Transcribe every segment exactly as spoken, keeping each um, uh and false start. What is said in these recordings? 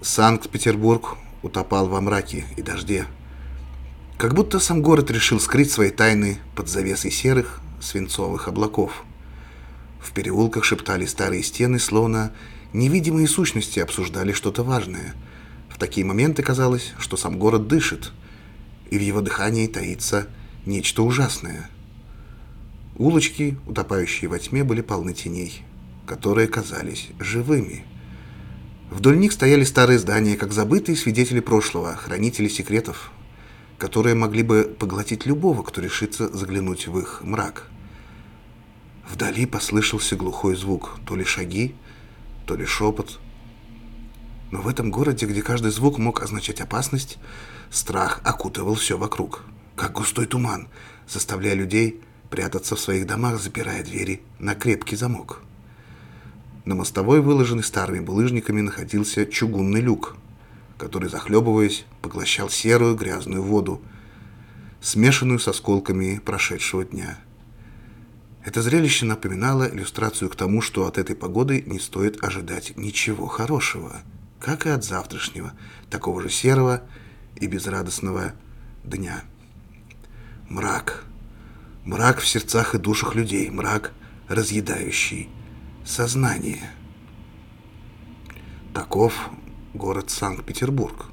Санкт-Петербург утопал во мраке и дожде. Как будто сам город решил скрыть свои тайны под завесой серых свинцовых облаков. В переулках шептали старые стены, словно невидимые сущности обсуждали что-то важное. В такие моменты казалось, что сам город дышит, и в его дыхании таится нечто ужасное. Улочки, утопающие во тьме, были полны теней, которые казались живыми. Вдоль них стояли старые здания, как забытые свидетели прошлого, хранители секретов, которые могли бы поглотить любого, кто решится заглянуть в их мрак. Вдали послышался глухой звук, то ли шаги, то ли шепот. Но в этом городе, где каждый звук мог означать опасность, страх окутывал все вокруг, как густой туман, заставляя людей прятаться в своих домах, запирая двери на крепкий замок. На мостовой, выложенной старыми булыжниками, находился чугунный люк, который, захлебываясь, поглощал серую грязную воду, смешанную с осколками прошедшего дня. Это зрелище напоминало иллюстрацию к тому, что от этой погоды не стоит ожидать ничего хорошего, как и от завтрашнего, такого же серого и безрадостного дня. Мрак. Мрак в сердцах и душах людей, мрак, разъедающий сознание. Таков город Санкт-Петербург.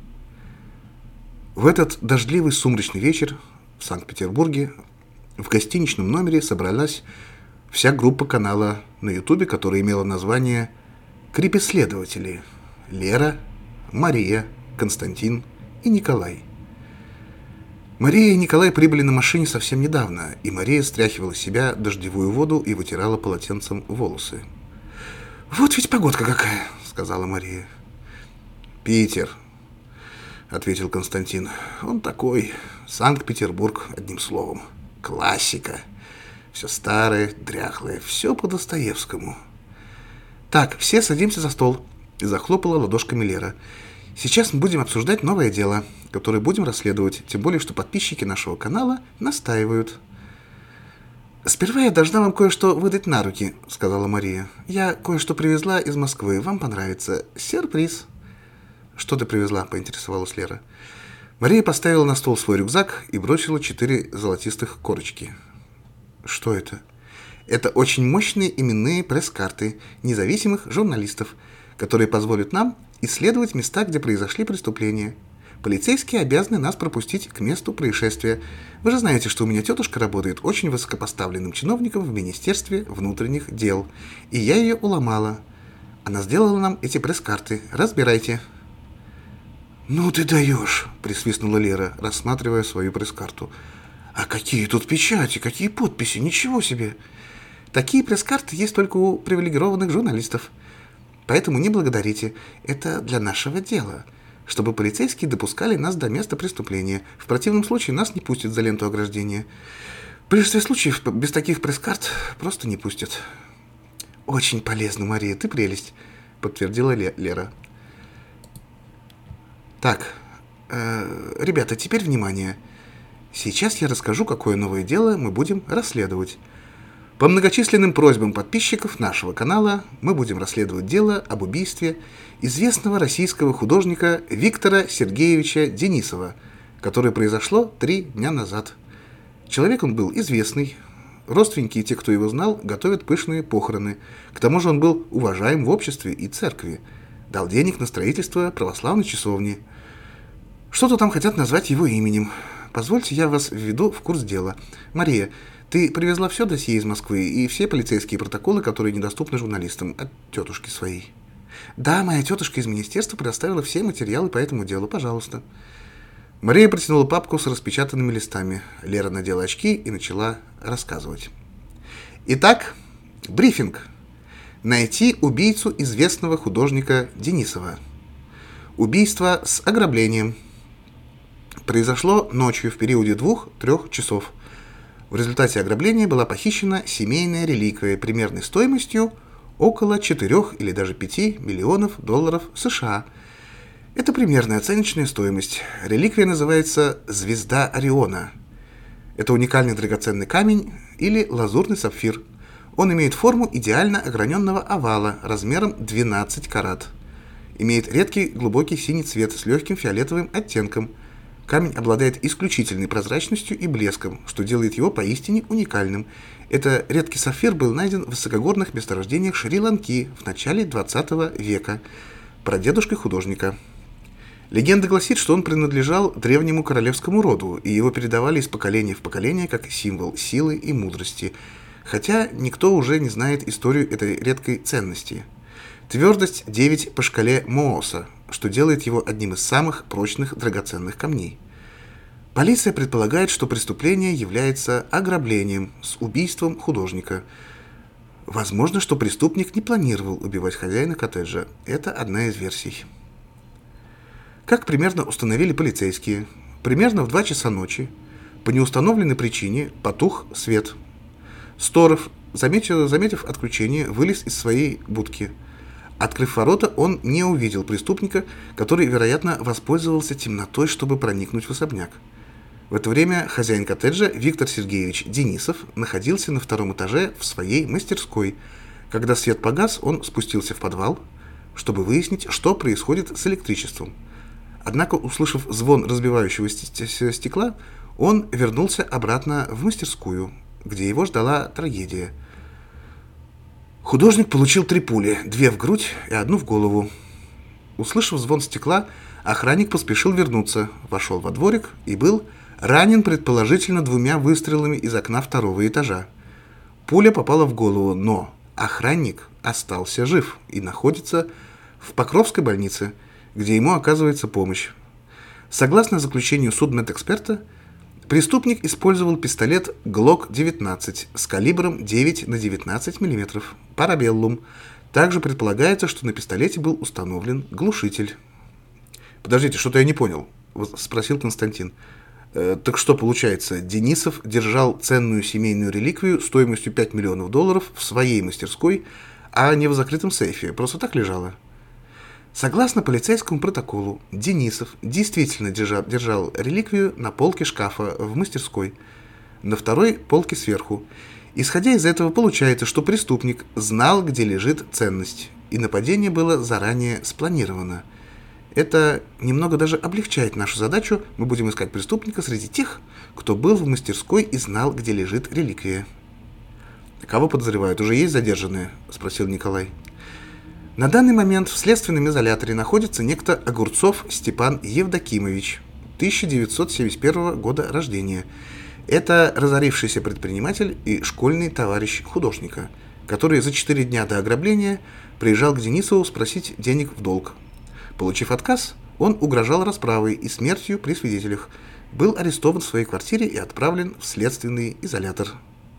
В этот дождливый сумрачный вечер в Санкт-Петербурге в гостиничном номере собралась вся группа канала на Ютубе, которая имела название «Криписследователи». Лера, Мария, Константин и Николай. Мария и Николай прибыли на машине совсем недавно, и Мария стряхивала с себя дождевую воду и вытирала полотенцем волосы. «Вот ведь погодка какая!» — сказала Мария. «Питер», — ответил Константин. «Он такой, Санкт-Петербург, одним словом. Классика. Все старое, дряхлое, все по Достоевскому». «Так, все садимся за стол», — и захлопала ладошками Лера. «Сейчас мы будем обсуждать новое дело, которое будем расследовать, тем более, что подписчики нашего канала настаивают». «Сперва я должна вам кое-что выдать на руки», — сказала Мария. «Я кое-что привезла из Москвы, вам понравится. Сюрприз». «Что ты привезла?» — поинтересовалась Лера. Мария поставила на стол свой рюкзак и бросила четыре золотистых корочки. «Что это?» «Это очень мощные именные пресс-карты независимых журналистов, которые позволят нам исследовать места, где произошли преступления. Полицейские обязаны нас пропустить к месту происшествия. Вы же знаете, что у меня тетушка работает очень высокопоставленным чиновником в Министерстве внутренних дел, и я ее уломала. Она сделала нам эти пресс-карты. Разбирайте». «Ну ты даешь», — присвистнула Лера, рассматривая свою пресс-карту. «А какие тут печати, какие подписи, ничего себе!» «Такие пресс-карты есть только у привилегированных журналистов. Поэтому не благодарите. Это для нашего дела, чтобы полицейские допускали нас до места преступления. В противном случае нас не пустят за ленту ограждения. В большинстве случаев без таких пресс-карт просто не пустят». «Очень полезно, Мария, ты прелесть», — подтвердила Лера. «Так, э, ребята, теперь внимание. Сейчас я расскажу, какое новое дело мы будем расследовать. По многочисленным просьбам подписчиков нашего канала мы будем расследовать дело об убийстве известного российского художника Виктора Сергеевича Денисова, которое произошло три дня назад. Человек он был известный. Родственники и те, кто его знал, готовят пышные похороны. К тому же он был уважаем в обществе и церкви. Дал денег на строительство православной часовни. Что-то там хотят назвать его именем. Позвольте, я вас введу в курс дела. Мария, ты привезла все досье из Москвы и все полицейские протоколы, которые недоступны журналистам, от тетушки своей?» «Да, моя тетушка из министерства предоставила все материалы по этому делу. Пожалуйста». Мария протянула папку с распечатанными листами. Лера надела очки и начала рассказывать. «Итак, брифинг. Найти убийцу известного художника Денисова. Убийство с ограблением. Произошло ночью в периоде двух-трех часов. В результате ограбления была похищена семейная реликвия примерной стоимостью около четырёх или даже пяти миллионов долларов США. Это примерная оценочная стоимость. Реликвия называется «Звезда Ориона». Это уникальный драгоценный камень или лазурный сапфир. Он имеет форму идеально ограненного овала размером двенадцать карат. Имеет редкий глубокий синий цвет с легким фиолетовым оттенком. Камень обладает исключительной прозрачностью и блеском, что делает его поистине уникальным. Это редкий сапфир был найден в высокогорных месторождениях Шри-Ланки в начале двадцатого века прадедушкой художника. Легенда гласит, что он принадлежал древнему королевскому роду, и его передавали из поколения в поколение как символ силы и мудрости, хотя никто уже не знает историю этой редкой ценности. Твердость девять по шкале Мооса, что делает его одним из самых прочных драгоценных камней. Полиция предполагает, что преступление является ограблением с убийством художника. Возможно, что преступник не планировал убивать хозяина коттеджа. Это одна из версий. Как примерно установили полицейские, примерно в два часа ночи по неустановленной причине потух свет. Сторов, заметив, заметив отключение, вылез из своей будки. Открыв ворота, он не увидел преступника, который, вероятно, воспользовался темнотой, чтобы проникнуть в особняк. В это время хозяин коттеджа Виктор Сергеевич Денисов находился на втором этаже в своей мастерской. Когда свет погас, он спустился в подвал, чтобы выяснить, что происходит с электричеством. Однако, услышав звон разбивающегося стекла, он вернулся обратно в мастерскую, где его ждала трагедия. Художник получил три пули, две в грудь и одну в голову. Услышав звон стекла, охранник поспешил вернуться, вошел во дворик и был ранен предположительно двумя выстрелами из окна второго этажа. Пуля попала в голову, но охранник остался жив и находится в Покровской больнице, где ему оказывается помощь. Согласно заключению судмедэксперта, преступник использовал пистолет глок девятнадцать с калибром девять на девятнадцать миллиметров, парабеллум. Также предполагается, что на пистолете был установлен глушитель. «Подождите, что-то я не понял», — спросил Константин. «Э, так что получается, Денисов держал ценную семейную реликвию стоимостью пять миллионов долларов в своей мастерской, а не в закрытом сейфе, просто так лежала?» Согласно полицейскому протоколу, Денисов действительно держал, держал реликвию на полке шкафа в мастерской, на второй полке сверху. Исходя из этого, получается, что преступник знал, где лежит ценность, и нападение было заранее спланировано. Это немного даже облегчает нашу задачу. Мы будем искать преступника среди тех, кто был в мастерской и знал, где лежит реликвия. «Кого подозревают? Уже есть задержанные?» – спросил Николай. На данный момент в следственном изоляторе находится некто Огурцов Степан Евдокимович, тысяча девятьсот семьдесят первого года рождения. Это разорившийся предприниматель и школьный товарищ художника, который за четыре дня до ограбления приезжал к Денисову спросить денег в долг. Получив отказ, он угрожал расправой и смертью при свидетелях, был арестован в своей квартире и отправлен в следственный изолятор.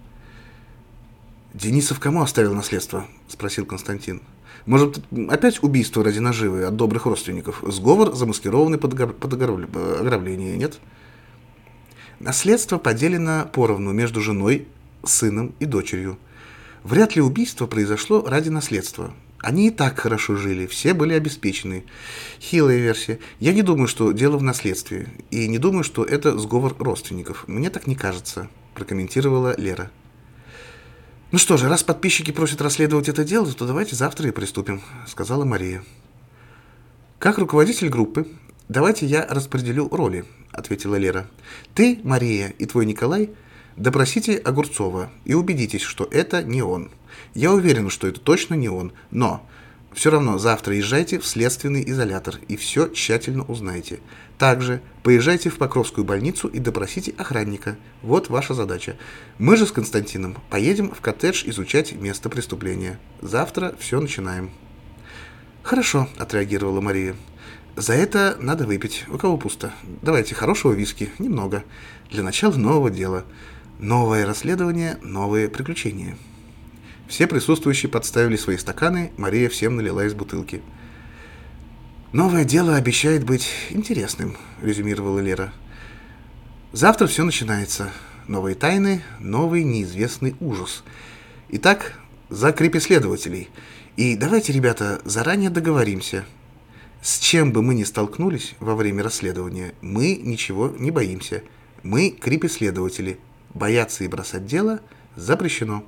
«Денисов кому оставил наследство?» – спросил Константин. «Может, опять убийство ради наживы от добрых родственников? Сговор, замаскированный под, под ограбление, нет?» Наследство поделено поровну между женой, сыном и дочерью. Вряд ли убийство произошло ради наследства. Они и так хорошо жили, все были обеспечены. Хилая версия. Я не думаю, что дело в наследстве. И не думаю, что это сговор родственников. Мне так не кажется, прокомментировала Лера. «Ну что же, раз подписчики просят расследовать это дело, то давайте завтра и приступим», — сказала Мария. «Как руководитель группы, давайте я распределю роли», — ответила Лера. «Ты, Мария, и твой Николай допросите Огурцова и убедитесь, что это не он. Я уверена, что это точно не он, но все равно завтра езжайте в следственный изолятор и все тщательно узнайте. Также поезжайте в Покровскую больницу и допросите охранника. Вот ваша задача. Мы же с Константином поедем в коттедж изучать место преступления. Завтра все начинаем». «Хорошо», — отреагировала Мария. «За это надо выпить. У кого пусто? Давайте хорошего виски. Немного. Для начала нового дела. Новое расследование, новые приключения». Все присутствующие подставили свои стаканы, Мария всем налила из бутылки. «Новое дело обещает быть интересным», — резюмировала Лера. «Завтра все начинается. Новые тайны, новый неизвестный ужас. Итак, за крепеследователей. И давайте, ребята, заранее договоримся. С чем бы мы ни столкнулись во время расследования, мы ничего не боимся. Мы крепеследователи. Бояться и бросать дело запрещено».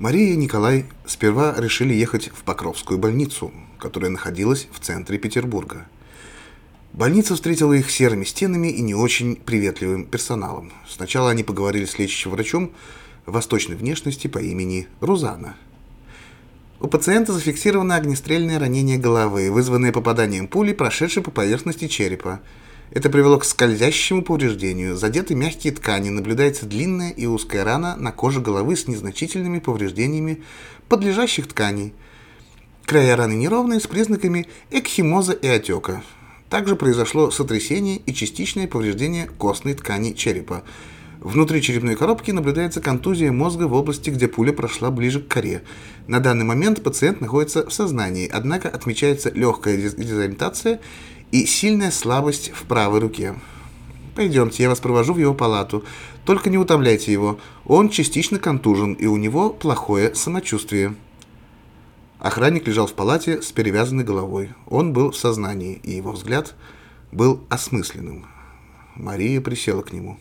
Мария и Николай сперва решили ехать в Покровскую больницу, которая находилась в центре Петербурга. Больница встретила их серыми стенами и не очень приветливым персоналом. Сначала они поговорили с лечащим врачом восточной внешности по имени Рузана. У пациента зафиксировано огнестрельное ранение головы, вызванное попаданием пули, прошедшей по поверхности черепа. Это привело к скользящему повреждению. Задеты мягкие ткани, наблюдается длинная и узкая рана на коже головы с незначительными повреждениями подлежащих тканей. Края раны неровные, с признаками экхимоза и отека. Также произошло сотрясение и частичное повреждение костной ткани черепа. Внутри черепной коробки наблюдается контузия мозга в области, где пуля прошла ближе к коре. На данный момент пациент находится в сознании, однако отмечается легкая дезориентация и сильная слабость в правой руке. Пойдемте, я вас провожу в его палату. Только не утомляйте его. Он частично контужен, и у него плохое самочувствие. Охранник лежал в палате с перевязанной головой. Он был в сознании, и его взгляд был осмысленным. Мария присела к нему.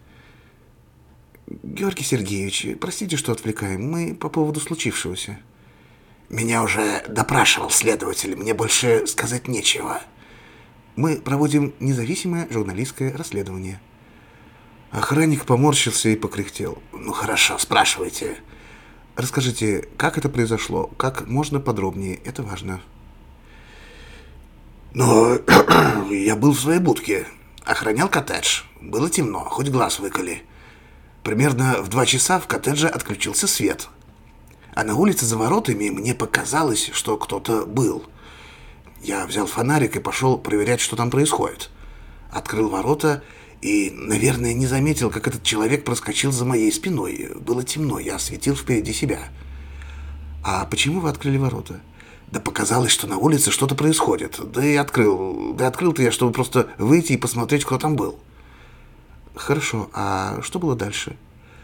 «Георгий Сергеевич, простите, что отвлекаем. Мы по поводу случившегося». «Меня уже допрашивал следователь. Мне больше сказать нечего». «Мы проводим независимое журналистское расследование». Охранник поморщился и покряхтел. «Ну хорошо, спрашивайте». «Расскажите, как это произошло? Как можно подробнее? Это важно». «Ну, я был в своей будке. Охранял коттедж. Было темно, хоть глаз выколи. Примерно в два часа в коттедже отключился свет. А на улице за воротами мне показалось, что кто-то был. Я взял фонарик и пошел проверять, что там происходит. Открыл ворота и, наверное, не заметил, как этот человек проскочил за моей спиной. Было темно, я осветил впереди себя». «А почему вы открыли ворота?» «Да показалось, что на улице что-то происходит. Да и открыл. Да открыл-то я, чтобы просто выйти и посмотреть, кто там был». «Хорошо, а что было дальше?»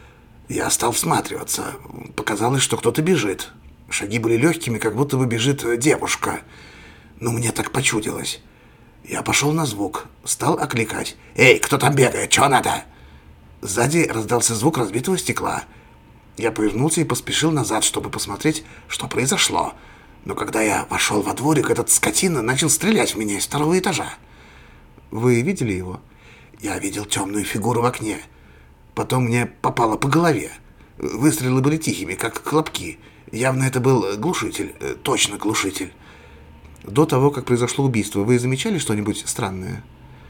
«Я стал всматриваться. Показалось, что кто-то бежит. Шаги были легкими, как будто бы бежит девушка. Ну, мне так почудилось. Я пошел на звук, стал окликать. «Эй, кто там бегает? Чего надо?» Сзади раздался звук разбитого стекла. Я повернулся и поспешил назад, чтобы посмотреть, что произошло. Но когда я вошел во дворик, этот скотина начал стрелять в меня из второго этажа». «Вы видели его?» «Я видел темную фигуру в окне. Потом мне попало по голове. Выстрелы были тихими, как хлопки. Явно это был глушитель, точно глушитель». «До того, как произошло убийство, вы замечали что-нибудь странное?»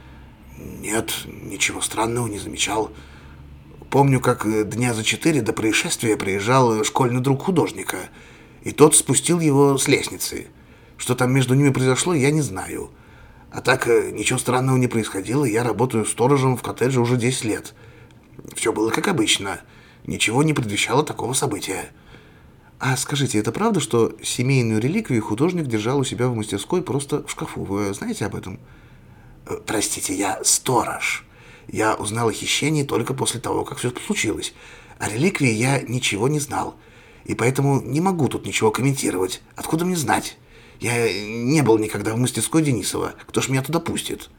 «Нет, ничего странного не замечал. Помню, как дня за четыре до происшествия приезжал школьный друг художника, и тот спустил его с лестницы. Что там между ними произошло, я не знаю. А так ничего странного не происходило, я работаю сторожем в коттедже уже десять лет. Все было как обычно, ничего не предвещало такого события». «А скажите, это правда, что семейную реликвию художник держал у себя в мастерской просто в шкафу? Вы знаете об этом?» «Простите, я сторож. Я узнал о хищении только после того, как все случилось. О реликвии я ничего не знал, и поэтому не могу тут ничего комментировать. Откуда мне знать? Я не был никогда в мастерской Денисова. Кто ж меня туда пустит?»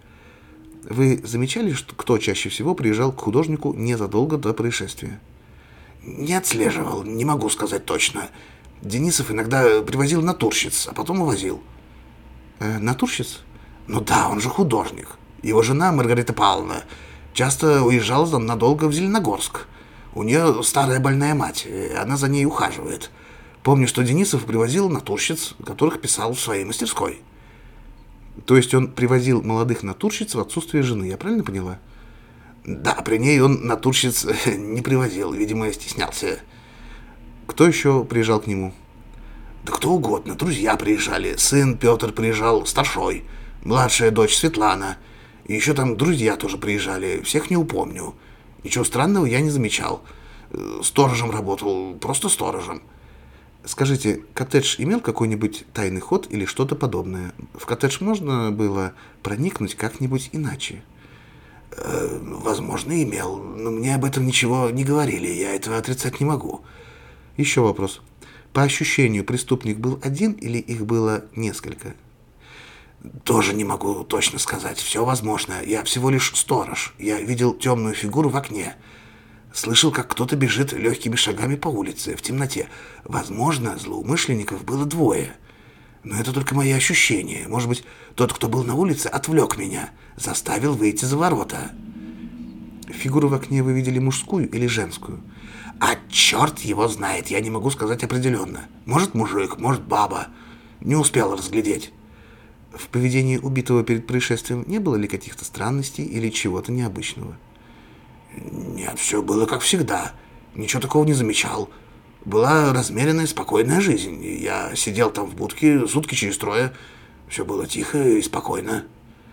«Вы замечали, что кто чаще всего приезжал к художнику незадолго до происшествия?» «Не отслеживал, не могу сказать точно. Денисов иногда привозил натурщиц, а потом увозил». Э, «Натурщиц?» «Ну да, он же художник. Его жена Маргарита Павловна часто уезжала надолго в Зеленогорск. У нее старая больная мать, и она за ней ухаживает. Помню, что Денисов привозил натурщиц, которых писал в своей мастерской». «То есть он привозил молодых натурщиц в отсутствие жены, я правильно поняла?» «Да, при ней он натурщиц не привозил, видимо, стеснялся». «Кто еще приезжал к нему?» «Да кто угодно, друзья приезжали. Сын Петр приезжал, старшой, младшая дочь Светлана. И еще там друзья тоже приезжали, всех не упомню. Ничего странного я не замечал. Сторожем работал, просто сторожем». «Скажите, коттедж имел какой-нибудь тайный ход или что-то подобное? В коттедж можно было проникнуть как-нибудь иначе?» Э, «Возможно, имел, но мне об этом ничего не говорили, я этого отрицать не могу». «Еще вопрос. По ощущению, преступник был один или их было несколько?» «Тоже не могу точно сказать, все возможно. Я всего лишь сторож, я видел темную фигуру в окне. Слышал, как кто-то бежит легкими шагами по улице в темноте. Возможно, злоумышленников было двое. Но это только мои ощущения. Может быть, тот, кто был на улице, отвлек меня, заставил выйти за ворота. Фигуру в окне вы видели мужскую или женскую? А черт его знает, я не могу сказать определенно. Может, мужик, может, баба. Не успел разглядеть. В поведении убитого перед происшествием не было ли каких-то странностей или чего-то необычного? Нет, все было как всегда. Ничего такого не замечал. Была размеренная, спокойная жизнь. Я сидел там в будке сутки через трое. Все было тихо и спокойно.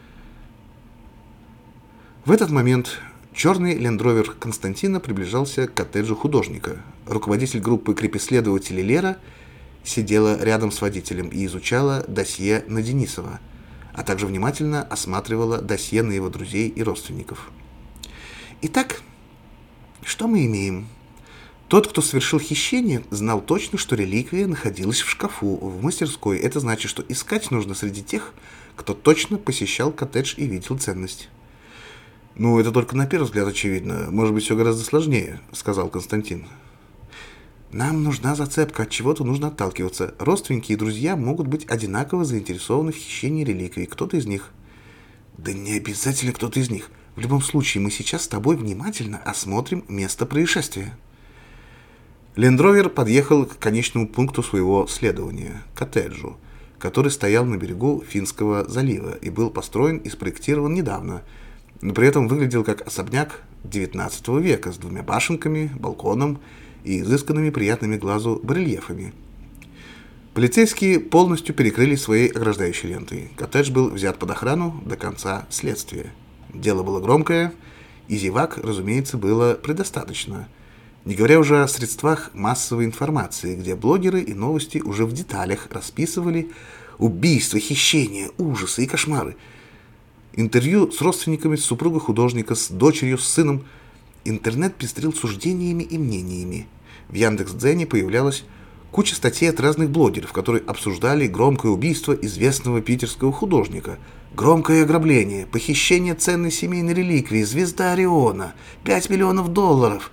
В этот момент черный лендровер Константина приближался к коттеджу художника. Руководитель группы крепеследователей Лера сидела рядом с водителем и изучала досье на Денисова, а также внимательно осматривала досье на его друзей и родственников. Итак, что мы имеем? Тот, кто совершил хищение, знал точно, что реликвия находилась в шкафу в мастерской. Это значит, что искать нужно среди тех, кто точно посещал коттедж и видел ценность. «Ну, это только на первый взгляд очевидно. Может быть, все гораздо сложнее», — сказал Константин. «Нам нужна зацепка, от чего-то нужно отталкиваться. Родственники и друзья могут быть одинаково заинтересованы в хищении реликвий. Кто-то из них». «Да не обязательно кто-то из них. В любом случае, мы сейчас с тобой внимательно осмотрим место происшествия». Лендровер подъехал к конечному пункту своего следования – коттеджу, который стоял на берегу Финского залива и был построен и спроектирован недавно, но при этом выглядел как особняк девятнадцатого века с двумя башенками, балконом и изысканными приятными глазу барельефами. Полицейские полностью перекрыли своей ограждающей лентой. Коттедж был взят под охрану до конца следствия. Дело было громкое, и зевак, разумеется, было предостаточно. Не говоря уже о средствах массовой информации, где блогеры и новости уже в деталях расписывали убийства, хищения, ужасы и кошмары. Интервью с родственниками, с супругой художника, с дочерью, с сыном. Интернет пестрил суждениями и мнениями. В Яндекс.Дзене появлялась куча статей от разных блогеров, которые обсуждали громкое убийство известного питерского художника, громкое ограбление, похищение ценной семейной реликвии, звезда Ориона, пять миллионов долларов.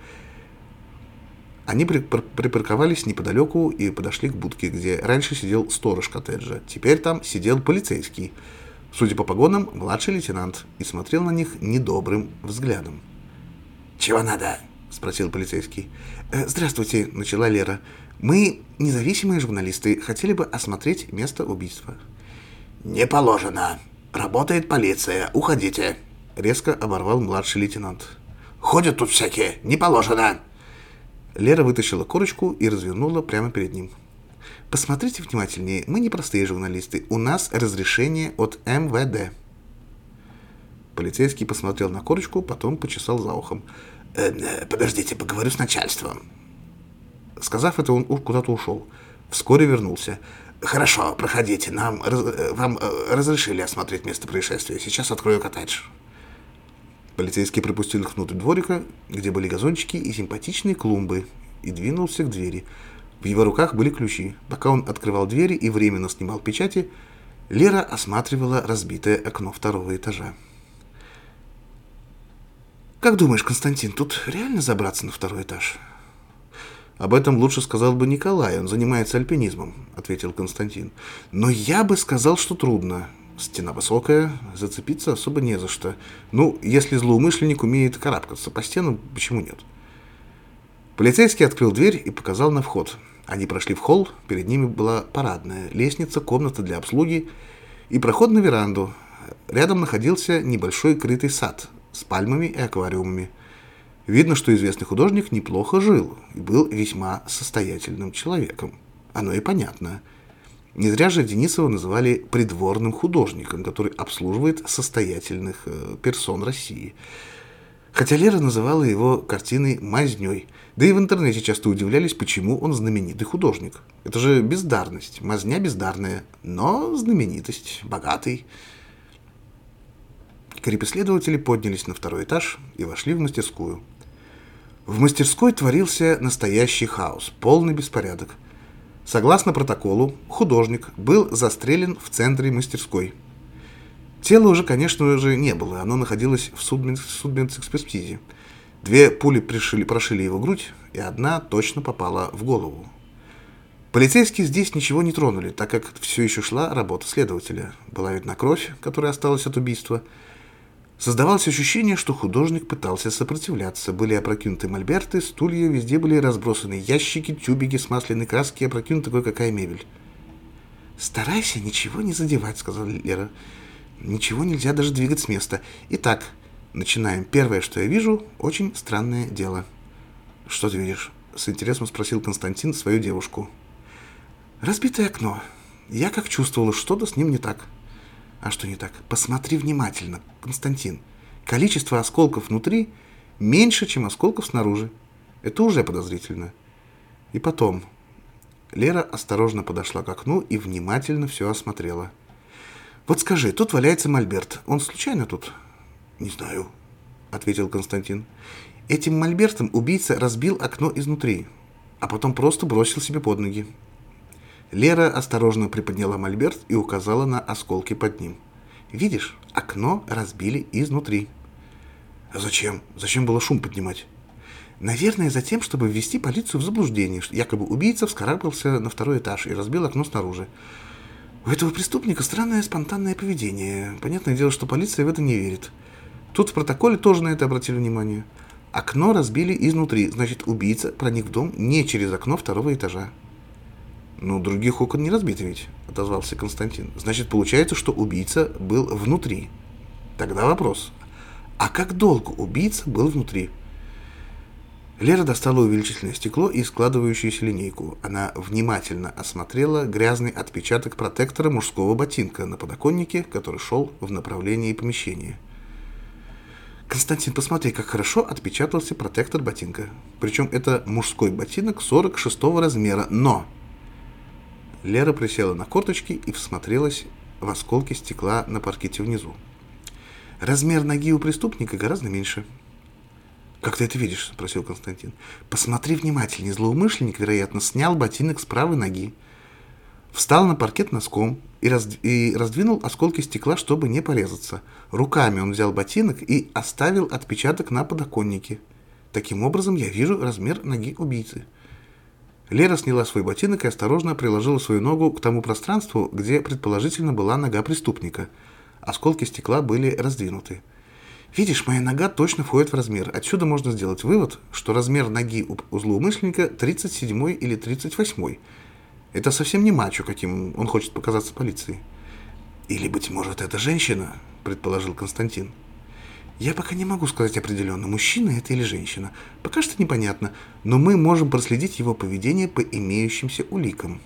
Они припарковались неподалеку и подошли к будке, где раньше сидел сторож коттеджа. Теперь там сидел полицейский, судя по погонам, младший лейтенант, и смотрел на них недобрым взглядом. «Чего надо?» — спросил полицейский. «Э, «Здравствуйте», — начала Лера. «Мы, независимые журналисты, хотели бы осмотреть место убийства». «Не положено. Работает полиция. Уходите», — резко оборвал младший лейтенант. «Ходят тут всякие. Не положено». Лера вытащила корочку и развернула прямо перед ним. «Посмотрите внимательнее. Мы не простые журналисты. У нас разрешение от эм вэ дэ». Полицейский посмотрел на корочку, потом почесал за ухом. Э, «Подождите, поговорю с начальством». Сказав это, он куда-то ушел. Вскоре вернулся. «Хорошо, проходите. Нам, раз, вам разрешили осмотреть место происшествия. Сейчас открою коттедж». Полицейский пропустил их внутрь дворика, где были газончики и симпатичные клумбы, и двинулся к двери. В его руках были ключи. Пока он открывал двери и временно снимал печати, Лера осматривала разбитое окно второго этажа. «Как думаешь, Константин, тут реально забраться на второй этаж?» «Об этом лучше сказал бы Николай, он занимается альпинизмом», — ответил Константин. «Но я бы сказал, что трудно. Стена высокая, зацепиться особо не за что. Ну, если злоумышленник умеет карабкаться по стенам, почему нет?» Полицейский открыл дверь и показал на вход. Они прошли в холл, перед ними была парадная, лестница, комната для обслуги и проход на веранду. Рядом находился небольшой крытый сад с пальмами и аквариумами. Видно, что известный художник неплохо жил и был весьма состоятельным человеком. Оно и понятно. Не зря же Денисова называли придворным художником, который обслуживает состоятельных э, персон России. Хотя Лера называла его картиной мазнёй, да и в интернете часто удивлялись, почему он знаменитый художник. Это же бездарность, мазня бездарная, но знаменитость, богатый. Крепеследователи поднялись на второй этаж и вошли в мастерскую. В мастерской творился настоящий хаос, полный беспорядок. Согласно протоколу, художник был застрелен в центре мастерской. Тела уже, конечно же, не было, оно находилось в судмедэкспертизе. Две пули пришили, прошили его грудь, и одна точно попала в голову. Полицейские здесь ничего не тронули, так как все еще шла работа следователя. Была видна кровь, которая осталась от убийства. Создавалось ощущение, что художник пытался сопротивляться. Были опрокинуты мольберты, стулья, везде были разбросаны ящики, тюбики с масляной краски, опрокинута кое-какая мебель. «Старайся ничего не задевать», — сказала Лера. «Ничего нельзя даже двигать с места. Итак, начинаем. Первое, что я вижу, очень странное дело». «Что ты видишь?» — с интересом спросил Константин свою девушку. «Разбитое окно. Я как чувствовала, что-то с ним не так». «А что не так? Посмотри внимательно, Константин. Количество осколков внутри меньше, чем осколков снаружи. Это уже подозрительно. И потом...» Лера осторожно подошла к окну и внимательно все осмотрела. «Вот скажи, тут валяется мольберт. Он случайно тут?» «Не знаю», — ответил Константин. «Этим мольбертом убийца разбил окно изнутри, а потом просто бросил себе под ноги». Лера осторожно приподняла мольберт и указала на осколки под ним. «Видишь, окно разбили изнутри». «А зачем? Зачем было шум поднимать?» «Наверное, за тем, чтобы ввести полицию в заблуждение, что якобы убийца вскарабкался на второй этаж и разбил окно снаружи. У этого преступника странное спонтанное поведение. Понятное дело, что полиция в это не верит. Тут в протоколе тоже на это обратили внимание. Окно разбили изнутри, значит, убийца проник в дом не через окно второго этажа». «Ну, других окон не разбито ведь», — отозвался Константин. «Значит, получается, что убийца был внутри. Тогда вопрос. А как долго убийца был внутри?» Лера достала увеличительное стекло и складывающуюся линейку. Она внимательно осмотрела грязный отпечаток протектора мужского ботинка на подоконнике, который шел в направлении помещения. «Константин, посмотри, как хорошо отпечатался протектор ботинка. Причем это мужской ботинок сорок шестого размера, но...» Лера присела на корточки и всмотрелась в осколки стекла на паркете внизу. «Размер ноги у преступника гораздо меньше». «Как ты это видишь?» – спросил Константин. «Посмотри внимательнее. Злоумышленник, вероятно, снял ботинок с правой ноги, встал на паркет носком и, раз... и раздвинул осколки стекла, чтобы не порезаться. Руками он взял ботинок и оставил отпечаток на подоконнике. Таким образом, я вижу размер ноги убийцы». Лера сняла свой ботинок и осторожно приложила свою ногу к тому пространству, где предположительно была нога преступника. Осколки стекла были раздвинуты. «Видишь, моя нога точно входит в размер. Отсюда можно сделать вывод, что размер ноги у злоумышленника тридцать седьмой или тридцать восьмой. Это совсем не мачо, каким он хочет показаться полиции». «Или, быть может, это женщина?» – предположил Константин. «Я пока не могу сказать определенно, мужчина это или женщина. Пока что непонятно, но мы можем проследить его поведение по имеющимся уликам».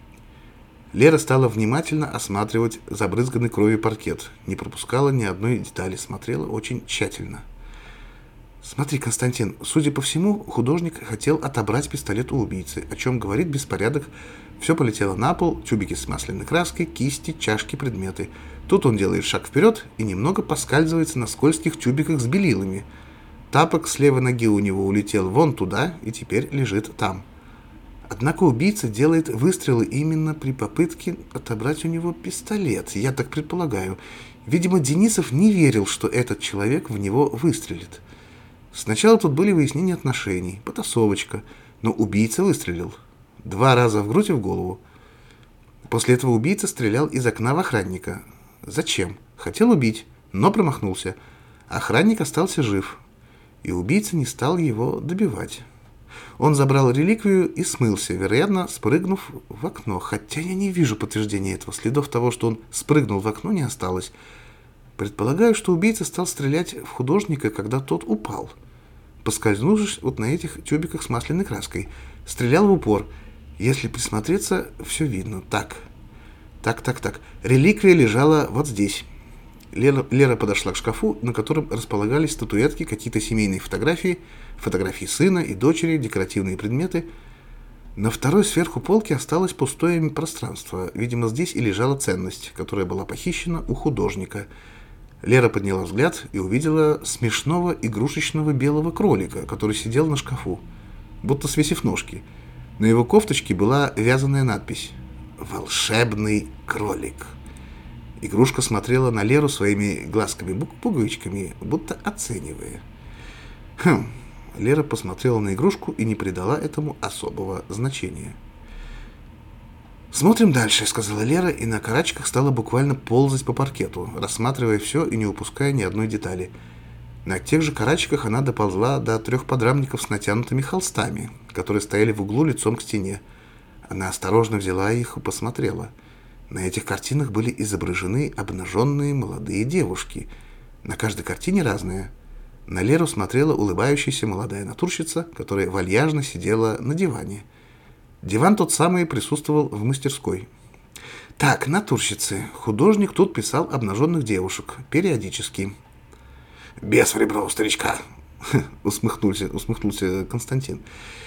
Лера стала внимательно осматривать забрызганный кровью паркет, не пропускала ни одной детали, смотрела очень тщательно. «Смотри, Константин, судя по всему, художник хотел отобрать пистолет у убийцы, о чем говорит беспорядок. Все полетело на пол, тюбики с масляной краской, кисти, чашки, предметы. Тут он делает шаг вперед и немного поскальзывается на скользких тюбиках с белилами. Тапок с левой ноги у него улетел вон туда и теперь лежит там. Однако убийца делает выстрелы именно при попытке отобрать у него пистолет, я так предполагаю. Видимо, Денисов не верил, что этот человек в него выстрелит. Сначала тут были выяснения отношений, потасовочка, но убийца выстрелил. Два раза в грудь и в голову. После этого убийца стрелял из окна в охранника. Зачем? Хотел убить, но промахнулся. Охранник остался жив, и убийца не стал его добивать. Он забрал реликвию и смылся, вероятно, спрыгнув в окно. Хотя я не вижу подтверждения этого. Следов того, что он спрыгнул в окно, не осталось. Предполагаю, что убийца стал стрелять в художника, когда тот упал, поскользнувшись вот на этих тюбиках с масляной краской. Стрелял в упор. Если присмотреться, все видно. Так, так, так, так. Реликвия лежала вот здесь. Лера, Лера подошла к шкафу, на котором располагались статуэтки, какие-то семейные фотографии, фотографии сына и дочери, декоративные предметы. На второй сверху полке осталось пустое пространство. Видимо, здесь и лежала ценность, которая была похищена у художника. Лера подняла взгляд и увидела смешного игрушечного белого кролика, который сидел на шкафу, будто свесив ножки. На его кофточке была вязаная надпись «Волшебный кролик». Игрушка смотрела на Леру своими глазками-пуговичками, будто оценивая. «Хм, Лера посмотрела на игрушку и не придала этому особого значения. «Смотрим дальше», — сказала Лера, и на карачках стала буквально ползать по паркету, рассматривая все и не упуская ни одной детали. На тех же карачках она доползла до трех подрамников с натянутыми холстами, которые стояли в углу лицом к стене. Она осторожно взяла их и посмотрела. На этих картинах были изображены обнаженные молодые девушки. На каждой картине разная. На Леру смотрела улыбающаяся молодая натурщица, которая вальяжно сидела на диване. Диван тот самый присутствовал в мастерской. Так, натурщицы. Художник тут писал обнаженных девушек. Периодически. «Бес в ребро у старичка», усмехнулся, усмехнулся Константин.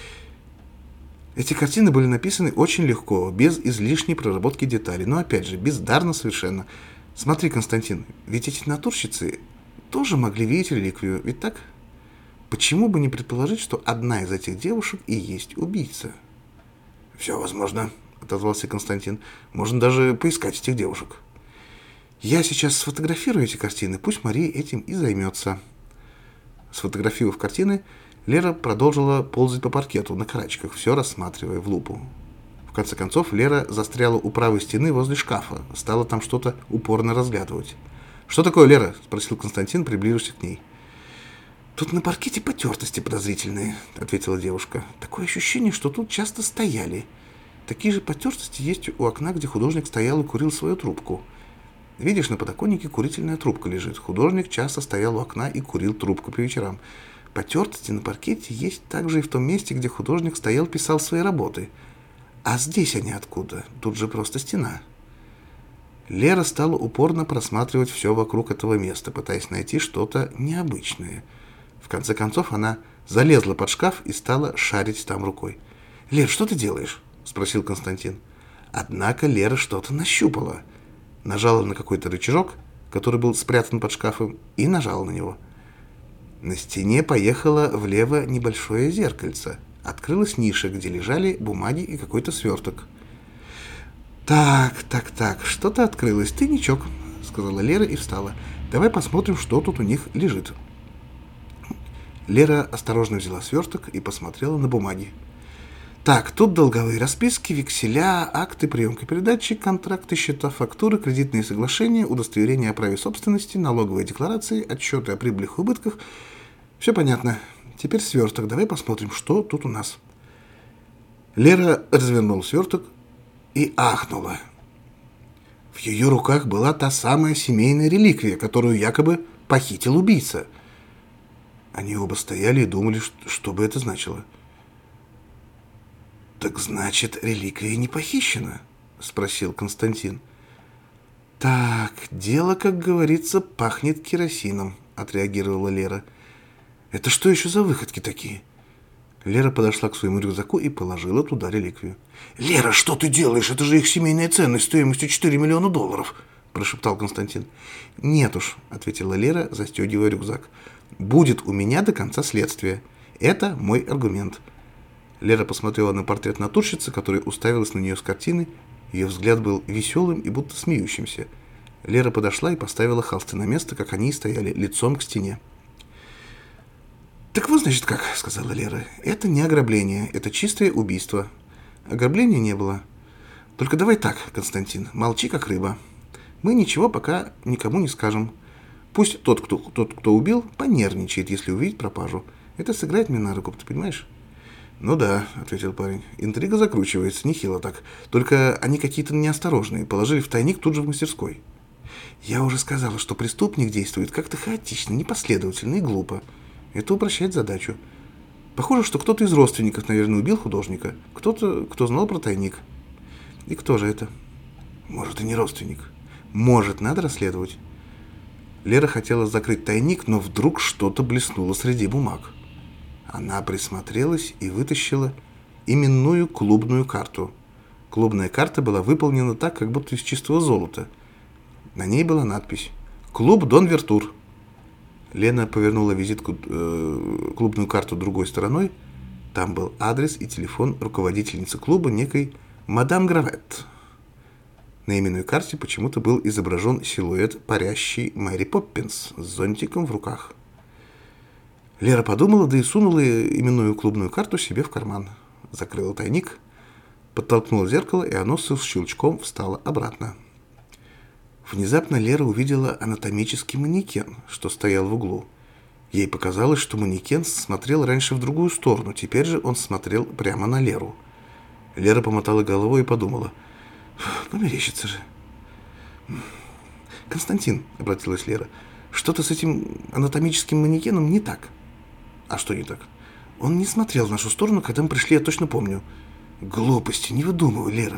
Эти картины были написаны очень легко, без излишней проработки деталей, но, опять же, бездарно совершенно. Смотри, Константин, ведь эти натурщицы тоже могли видеть реликвию, ведь так? Почему бы не предположить, что одна из этих девушек и есть убийца? «Все возможно», — отозвался Константин. «Можно даже поискать этих девушек». «Я сейчас сфотографирую эти картины, пусть Мария этим и займется». Сфотографировав картины, Лера продолжила ползать по паркету на карачках, все рассматривая в лупу. В конце концов, Лера застряла у правой стены возле шкафа, стала там что-то упорно разглядывать. «Что такое, Лера?» — спросил Константин, приближившись к ней. «Тут на паркете потертости подозрительные», — ответила девушка. «Такое ощущение, что тут часто стояли. Такие же потертости есть у окна, где художник стоял и курил свою трубку. Видишь, на подоконнике курительная трубка лежит. Художник часто стоял у окна и курил трубку по вечерам. Потертости на паркете есть также и в том месте, где художник стоял, писал свои работы. А здесь они откуда? Тут же просто стена». Лера стала упорно просматривать все вокруг этого места, пытаясь найти что-то необычное. В конце концов, она залезла под шкаф и стала шарить там рукой. «Лер, что ты делаешь?» — спросил Константин. Однако Лера что-то нащупала. Нажала на какой-то рычажок, который был спрятан под шкафом, и нажала на него. На стене поехало влево небольшое зеркальце. Открылась ниша, где лежали бумаги и какой-то сверток. «Так, так, так, что-то открылось. Тайничок», — сказала Лера и встала. «Давай посмотрим, что тут у них лежит». Лера осторожно взяла сверток и посмотрела на бумаги. «Так, тут долговые расписки, векселя, акты приемки-передачи, контракты, счета, фактуры, кредитные соглашения, удостоверения о праве собственности, налоговые декларации, отчеты о прибылях и убытках. Все понятно. Теперь сверток. Давай посмотрим, что тут у нас». Лера развернула сверток и ахнула. В ее руках была та самая семейная реликвия, которую якобы похитил убийца. Они оба стояли и думали, что бы это значило. «Так значит, реликвия не похищена?» — спросил Константин. «Так, дело, как говорится, пахнет керосином», — отреагировала Лера. «Это что еще за выходки такие?» Лера подошла к своему рюкзаку и положила туда реликвию. «Лера, что ты делаешь? Это же их семейная ценность стоимостью четыре миллиона долларов», — прошептал Константин. «Нет уж», — ответила Лера, застегивая рюкзак. «Будет у меня до конца следствия. Это мой аргумент». Лера посмотрела на портрет натурщицы, которая уставилась на нее с картины. Ее взгляд был веселым и будто смеющимся. Лера подошла и поставила холсты на место, как они стояли, лицом к стене. «Так вот, значит, как», — сказала Лера. «Это не ограбление, это чистое убийство. Ограбления не было. Только давай так, Константин, молчи как рыба. Мы ничего пока никому не скажем. Пусть тот, кто, тот, кто убил, понервничает, если увидит пропажу. Это сыграет мне на руку, ты понимаешь?» «Ну да», — ответил парень. «Интрига закручивается, нехило так. Только они какие-то неосторожные, положили в тайник тут же в мастерской». «Я уже сказала, что преступник действует как-то хаотично, непоследовательно и глупо. Это упрощает задачу. Похоже, что кто-то из родственников, наверное, убил художника. Кто-то, кто знал про тайник. И кто же это?» «Может, и не родственник. Может, надо расследовать». Лера хотела закрыть тайник, но вдруг что-то блеснуло среди бумаг. Она присмотрелась и вытащила именную клубную карту. Клубная карта была выполнена так, как будто из чистого золота. На ней была надпись «Клуб Дон Вертур». Лена повернула визитку, э, клубную карту другой стороной. Там был адрес и телефон руководительницы клуба, некой мадам Гравет. На именной карте почему-то был изображен силуэт парящей Мэри Поппинс с зонтиком в руках. Лера подумала, да и сунула именную клубную карту себе в карман. Закрыла тайник, подтолкнула зеркало, и оно с щелчком встало обратно. Внезапно Лера увидела анатомический манекен, что стоял в углу. Ей показалось, что манекен смотрел раньше в другую сторону, теперь же он смотрел прямо на Леру. Лера помотала головой и подумала: померещится же. «Константин», — обратилась Лера, — «что-то с этим анатомическим манекеном не так». «А что не так?» «Он не смотрел в нашу сторону, когда мы пришли, я точно помню». «Глупости, не выдумывай, Лера».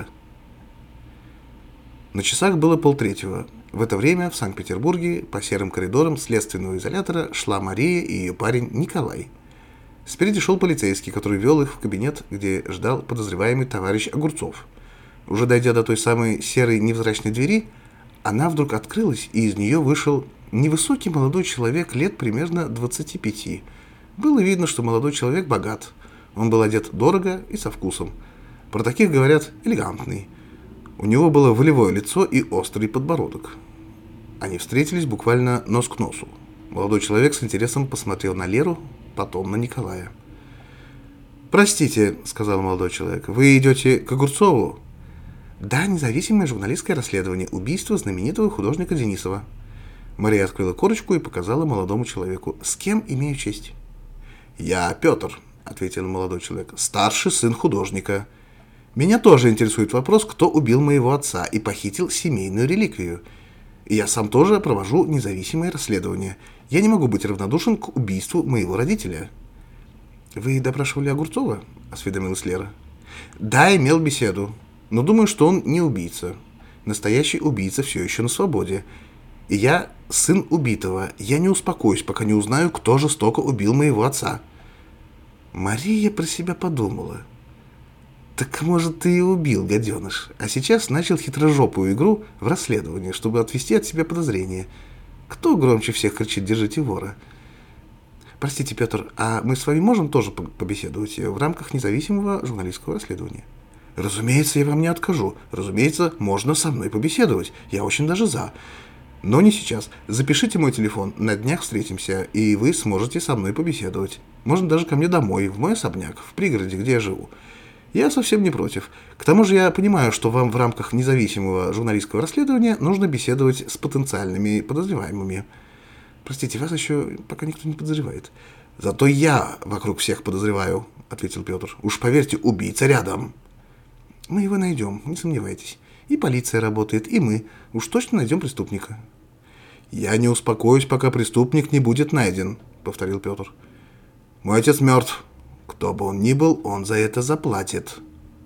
На часах было полтретьего. В это время в Санкт-Петербурге по серым коридорам следственного изолятора шла Мария и ее парень Николай. Спереди шел полицейский, который вел их в кабинет, где ждал подозреваемый товарищ Огурцов. Уже дойдя до той самой серой невзрачной двери, она вдруг открылась, и из нее вышел невысокий молодой человек лет примерно двадцати пяти. Было видно, что молодой человек богат. Он был одет дорого и со вкусом. Про таких говорят элегантный. У него было волевое лицо и острый подбородок. Они встретились буквально нос к носу. Молодой человек с интересом посмотрел на Леру, потом на Николая. «Простите», — сказал молодой человек, — «вы идете к Огурцову?» «Да, независимое журналистское расследование. Убийство знаменитого художника Денисова». Мария открыла корочку и показала молодому человеку. «С кем имею честь?» «Я Петр», — ответил молодой человек, — «старший сын художника. Меня тоже интересует вопрос, кто убил моего отца и похитил семейную реликвию. И я сам тоже провожу независимое расследование. Я не могу быть равнодушен к убийству моего родителя». «Вы допрашивали Огурцова?» — осведомилась Лера. «Да, имел беседу. Но думаю, что он не убийца. Настоящий убийца все еще на свободе. И я сын убитого. Я не успокоюсь, пока не узнаю, кто жестоко убил моего отца». Мария про себя подумала. «Так, может, ты и убил, гаденыш, а сейчас начал хитрожопую игру в расследовании, чтобы отвести от себя подозрения. Кто громче всех кричит «держите вора»?» «Простите, Петр, а мы с вами можем тоже побеседовать в рамках независимого журналистского расследования?» «Разумеется, я вам не откажу. Разумеется, можно со мной побеседовать. Я очень даже за. Но не сейчас. Запишите мой телефон, на днях встретимся, и вы сможете со мной побеседовать. Можно даже ко мне домой, в мой особняк, в пригороде, где я живу. Я совсем не против. К тому же я понимаю, что вам в рамках независимого журналистского расследования нужно беседовать с потенциальными подозреваемыми. Простите, вас еще пока никто не подозревает». «Зато я вокруг всех подозреваю», — ответил Петр. «Уж поверьте, убийца рядом». «Мы его найдем, не сомневайтесь. И полиция работает, и мы. Уж точно найдем преступника». «Я не успокоюсь, пока преступник не будет найден», — повторил Петр. «Мой отец мертв. Кто бы он ни был, он за это заплатит».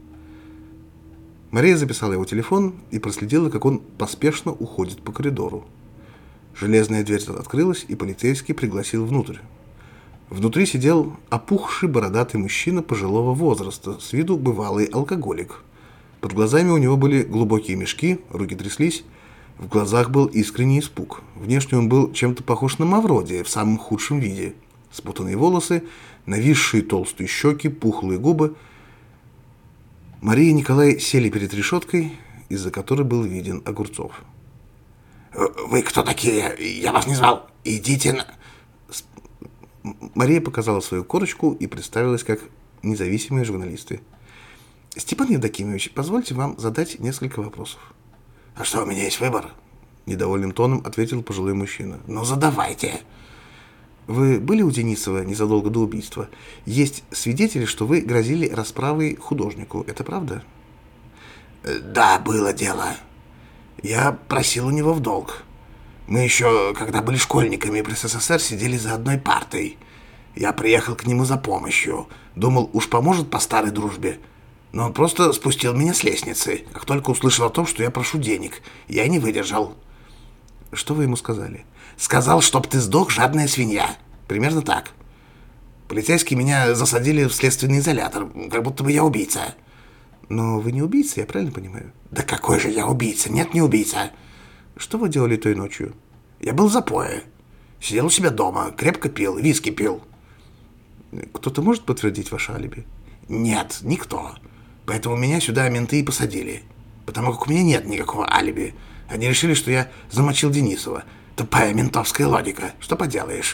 Мария записала его телефон и проследила, как он поспешно уходит по коридору. Железная дверь открылась, и полицейский пригласил внутрь. Внутри сидел опухший бородатый мужчина пожилого возраста, с виду бывалый алкоголик. Под глазами у него были глубокие мешки, руки тряслись, в глазах был искренний испуг. Внешне он был чем-то похож на Мавродия в самом худшем виде. Спутанные волосы, нависшие толстые щеки, пухлые губы. Мария и Николай сели перед решеткой, из-за которой был виден Огурцов. «Вы кто такие? Я вас не звал. Идите на...» Мария показала свою корочку и представилась как независимые журналисты. «Степан Евдокимович, позвольте вам задать несколько вопросов». «А что, у меня есть выбор?» Недовольным тоном ответил пожилой мужчина. «Ну, задавайте». «Вы были у Денисова незадолго до убийства? Есть свидетели, что вы грозили расправой художнику. Это правда?» «Да, было дело. Я просил у него в долг. Мы еще, когда были школьниками при СССР, сидели за одной партой. Я приехал к нему за помощью. Думал, уж поможет по старой дружбе. Но он просто спустил меня с лестницы, как только услышал о том, что я прошу денег. Я не выдержал». «Что вы ему сказали?» «Сказал, чтоб ты сдох, жадная свинья». Примерно так. Полицейские меня засадили в следственный изолятор, как будто бы я убийца. «Но вы не убийца, я правильно понимаю?» «Да какой же я убийца? Нет, не убийца». «Что вы делали той ночью?» «Я был в запое. Сидел у себя дома, крепко пил, виски пил». «Кто-то может подтвердить ваше алиби?» «Нет, никто. Поэтому меня сюда менты и посадили. Потому как у меня нет никакого алиби. Они решили, что я замочил Денисова. Тупая ментовская логика. Что поделаешь?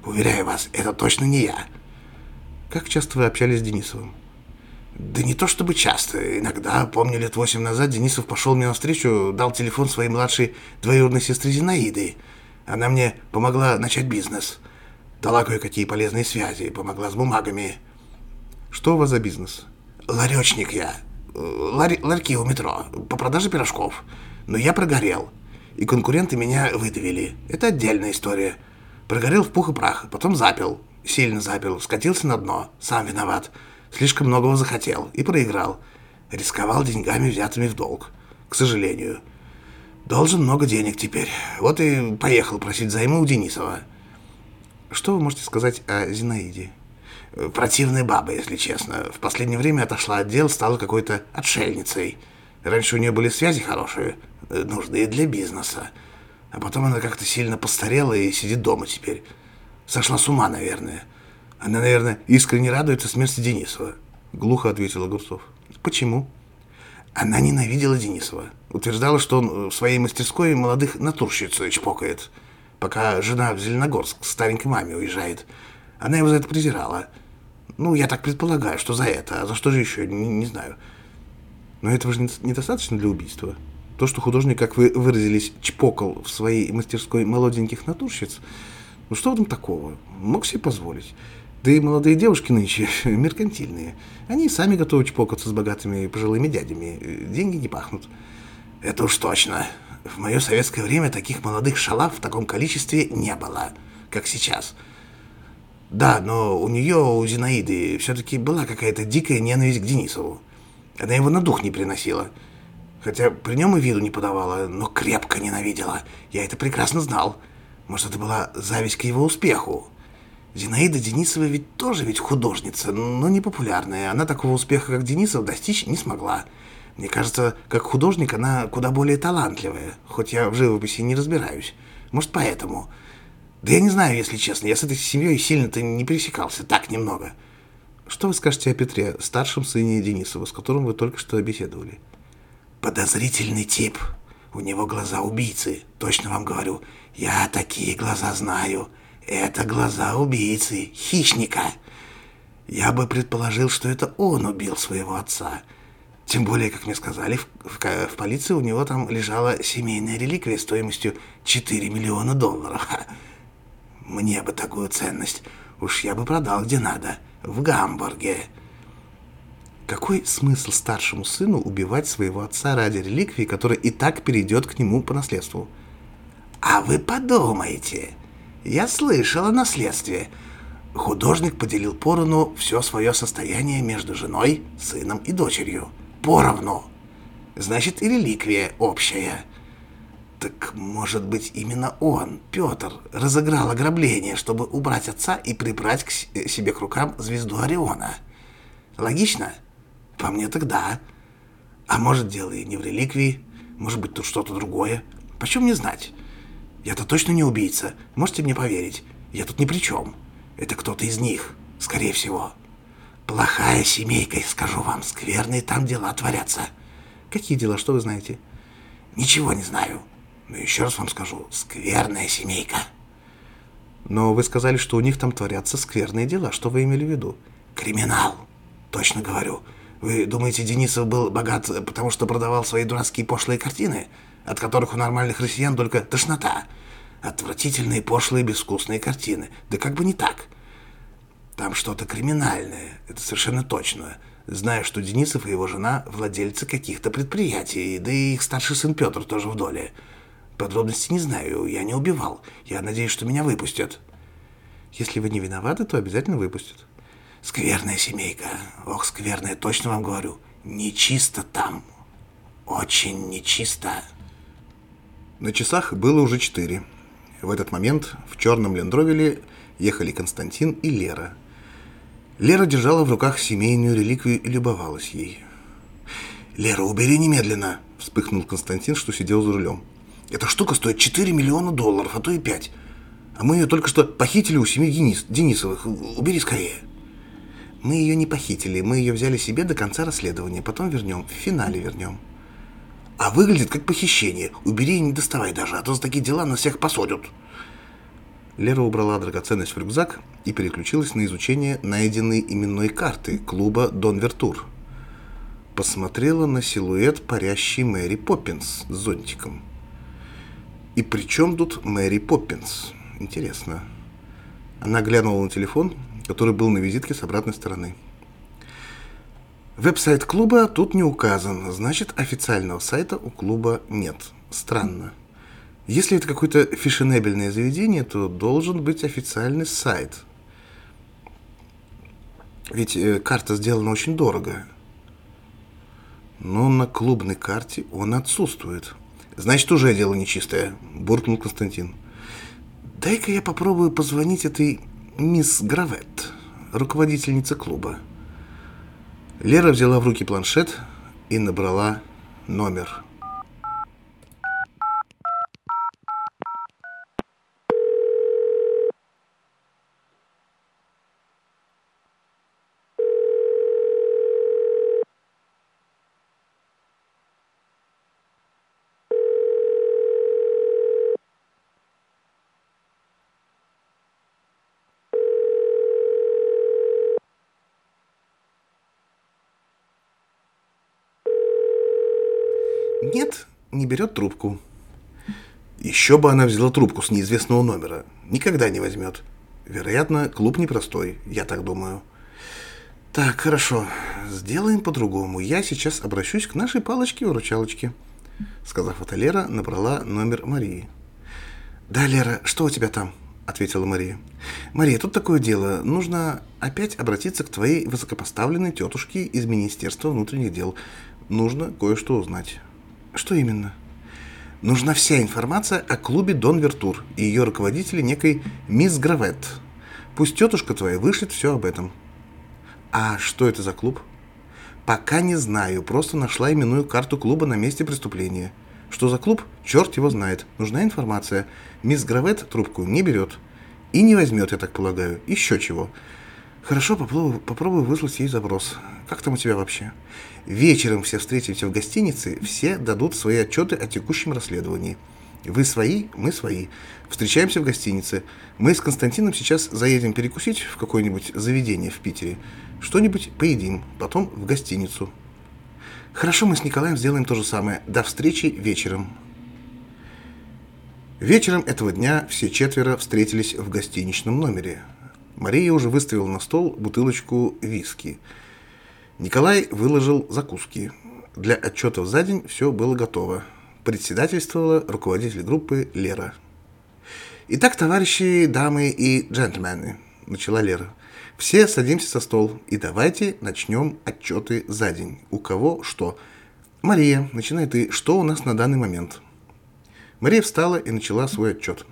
Уверяю вас, это точно не я. Как часто вы общались с Денисовым? Да не то чтобы часто. Иногда, помню, лет восемь назад Денисов пошел мне навстречу, дал телефон своей младшей двоюродной сестре Зинаиды. Она мне помогла начать бизнес. Дала кое-какие полезные связи, помогла с бумагами. Что у вас за бизнес? Ларечник я. Ларь, ларьки у метро. По продаже пирожков. Но я прогорел. И конкуренты меня выдавили. Это отдельная история. Прогорел в пух и прах. Потом запил. Сильно запил. Скатился на дно. Сам виноват. Слишком многого захотел. И проиграл. Рисковал деньгами, взятыми в долг. К сожалению. Должен много денег теперь. Вот и поехал просить займы у Денисова. Что вы можете сказать о Зинаиде? Противная баба, если честно. В последнее время отошла от дел, стала какой-то отшельницей. Раньше у нее были связи хорошие, нужные для бизнеса. А потом она как-то сильно постарела и сидит дома теперь. Сошла с ума, наверное. Она, наверное, искренне радуется смерти Денисова. Глухо ответил Огурцов. Почему? Она ненавидела Денисова. Утверждала, что он в своей мастерской молодых натурщиц чпокает. Пока жена в Зеленогорск к старенькой маме уезжает. Она его за это презирала. Ну, я так предполагаю, что за это. А за что же еще, не, не знаю. Но этого же недостаточно для убийства. То, что художник, как вы выразились, чпокал в своей мастерской молоденьких натурщиц, ну что в этом такого? Мог себе позволить. Да и молодые девушки нынче меркантильные. Они сами готовы чпокаться с богатыми пожилыми дядями. Деньги не пахнут. Это уж точно. В мое советское время таких молодых шалав в таком количестве не было, как сейчас. Да, но у нее, у Зинаиды, все-таки была какая-то дикая ненависть к Денисову. Она его на дух не приносила. Хотя при нем и виду не подавала, но крепко ненавидела. Я это прекрасно знал. Может, это была зависть к его успеху. Зинаида Денисова ведь тоже ведь художница, но не популярная. Она такого успеха, как Денисов, достичь не смогла. Мне кажется, как художник она куда более талантливая, хоть я в живописи не разбираюсь. Может, поэтому... Да я не знаю, если честно, я с этой семьей сильно-то не пересекался, так немного. Что вы скажете о Петре, старшем сыне Денисова, с которым вы только что беседовали? Подозрительный тип. У него глаза убийцы, точно вам говорю. Я такие глаза знаю. Это глаза убийцы, хищника. Я бы предположил, что это он убил своего отца. Тем более, как мне сказали, в, в, в полиции у него там лежала семейная реликвия стоимостью четыре миллиона долларов. Мне бы такую ценность. Уж я бы продал где надо. В Гамбурге. Какой смысл старшему сыну убивать своего отца ради реликвии, которая и так перейдет к нему по наследству? А вы подумайте. Я слышал о наследстве. Художник поделил поровну все свое состояние между женой, сыном и дочерью. Поровну. Значит, и реликвия общая. Так, может быть, именно он, Петр, разыграл ограбление, чтобы убрать отца и прибрать к себе к рукам звезду Ориона. Логично? По мне так да. А может, дело и не в реликвии, может быть, тут что-то другое. Почем мне знать? Я-то точно не убийца, можете мне поверить. Я тут ни при чем. Это кто-то из них, скорее всего. Плохая семейка, скажу вам, скверные там дела творятся. Какие дела, что вы знаете? Ничего не знаю. Но еще раз вам скажу, скверная семейка. Но вы сказали, что у них там творятся скверные дела. Что вы имели в виду? Криминал. Точно говорю. Вы думаете, Денисов был богат, потому что продавал свои дурацкие пошлые картины, от которых у нормальных россиян только тошнота? Отвратительные, пошлые, безвкусные картины. Да как бы не так. Там что-то криминальное, это совершенно точно. Знаю, что Денисов и его жена владельцы каких-то предприятий, да и их старший сын Петр тоже в доле. Подробностей не знаю, я не убивал. Я надеюсь, что меня выпустят. Если вы не виноваты, то обязательно выпустят. Скверная семейка. Ох, скверная, точно вам говорю. Нечисто там. Очень нечисто. На часах было уже четыре. В этот момент в черном лендровеле ехали Константин и Лера. Лера держала в руках семейную реликвию и любовалась ей. «Лера, убери немедленно!» — вспыхнул Константин, что сидел за рулем. «Эта штука стоит четыре миллиона долларов, а то и пять. А мы ее только что похитили у семьи Денис, Денисовых. Убери скорее!» «Мы ее не похитили, мы ее взяли себе до конца расследования, потом вернем, в финале вернем». «А выглядит как похищение. Убери и не доставай даже, а то за такие дела нас всех посадят». Лера убрала драгоценность в рюкзак и переключилась на изучение найденной именной карты клуба «Дон Вертур». Посмотрела на силуэт парящей Мэри Поппинс с зонтиком. И при чем тут Мэри Поппинс? Интересно. Она глянула на телефон, который был на визитке с обратной стороны. Веб-сайт клуба тут не указан, значит, официального сайта у клуба нет. Странно. Если это какое-то фешенебельное заведение, то должен быть официальный сайт. Ведь э, карта сделана очень дорого. Но на клубной карте он отсутствует. Значит, уже дело нечистое, буркнул Константин. Дай-ка я попробую позвонить этой мисс Гравет, руководительнице клуба. Лера взяла в руки планшет и набрала номер. Нет, не берет трубку. Еще бы она взяла трубку с неизвестного номера. Никогда не возьмет. Вероятно, клуб непростой, я так думаю. Так, хорошо, сделаем по-другому. Я сейчас обращусь к нашей палочке-выручалочке. Сказав это, Лера набрала номер Марии. Да, Лера, что у тебя там? Ответила Мария. Мария, тут такое дело. Нужно опять обратиться к твоей высокопоставленной тетушке из Министерства внутренних дел. Нужно кое-что узнать. Что именно? Нужна вся информация о клубе «Дон Вертур» и ее руководителе некой мисс Гравет. Пусть тетушка твоя вышлет все об этом. А что это за клуб? Пока не знаю, просто нашла именную карту клуба на месте преступления. Что за клуб? Черт его знает. Нужна информация. Мисс Гравет трубку не берет. И не возьмет, я так полагаю. Еще чего. Хорошо, попробую, попробую выслать ей запрос. Как там у тебя вообще? Вечером все встретимся в гостинице, все дадут свои отчеты о текущем расследовании. Вы свои, мы свои. Встречаемся в гостинице. Мы с Константином сейчас заедем перекусить в какое-нибудь заведение в Питере. Что-нибудь поедим, потом в гостиницу. Хорошо, мы с Николаем сделаем то же самое. До встречи вечером. Вечером этого дня все четверо встретились в гостиничном номере. Мария уже выставила на стол бутылочку виски. Николай выложил закуски. Для отчетов за день все было готово. Председательствовала руководитель группы Лера. «Итак, товарищи, дамы и джентльмены», — начала Лера, — «все садимся за стол и давайте начнем отчеты за день. У кого что. Мария, начинай ты. Что у нас на данный момент?» Мария встала и начала свой отчет.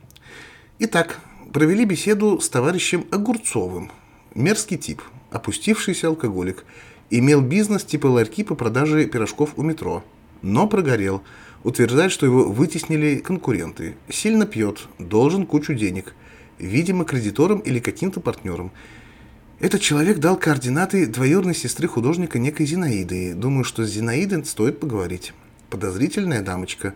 «Итак, провели беседу с товарищем Огурцовым. Мерзкий тип, опустившийся алкоголик. Имел бизнес типа ларьки по продаже пирожков у метро. Но прогорел. Утверждает, что его вытеснили конкуренты. Сильно пьет, должен кучу денег. Видимо, кредиторам или каким-то партнерам. Этот человек дал координаты двоюродной сестры художника некой Зинаиды. Думаю, что с Зинаидой стоит поговорить. Подозрительная дамочка.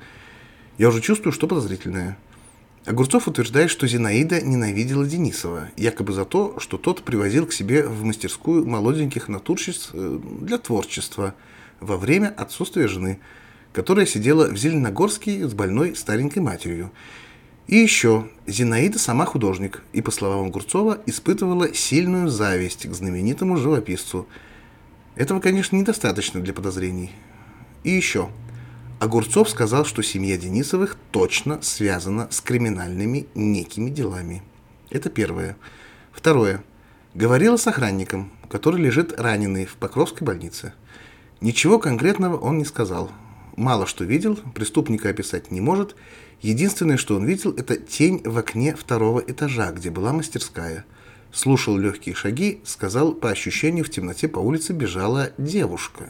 Я уже чувствую, что подозрительная». Огурцов утверждает, что Зинаида ненавидела Денисова, якобы за то, что тот привозил к себе в мастерскую молоденьких натурщиц для творчества во время отсутствия жены, которая сидела в Зеленогорске с больной старенькой матерью. И еще, Зинаида сама художник, и, по словам Огурцова, испытывала сильную зависть к знаменитому живописцу. Этого, конечно, недостаточно для подозрений. И еще, Огурцов сказал, что семья Денисовых точно связана с криминальными некими делами. Это первое. Второе. Говорила с охранником, который лежит раненый в Покровской больнице. Ничего конкретного он не сказал. Мало что видел, преступника описать не может. Единственное, что он видел, это тень в окне второго этажа, где была мастерская. Слушал легкие шаги, сказал, по ощущению, в темноте по улице бежала девушка.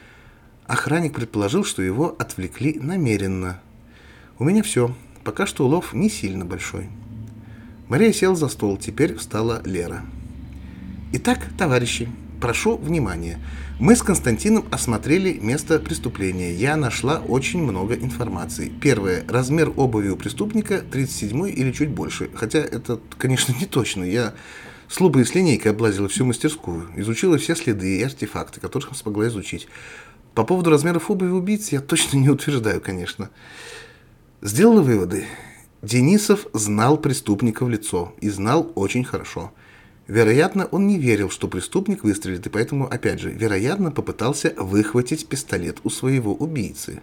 Охранник предположил, что его отвлекли намеренно. У меня все. Пока что улов не сильно большой. Мария села за стол. Теперь встала Лера. «Итак, товарищи, Прошу внимания. Мы с Константином осмотрели место преступления. Я нашла очень много информации. Первое. Размер обуви у преступника тридцать семь или чуть больше. Хотя это, конечно, не точно. Я с лупой и с линейкой облазила всю мастерскую. Изучила все следы и артефакты, которых смогла изучить. По поводу размеров обуви убийц я точно не утверждаю, конечно. Сделала выводы. Денисов знал преступника в лицо. И знал очень хорошо. Вероятно, он не верил, что преступник выстрелит, и поэтому, опять же, вероятно, попытался выхватить пистолет у своего убийцы.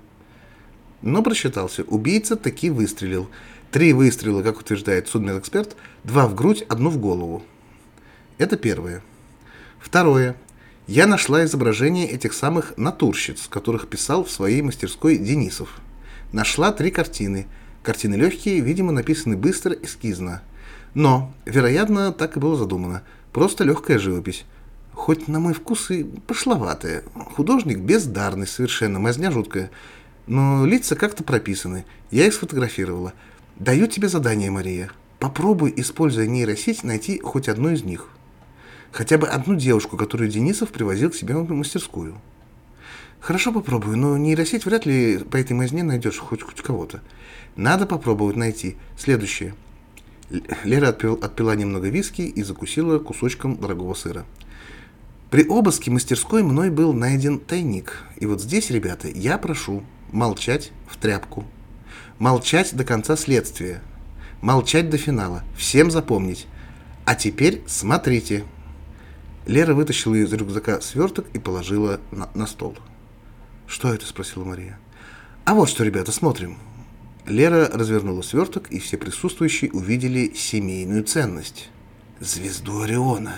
Но просчитался. Убийца таки выстрелил. Три выстрела, как утверждает судмедэксперт, два в грудь, одну в голову. Это первое. Второе. Я нашла изображение этих самых натурщиц, которых писал в своей мастерской Денисов. Нашла три картины. Картины легкие, видимо, написаны быстро, эскизно. Но, вероятно, так и было задумано. Просто легкая живопись. Хоть на мой вкус и пошловатая. Художник бездарный совершенно, мазня жуткая. Но лица как-то прописаны. Я их сфотографировала. Даю тебе задание, Мария. Попробуй, используя нейросеть, найти хоть одну из них. Хотя бы одну девушку, которую Денисов привозил к себе в мастерскую. Хорошо, попробую, но нейросеть вряд ли по этой мазне найдешь хоть, хоть кого-то. Надо попробовать найти. Следующее. Лера отпил, отпила немного виски и закусила кусочком дорогого сыра. При обыске мастерской мной был найден тайник. И вот здесь, ребята, я прошу молчать в тряпку. Молчать до конца следствия. Молчать до финала. Всем запомнить. А теперь смотрите. Лера вытащила из рюкзака сверток и положила на, на стол. «Что это?» – спросила Мария. «А вот что, ребята, смотрим». Лера развернула сверток, и все присутствующие увидели семейную ценность. Звезду Ориона.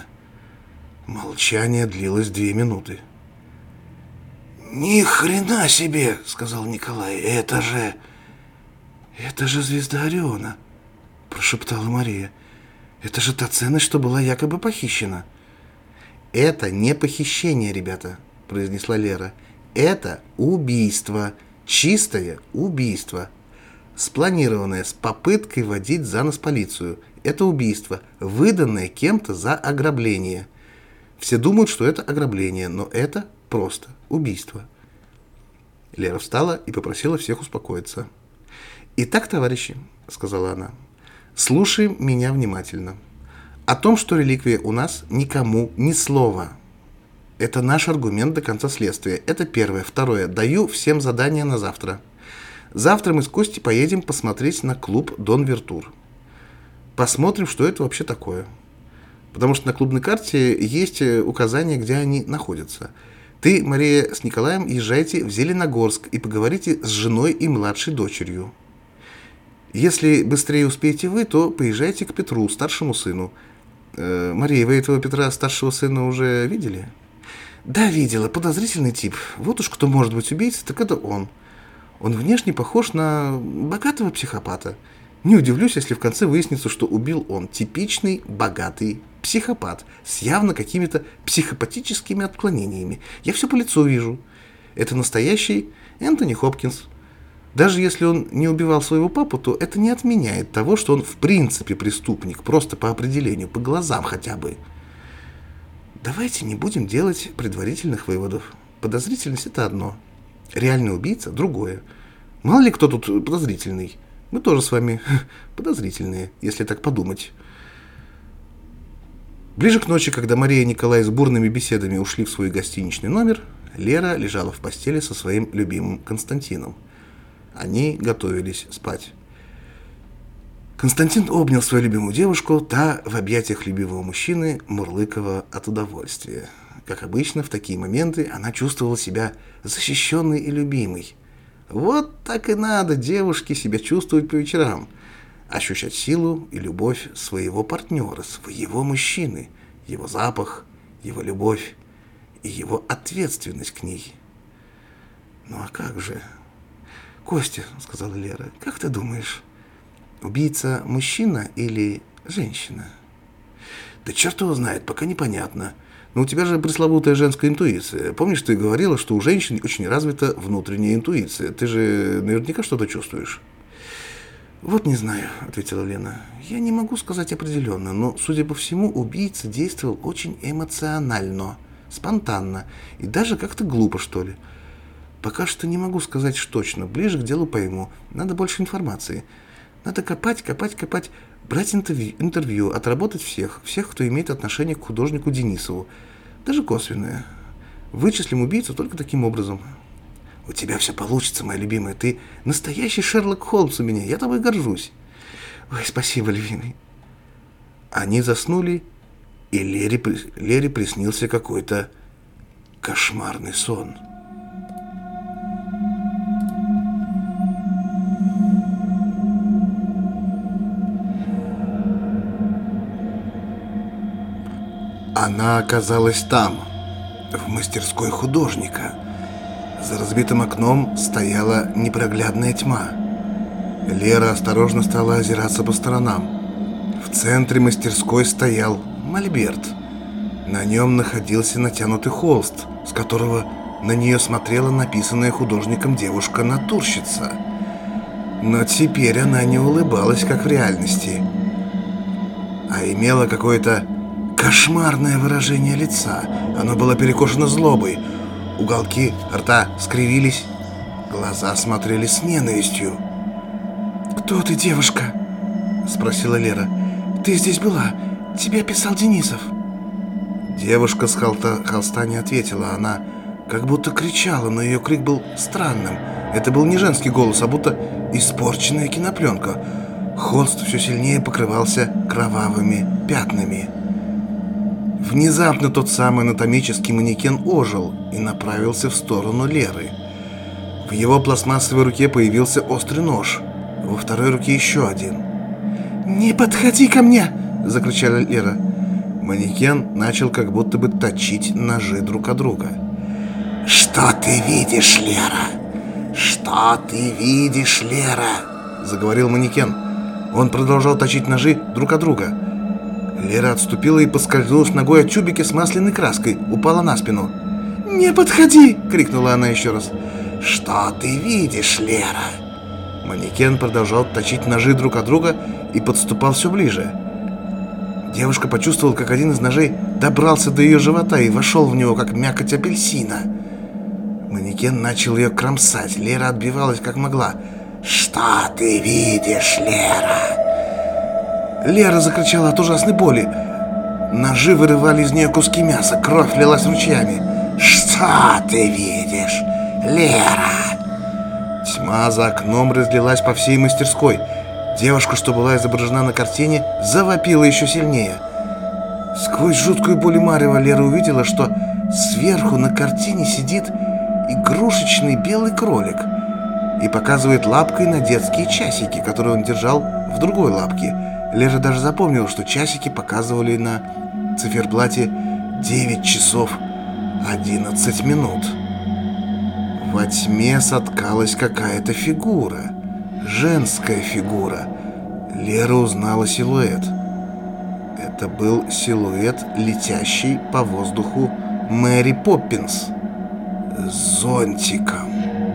Молчание длилось две минуты. «Ни хрена себе!» — сказал Николай. «Это же... это же звезда Ориона!» — прошептала Мария. «Это же та ценность, что была якобы похищена!» «Это не похищение, ребята!» — произнесла Лера. «Это убийство! Чистое убийство!» Спланированное с попыткой водить за нос полицию. Это убийство, выданное кем-то за ограбление. Все думают, что это ограбление, но это просто убийство. Лера встала и попросила всех успокоиться. «Итак, товарищи», — сказала она, — «слушаем меня внимательно. О том, что реликвия у нас, никому ни слова. Это наш аргумент до конца следствия. Это первое. Второе. Даю всем задание на завтра. Завтра мы с Костей поедем посмотреть на клуб «Дон Вертур». Посмотрим, что это вообще такое. Потому что на клубной карте есть указания, где они находятся. Ты, Мария, с Николаем езжайте в Зеленогорск и поговорите с женой и младшей дочерью. Если быстрее успеете вы, то поезжайте к Петру, старшему сыну. Э, Мария, вы этого Петра, старшего сына, уже видели? Да, видела. Подозрительный тип. Вот уж кто может быть убийцей, так это он. Он внешне похож на богатого психопата. Не удивлюсь, если в конце выяснится, что убил он типичный богатый психопат с явно какими-то психопатическими отклонениями. Я все по лицу вижу. Это настоящий Энтони Хопкинс. Даже если он не убивал своего папу, то это не отменяет того, что он в принципе преступник, просто по определению, по глазам хотя бы. Давайте не будем делать предварительных выводов. Подозрительность – это одно. Реальный убийца – другое. Мало ли кто тут подозрительный. Мы тоже с вами подозрительные, если так подумать. Ближе к ночи, когда Мария и Николай с бурными беседами ушли в свой гостиничный номер, Лера лежала в постели со своим любимым Константином. Они готовились спать. Константин обнял свою любимую девушку, та в объятиях любимого мужчины мурлыкала от удовольствия. Как обычно, в такие моменты она чувствовала себя защищенной и любимой. Вот так и надо девушке себя чувствовать по вечерам. Ощущать силу и любовь своего партнера, своего мужчины, его запах, его любовь и его ответственность к ней. Ну а как же? «Костя», — сказала Лера, — «как ты думаешь, убийца мужчина или женщина?» «Да черт его знает, пока непонятно. Но у тебя же пресловутая женская интуиция. Помнишь, ты говорила, что у женщин очень развита внутренняя интуиция? Ты же наверняка что-то чувствуешь». «Вот не знаю», — ответила Лена. «Я не могу сказать определенно, но, судя по всему, убийца действовал очень эмоционально. спонтанно и даже как-то глупо, что ли. Пока что не могу сказать что точно, ближе к делу пойму. Надо больше информации. Надо копать, копать, копать, брать интервью, интервью, отработать всех, всех, кто имеет отношение к художнику Денисову. Даже косвенное. Вычислим убийцу только таким образом. У тебя все получится, моя любимая. Ты настоящий Шерлок Холмс у меня. Я тобой горжусь. Ой, спасибо, любимый. Они заснули, и Лере, Лере приснился какой-то кошмарный сон. Она оказалась там, в мастерской художника. За разбитым окном стояла непроглядная тьма. Лера осторожно стала озираться по сторонам. В центре мастерской стоял мольберт. На нем находился натянутый холст, с которого на нее смотрела написанная художником девушка-натурщица. Но теперь она не улыбалась, как в реальности, а имела какое-то кошмарное выражение лица. Оно было перекошено злобой. Уголки рта скривились, глаза смотрели с ненавистью. «Кто ты, девушка?» — спросила Лера. «Ты здесь была? Тебя писал Денисов». Девушка с холста, холста не ответила. Она как будто кричала, но ее крик был странным. Это был не женский голос, а будто испорченная кинопленка. Холст все сильнее покрывался кровавыми пятнами. Внезапно тот самый анатомический манекен ожил и направился в сторону Леры. В его пластмассовой руке появился острый нож. Во второй руке еще один. «Не подходи ко мне!» – закричала Лера. Манекен начал как будто бы точить ножи друг от друга. «Что ты видишь, Лера? Что ты видишь, Лера?» – заговорил манекен. Он продолжал точить ножи друг от друга. Лера отступила и поскользнулась ногой от тюбики с масляной краской, упала на спину. «Не подходи!» – крикнула она еще раз. «Что ты видишь, Лера?» Манекен продолжал точить ножи друг от друга и подступал все ближе. Девушка почувствовала, как один из ножей добрался до ее живота и вошел в него, как мякоть апельсина. Манекен начал ее кромсать. Лера отбивалась, как могла. «Что ты видишь, Лера?» Лера закричала от ужасной боли. Ножи вырывали из нее куски мяса, кровь лилась ручьями. «Что ты видишь, Лера?» Тьма за окном разлилась по всей мастерской. Девушка, что была изображена на картине, завопила еще сильнее. Сквозь жуткую боль и марево Лера увидела, что сверху на картине сидит игрушечный белый кролик и показывает лапкой на детские часики, которые он держал в другой лапке. Лера даже запомнила, что часики показывали на циферблате девять часов одиннадцать минут. Во тьме соткалась какая-то фигура. Женская фигура. Лера узнала силуэт. Это был силуэт, летящий по воздуху Мэри Поппинс с зонтиком.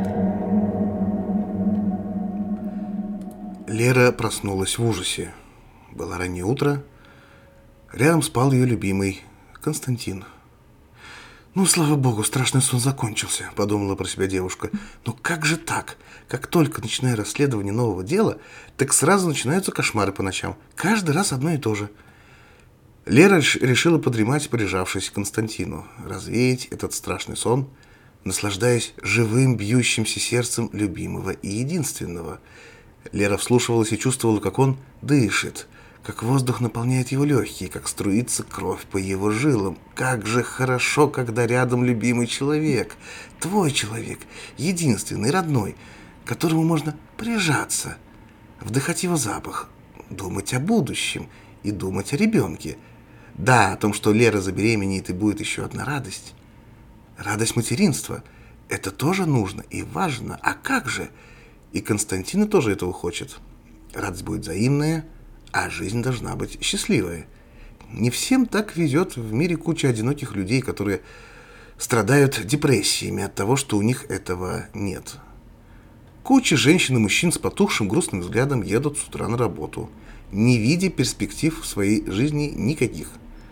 Лера проснулась в ужасе. Было раннее утро. Рядом спал ее любимый Константин. «Ну, слава богу, страшный сон закончился», — подумала про себя девушка. «Но как же так? Как только начинаю расследование нового дела, так сразу начинаются кошмары по ночам. Каждый раз одно и то же». Лера решила подремать, прижавшись к Константину, развеять этот страшный сон, наслаждаясь живым, бьющимся сердцем любимого и единственного. Лера вслушивалась и чувствовала, как он дышит, как воздух наполняет его легкие, как струится кровь по его жилам. Как же хорошо, когда рядом любимый человек, твой человек, единственный, родной, к которому можно прижаться, вдыхать его запах, думать о будущем и думать о ребенке. Да, о том, что Лера забеременеет и будет еще одна радость. Радость материнства. Это тоже нужно и важно. А как же? И Константина тоже этого хочет. Радость будет взаимная, а жизнь должна быть счастливая. Не всем так везет. В мире куча одиноких людей, которые страдают депрессиями от того, что у них этого нет. Куча женщин и мужчин с потухшим грустным взглядом едут с утра на работу, не видя перспектив в своей жизни никаких.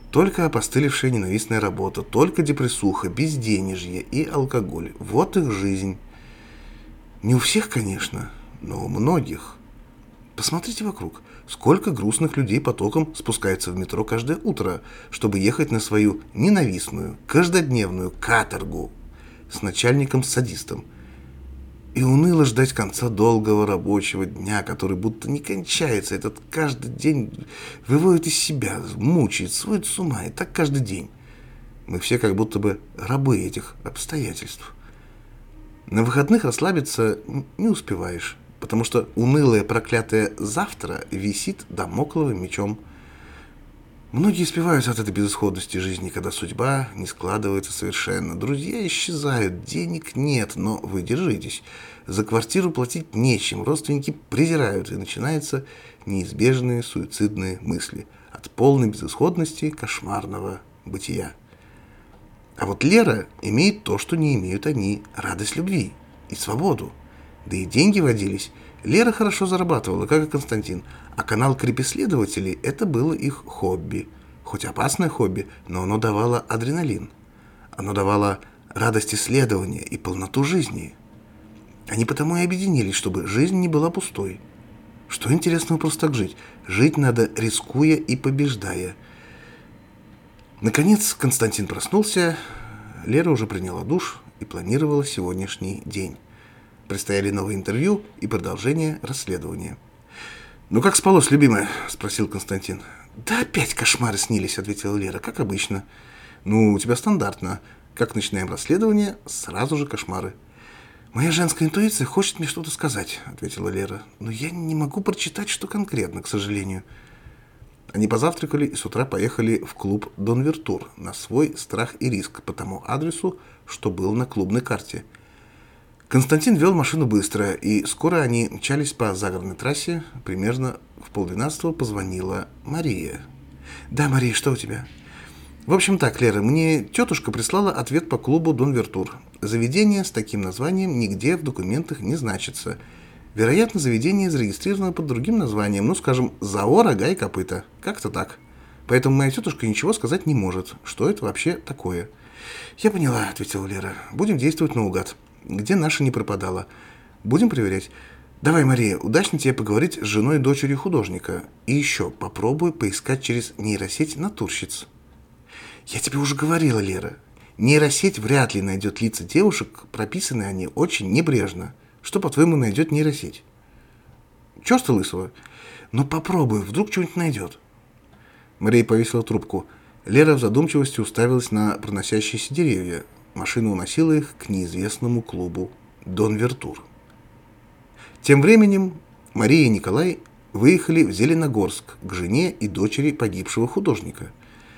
Только опостылевшая ненавистная работа, только депрессуха, безденежье и алкоголь. Вот их жизнь. Не у всех, конечно, но у многих. Посмотрите вокруг. Сколько грустных людей потоком спускается в метро каждое утро, чтобы ехать на свою ненавистную, каждодневную каторгу с начальником-садистом. И уныло ждать конца долгого рабочего дня, который будто не кончается. Этот каждый день выводит из себя, мучает, сводит с ума. И так каждый день. Мы все как будто бы рабы этих обстоятельств. На выходных расслабиться не успеваешь, потому что унылое проклятое «завтра» висит дамокловым мечом. Многие спиваются от этой безысходности жизни, когда судьба не складывается совершенно. Друзья исчезают, денег нет, но вы держитесь. За квартиру платить нечем, родственники презирают, и начинаются неизбежные суицидные мысли от полной безысходности кошмарного бытия. А вот Лера имеет то, что не имеют они – радость любви и свободу. Да и деньги водились. Лера хорошо зарабатывала, как и Константин, а канал «Крипеследователи» – это было их хобби. Хоть опасное хобби, но оно давало адреналин. Оно давало радость исследования и полноту жизни. Они потому и объединились, чтобы жизнь не была пустой. Что интересного просто так жить? Жить надо, рискуя и побеждая. Наконец Константин проснулся, Лера уже приняла душ и планировала сегодняшний день. Предстояли новые интервью и продолжение расследования. «Ну как спалось, любимая?» – спросил Константин. «Да опять кошмары снились», – ответила Лера, – «как обычно». «Ну, у тебя стандартно. Как начинаем расследование, сразу же кошмары». «Моя женская интуиция хочет мне что-то сказать», – ответила Лера. «Но я не могу прочитать, что конкретно, к сожалению». Они позавтракали и с утра поехали в клуб «Дон Вертур» на свой страх и риск по тому адресу, что был на клубной карте. Константин вел машину быстро, и скоро они мчались по загородной трассе. Примерно в полдвенадцатого позвонила Мария. «Да, Мария, что у тебя?» «В общем так, Лера, мне тетушка прислала ответ по клубу «Дон Вертур». Заведение с таким названием нигде в документах не значится. Вероятно, заведение зарегистрировано под другим названием, ну, скажем, ЗАО «Рога и копыта». Как-то так. Поэтому моя тетушка ничего сказать не может. Что это вообще такое?» «Я поняла», — ответила Лера. «Будем действовать наугад. Где наша не пропадала. Будем проверять. Давай, Мария, удачно тебе поговорить с женой и дочерью художника. И еще попробуй поискать через нейросеть натурщиц». «Я тебе уже говорила, Лера. Нейросеть вряд ли найдет лица девушек, прописанные они очень небрежно. Что, по-твоему, найдет нейросеть?» «Черта лысого. Но попробуй, вдруг что-нибудь найдет». Мария повесила трубку. Лера в задумчивости уставилась на проносящиеся деревья. Машина уносила их к неизвестному клубу «Дон Вертур». Тем временем Мария и Николай выехали в Зеленогорск к жене и дочери погибшего художника.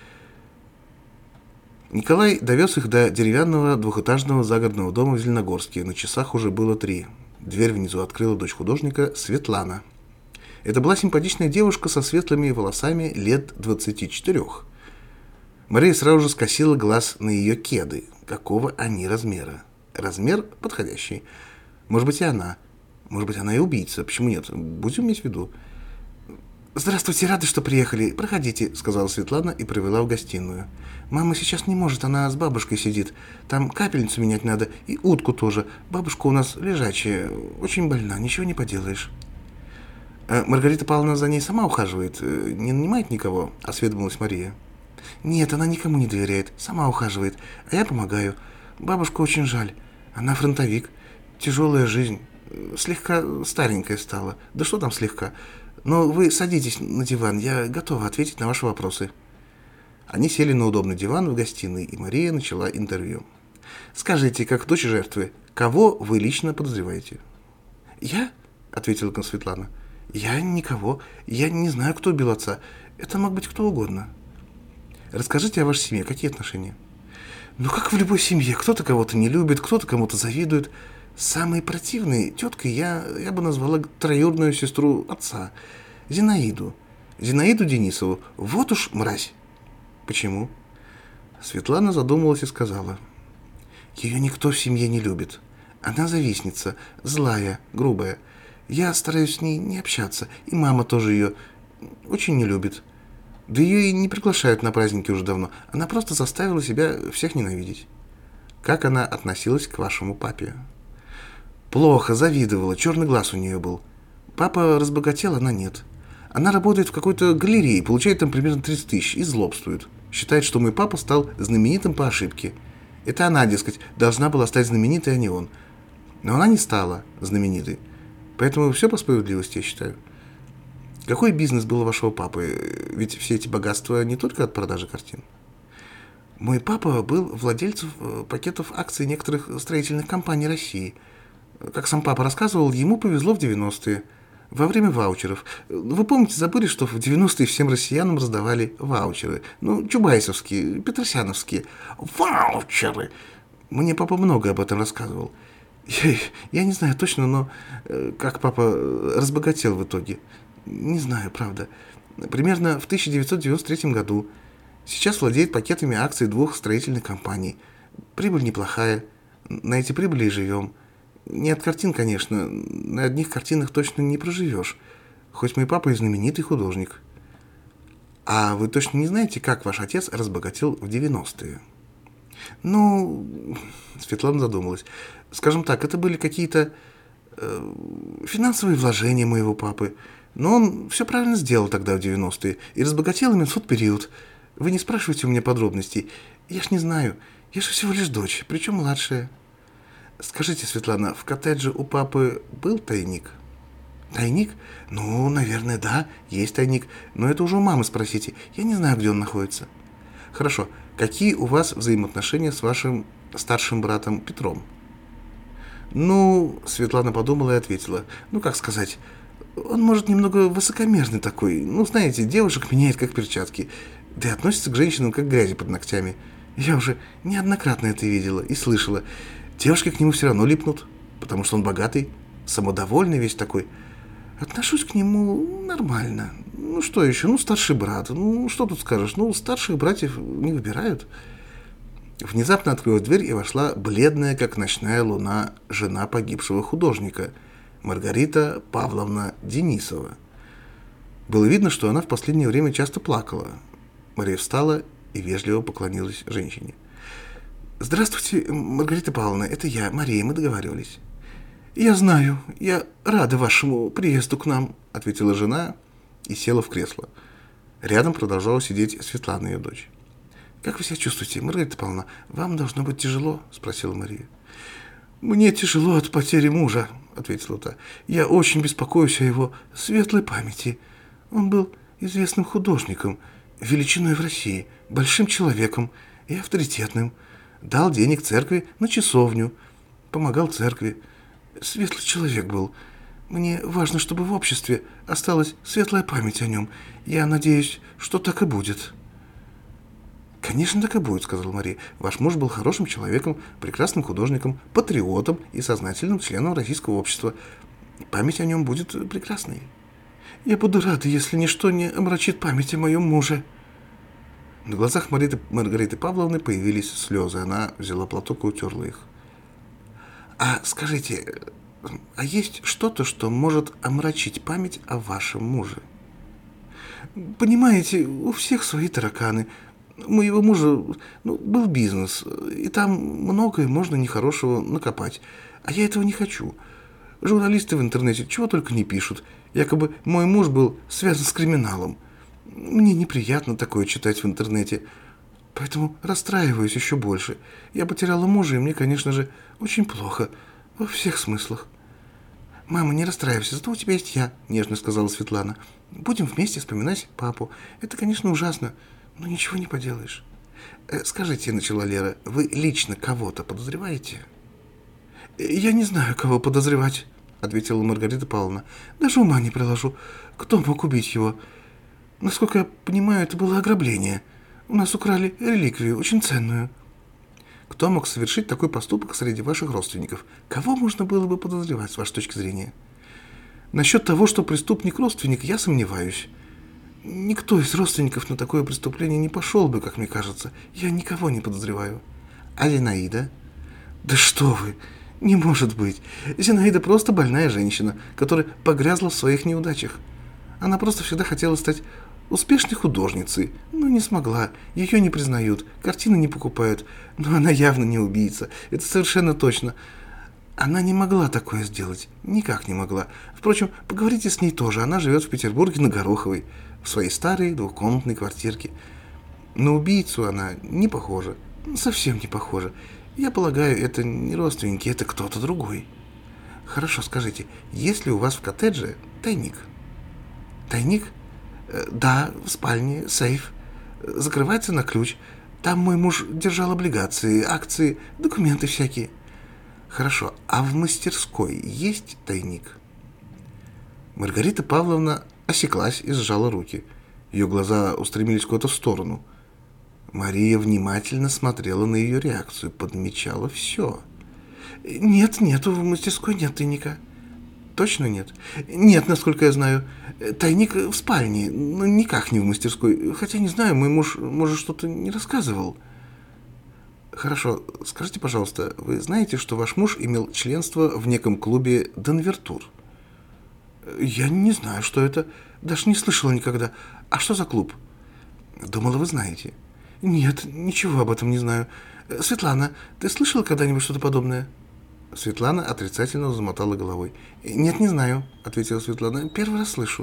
Николай довез их до деревянного двухэтажного загородного дома в Зеленогорске. На часах уже было три. Дверь внизу открыла дочь художника Светлана. Это была симпатичная девушка со светлыми волосами лет двадцати четырех. Мария сразу же скосила глаз на ее кеды. Какого они размера? Размер подходящий. Может быть, и она. Может быть, она и убийца. Почему нет? Будем иметь в виду. «Здравствуйте, рады, что приехали. Проходите», — сказала Светлана и провела в гостиную. «Мама сейчас не может, она с бабушкой сидит. Там капельницу менять надо и утку тоже. Бабушка у нас лежачая, очень больна, ничего не поделаешь». «А Маргарита Павловна за ней сама ухаживает, не нанимает никого?» — осведомилась Мария. «Нет, она никому не доверяет, сама ухаживает, а я помогаю. Бабушку очень жаль, она фронтовик, тяжелая жизнь, слегка старенькая стала. Да что там слегка? Но вы садитесь на диван, я готова ответить на ваши вопросы». Они сели на удобный диван в гостиной, и Мария начала интервью. «Скажите, как дочь жертвы, кого вы лично подозреваете?» «Я?» — ответила Светлана. «Я никого. Я не знаю, кто убил отца. Это мог быть кто угодно». «Расскажите о вашей семье. Какие отношения?» «Ну, как в любой семье. Кто-то кого-то не любит, кто-то кому-то завидует. Самой противной теткой я, я бы назвала троюродную сестру отца, Зинаиду. Зинаиду Денисову. Вот уж мразь». «Почему?» Светлана задумалась и сказала. «Ее никто в семье не любит. Она завистница, злая, грубая. Я стараюсь с ней не общаться, и мама тоже ее очень не любит. Да ее и не приглашают на праздники уже давно. Она просто заставила себя всех ненавидеть. Как она относилась к вашему папе? Плохо, завидовала, черный глаз у нее был. Папа разбогател, она нет. Она работает в какой-то галерее, получает там примерно тридцать тысяч и злобствует. Считает, что мой папа стал знаменитым по ошибке. Это она, дескать, должна была стать знаменитой, а не он. Но она не стала знаменитой. Поэтому все по справедливости, я считаю. Какой бизнес был у вашего папы? Ведь все эти богатства не только от продажи картин. Мой папа был владельцем пакетов акций некоторых строительных компаний России. Как сам папа рассказывал, ему повезло в девяностые, во время ваучеров. Вы помните, забыли, что в девяностые всем россиянам раздавали ваучеры? Ну, чубайсовские, петросяновские. Ваучеры! Мне папа много об этом рассказывал. Я, я не знаю точно, но как папа разбогател в итоге. Не знаю, правда. Примерно в тысяча девятьсот девяносто третьем году. Сейчас владеет пакетами акций двух строительных компаний. Прибыль неплохая. На эти прибыли и живем. Не от картин, конечно. На одних картинах точно не проживешь. Хоть мой папа и знаменитый художник. А вы точно не знаете, как ваш отец разбогател в девяностые? Ну, Светлана задумалась. Скажем так, это были какие-то э, финансовые вложения моего папы. Но он все правильно сделал тогда, в девяностые. И разбогател именно в тот период. Вы не спрашивайте у меня подробностей. Я ж не знаю. Я же всего лишь дочь, причем младшая. Скажите, Светлана, в коттедже у папы был тайник? Тайник? Ну, наверное, да, есть тайник. Но это уже у мамы спросите. Я не знаю, где он находится. Хорошо. Какие у вас взаимоотношения с вашим старшим братом Петром? Ну, Светлана подумала и ответила. Ну, как сказать, он, может, немного высокомерный такой. Ну, знаете, девушек меняет как перчатки. Да и относится к женщинам как к грязи под ногтями. Я уже неоднократно это видела и слышала. Девушки к нему все равно липнут, потому что он богатый, самодовольный весь такой. Отношусь к нему нормально. Ну, что еще? Ну, старший брат. Ну, что тут скажешь? Ну, старших братьев не выбирают. Внезапно открылась дверь, и вошла бледная, как ночная луна, жена погибшего художника, Маргарита Павловна Денисова. Было видно, что она в последнее время часто плакала. Мария встала и вежливо поклонилась женщине. «Здравствуйте, Маргарита Павловна, это я, Мария, мы договаривались». «Я знаю, я рада вашему приезду к нам», — ответила жена и села в кресло. Рядом продолжала сидеть Светлана, ее дочь. «Как вы себя чувствуете, Маргарита Павловна? Вам должно быть тяжело?» — спросила Мария. «Мне тяжело от потери мужа», — ответила та. «Я очень беспокоюсь о его светлой памяти. Он был известным художником, величиной в России, большим человеком и авторитетным. Дал денег церкви на часовню, помогал церкви. Светлый человек был. Мне важно, чтобы в обществе осталась светлая память о нем. Я надеюсь, что так и будет». «Конечно, так и будет», — сказала Мария. «Ваш муж был хорошим человеком, прекрасным художником, патриотом и сознательным членом российского общества. Память о нем будет прекрасной». «Я буду рада, если ничто не омрачит память о моем муже». На глазах Мариты, Маргариты Павловны появились слезы. Она взяла платок и утерла их. «А скажите, а есть что-то, что может омрачить память о вашем муже?» «Понимаете, у всех свои тараканы. У моего мужа ну, был бизнес, и там многое можно нехорошего накопать. А я этого не хочу. Журналисты в интернете чего только не пишут. Якобы мой муж был связан с криминалом. Мне неприятно такое читать в интернете, поэтому расстраиваюсь еще больше. Я потеряла мужа, и мне, конечно же, очень плохо, во всех смыслах». «Мама, не расстраивайся, зато у тебя есть я», — нежно сказала Светлана. «Будем вместе вспоминать папу. Это, конечно, ужасно, но ничего не поделаешь». Э, «Скажите», — начала Лера, — «вы лично кого-то подозреваете?» «Я не знаю, кого подозревать», — ответила Маргарита Павловна. «Даже ума не приложу. Кто мог убить его? Насколько я понимаю, это было ограбление. У нас украли реликвию, очень ценную». «Кто мог совершить такой поступок среди ваших родственников? Кого можно было бы подозревать, с вашей точки зрения?» «Насчет того, что преступник родственник, я сомневаюсь. Никто из родственников на такое преступление не пошел бы, как мне кажется. Я никого не подозреваю». «А Зинаида?» «Да что вы! Не может быть! Зинаида просто больная женщина, которая погрязла в своих неудачах. Она просто всегда хотела стать успешной художницей, но не смогла, ее не признают, картины не покупают, но она явно не убийца, это совершенно точно. Она не могла такое сделать, никак не могла. Впрочем, поговорите с ней тоже, она живет в Петербурге на Гороховой, в своей старой двухкомнатной квартирке. На убийцу она не похожа, совсем не похожа. Я полагаю, это не родственники, это кто-то другой. Хорошо, скажите, есть ли у вас в коттедже тайник? Тайник? Да, в спальне, сейф. Закрывается на ключ. Там мой муж держал облигации, акции, документы всякие. Хорошо, а в мастерской есть тайник? Маргарита Павловна осеклась и сжала руки. Ее глаза устремились куда-то в сторону. Мария внимательно смотрела на ее реакцию, подмечала все. «Нет, нет, в мастерской нет тайника». «Точно нет?» «Нет, насколько я знаю. Тайник в спальне, но никак не в мастерской. Хотя, не знаю, мой муж, может, что-то не рассказывал». «Хорошо, скажите, пожалуйста, вы знаете, что ваш муж имел членство в неком клубе «Денвертур»?» «Я не знаю, что это. Даже не слышала никогда. А что за клуб?» «Думала, вы знаете». «Нет, ничего об этом не знаю. Светлана, ты слышала когда-нибудь что-то подобное?» Светлана отрицательно замотала головой. «Нет, не знаю», — ответила Светлана. «Первый раз слышу».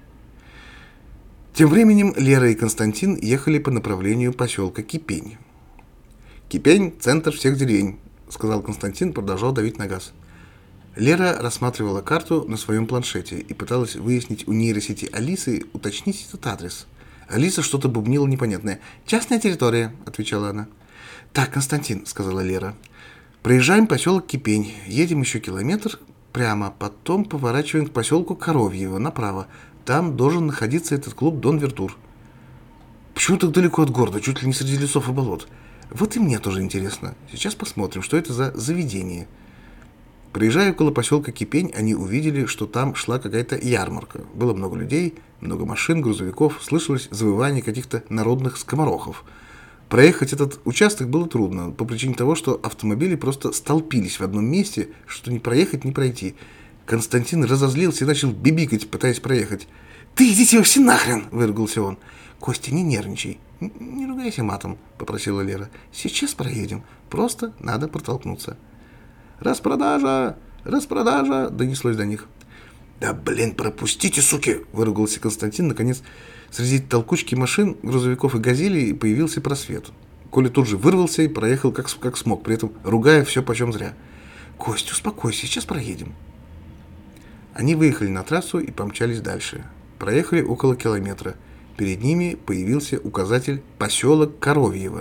Тем временем Лера и Константин ехали по направлению поселка Кипень. «Кипень — центр всех деревень», — сказал Константин, продолжал давить на газ. Лера рассматривала карту на своем планшете и пыталась выяснить у нейросети Алисы, уточнить этот адрес. Алиса что-то бубнила непонятное. «Частная территория», — отвечала она. «Так, Константин», — сказала Лера, — «проезжаем поселок Кипень, едем еще километр прямо, потом поворачиваем к поселку Коровьево направо. Там должен находиться этот клуб «Денвертур». «Почему так далеко от города, чуть ли не среди лесов и болот?» «Вот и мне тоже интересно. Сейчас посмотрим, что это за заведение». Проезжая около поселка Кипень, они увидели, что там шла какая-то ярмарка. Было много людей, много машин, грузовиков, слышалось завывание каких-то народных скоморохов. Проехать этот участок было трудно, по причине того, что автомобили просто столпились в одном месте, что ни проехать, ни пройти. Константин разозлился и начал бибикать, пытаясь проехать. «Ты идите все нахрен!» – выругался он. «Костя, не нервничай. Не ругайся матом», – попросила Лера. «Сейчас проедем. Просто надо протолкнуться». «Распродажа! Распродажа!» – донеслось до них. «Да блин, пропустите, суки!» – выругался Константин. Наконец, среди толкучки машин, грузовиков и газелей появился просвет. Коля тут же вырвался и проехал как, как смог, при этом ругая все почем зря. «Кость, успокойся, сейчас проедем». Они выехали на трассу и помчались дальше. Проехали около километра. Перед ними появился указатель «Поселок Коровьево».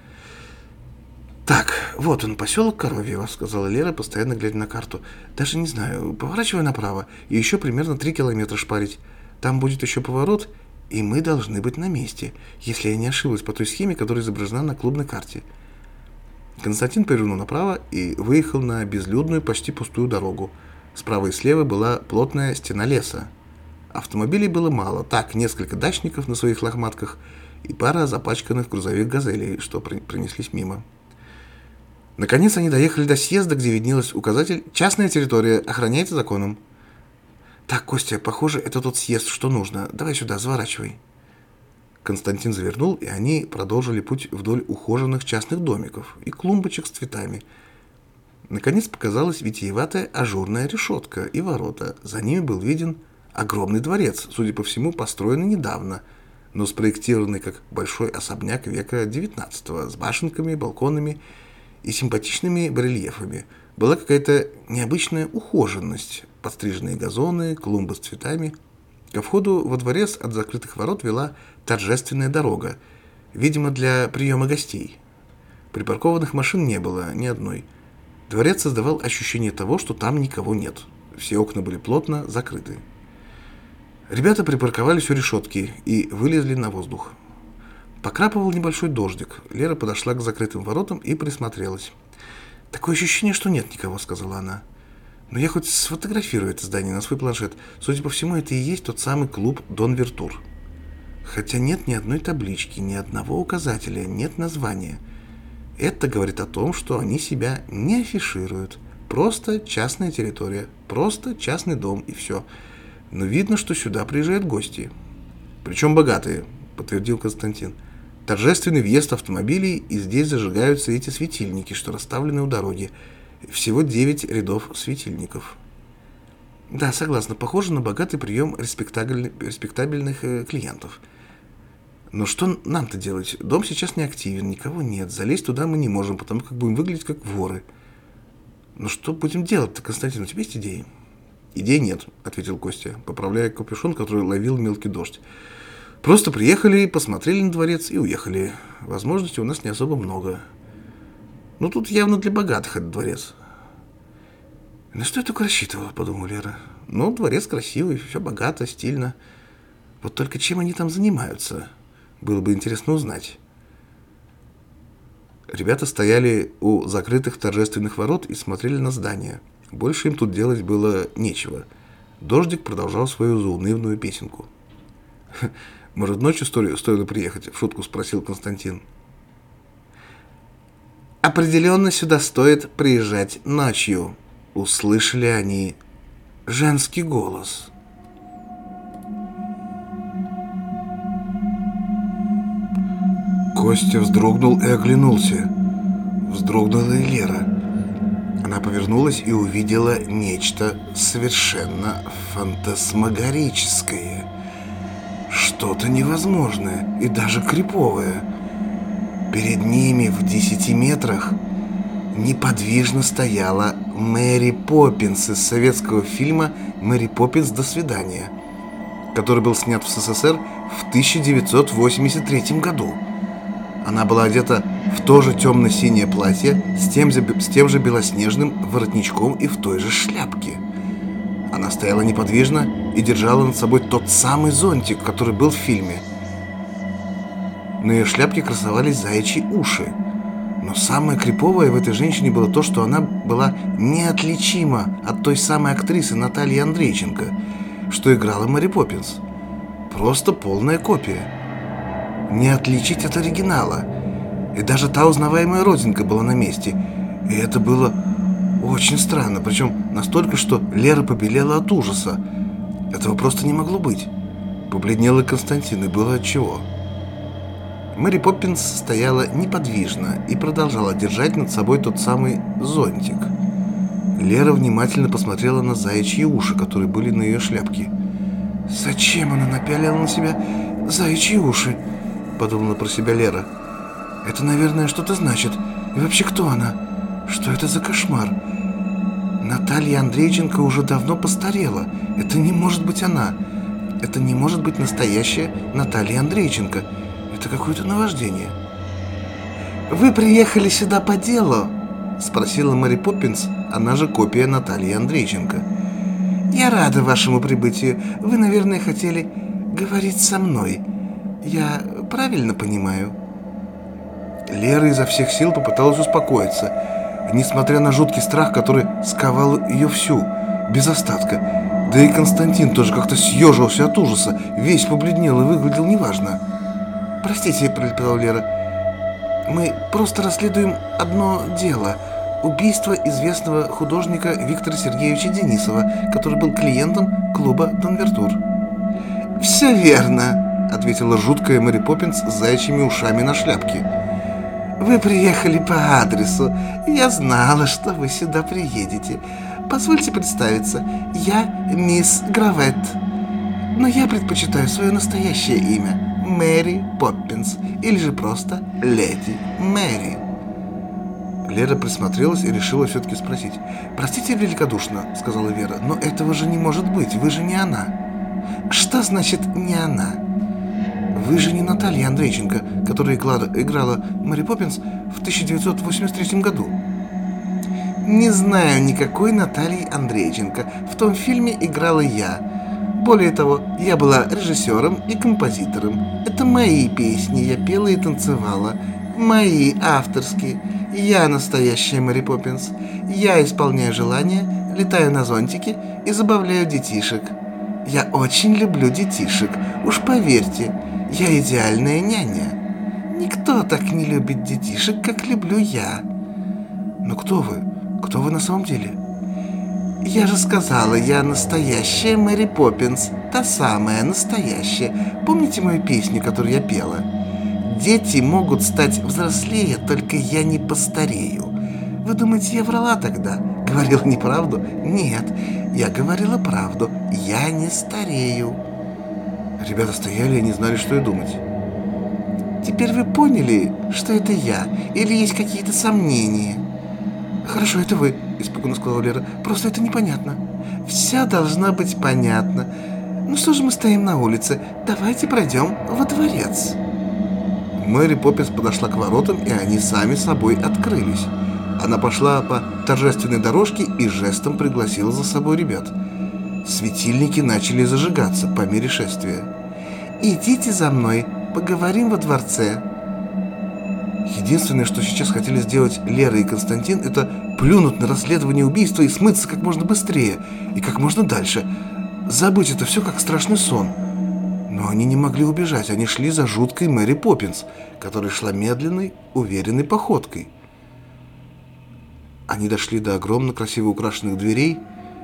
«Так, вот он, поселок Коровьево», — сказала Лера, постоянно глядя на карту. «Даже не знаю, поворачивай направо, и еще примерно три километра шпарить. Там будет еще поворот, и мы должны быть на месте, если я не ошиблась по той схеме, которая изображена на клубной карте». Константин повернул направо и выехал на безлюдную, почти пустую дорогу. Справа и слева была плотная стена леса. Автомобилей было мало, так, несколько дачников на своих лохматках и пара запачканных грузовых «Газелей», что пронеслись мимо. Наконец они доехали до съезда, где виднелся указатель «Частная территория, охраняется законом». «Так, Костя, похоже, это тот съезд, что нужно. Давай сюда, заворачивай». Константин завернул, и они продолжили путь вдоль ухоженных частных домиков и клумбочек с цветами. Наконец показалась витиеватая ажурная решетка и ворота. За ними был виден огромный дворец, судя по всему, построенный недавно, но спроектированный как большой особняк века девятнадцатого, с башенками, балконами и симпатичными барельефами. Была какая-то необычная ухоженность, подстриженные газоны, клумбы с цветами. Ко входу во дворец от закрытых ворот вела торжественная дорога, видимо, для приема гостей. Припаркованных машин не было ни одной. Дворец создавал ощущение того, что там никого нет. Все окна были плотно закрыты. Ребята припарковались у решетки и вылезли на воздух. Покрапывал небольшой дождик. Лера подошла к закрытым воротам и присмотрелась. «Такое ощущение, что нет никого», — сказала она. «Но я хоть сфотографирую это здание на свой планшет. Судя по всему, это и есть тот самый клуб «Денвертур». Хотя нет ни одной таблички, ни одного указателя, нет названия. Это говорит о том, что они себя не афишируют. Просто частная территория, просто частный дом и все. Но видно, что сюда приезжают гости. «Причем богатые», — подтвердил Константин. «Торжественный въезд автомобилей, и здесь зажигаются эти светильники, что расставлены у дороги. Всего девять рядов светильников». «Да, согласна, похоже на богатый прием респектабельных, респектабельных э, клиентов. Но что нам-то делать? Дом сейчас не активен, никого нет. Залезть туда мы не можем, потому как будем выглядеть как воры». «Ну что будем делать-то, Константин, у тебя есть идеи?» «Идей нет», — ответил Костя, поправляя капюшон, который ловил мелкий дождь. «Просто приехали, посмотрели на дворец и уехали. Возможностей у нас не особо много. Ну тут явно для богатых этот дворец». «На что я только рассчитывала», — подумала Лера. «Ну, дворец красивый, все богато, стильно. Вот только чем они там занимаются? Было бы интересно узнать». Ребята стояли у закрытых торжественных ворот и смотрели на здание. Больше им тут делать было нечего. Дождик продолжал свою заунывную песенку. «Может, ночью стоило приехать?» — в шутку спросил Константин. «Определенно сюда стоит приезжать ночью», — услышали они женский голос. Костя вздрогнул и оглянулся. Вздрогнула и Лера. Она повернулась и увидела нечто совершенно фантасмагорическое. Что-то невозможное и даже криповое. Перед ними в десяти метрах неподвижно стояла Мэри Поппинс из советского фильма «Мэри Поппинс. До свидания», который был снят в СССР в тысяча девятьсот восемьдесят третьем году. Она была одета в то же темно-синее платье с тем, же, с тем же белоснежным воротничком и в той же шляпке. Она стояла неподвижно и держала над собой тот самый зонтик, который был в фильме. На ее шляпке красовались заячьи уши. Но самое криповое в этой женщине было то, что она была неотличима от той самой актрисы Натальи Андрейченко, что играла Мэри Поппинс. Просто полная копия. Не отличить от оригинала. И даже та узнаваемая родинка была на месте. И это было очень странно. Причем настолько, что Лера побелела от ужаса. Этого просто не могло быть. Побледнел и Константин, и было отчего. Мэри Поппинс стояла неподвижно и продолжала держать над собой тот самый зонтик. Лера внимательно посмотрела на заячьи уши, которые были на ее шляпке. «Зачем она напялила на себя заячьи уши?» — подумала про себя Лера. «Это, наверное, что-то значит. И вообще, кто она? Что это за кошмар? Наталья Андрейченко уже давно постарела. Это не может быть она. Это не может быть настоящая Наталья Андрейченко. Это какое-то наваждение». «Вы приехали сюда по делу?» — спросила Мэри Поппинс, она же копия Натальи Андрейченко. «Я рада вашему прибытию. Вы, наверное, хотели говорить со мной. Я правильно понимаю?» Лера изо всех сил попыталась успокоиться, несмотря на жуткий страх, который сковал ее всю, без остатка. Да и Константин тоже как-то съежился от ужаса, весь побледнел и выглядел неважно. «Простите», — пролепетала Лера, — «мы просто расследуем одно дело. Убийство известного художника Виктора Сергеевича Денисова, который был клиентом клуба «Донвертур». «Все верно», — ответила жуткая Мэри Поппинс с заячьими ушами на шляпке. «Вы приехали по адресу. Я знала, что вы сюда приедете. Позвольте представиться. Я мисс Гравет. Но я предпочитаю свое настоящее имя — Мэри Поппинс, или же просто Леди Мэри». Лера присмотрелась и решила все-таки спросить. «Простите великодушно», — сказала Вера, — «но этого же не может быть. Вы же не она». «Что значит «не она»?» «Вы же не Наталья Андрейченко, которая играла, играла Мэри Поппинс в тысяча девятьсот восемьдесят третьем году». «Не знаю никакой Натальи Андрейченко. В том фильме играла я. Более того, я была режиссером и композитором. Это мои песни, я пела и танцевала. Мои, авторские. Я настоящая Мэри Поппинс. Я исполняю желания, летаю на зонтике и забавляю детишек. Я очень люблю детишек, уж поверьте, я идеальная няня. Никто так не любит детишек, как люблю я». «Но кто вы? Кто вы на самом деле?» Я же сказала, я настоящая Мэри Поппинс. Та самая, настоящая. Помните мою песню, которую я пела? Дети могут стать взрослее, только я не постарею. Вы думаете, я врала тогда? Говорила неправду? Нет, я говорила правду. Я не старею. Ребята стояли и не знали, что и думать. Теперь вы поняли, что это я? Или есть какие-то сомнения? Хорошо, это вы, испуганно сказала Лера. Просто это непонятно. Все должно быть понятно. Ну что же мы стоим на улице? Давайте пройдем во дворец. Мэри Поппинс подошла к воротам, и они сами собой открылись. Она пошла по торжественной дорожке и жестом пригласила за собой ребят. Светильники начали зажигаться по мере шествия. «Идите за мной, поговорим во дворце». Единственное, что сейчас хотели сделать Лера и Константин, это плюнуть на расследование убийства и смыться как можно быстрее и как можно дальше. Забыть это все как страшный сон. Но они не могли убежать, они шли за жуткой Мэри Поппинс, которая шла медленной, уверенной походкой. Они дошли до огромно красиво украшенных дверей,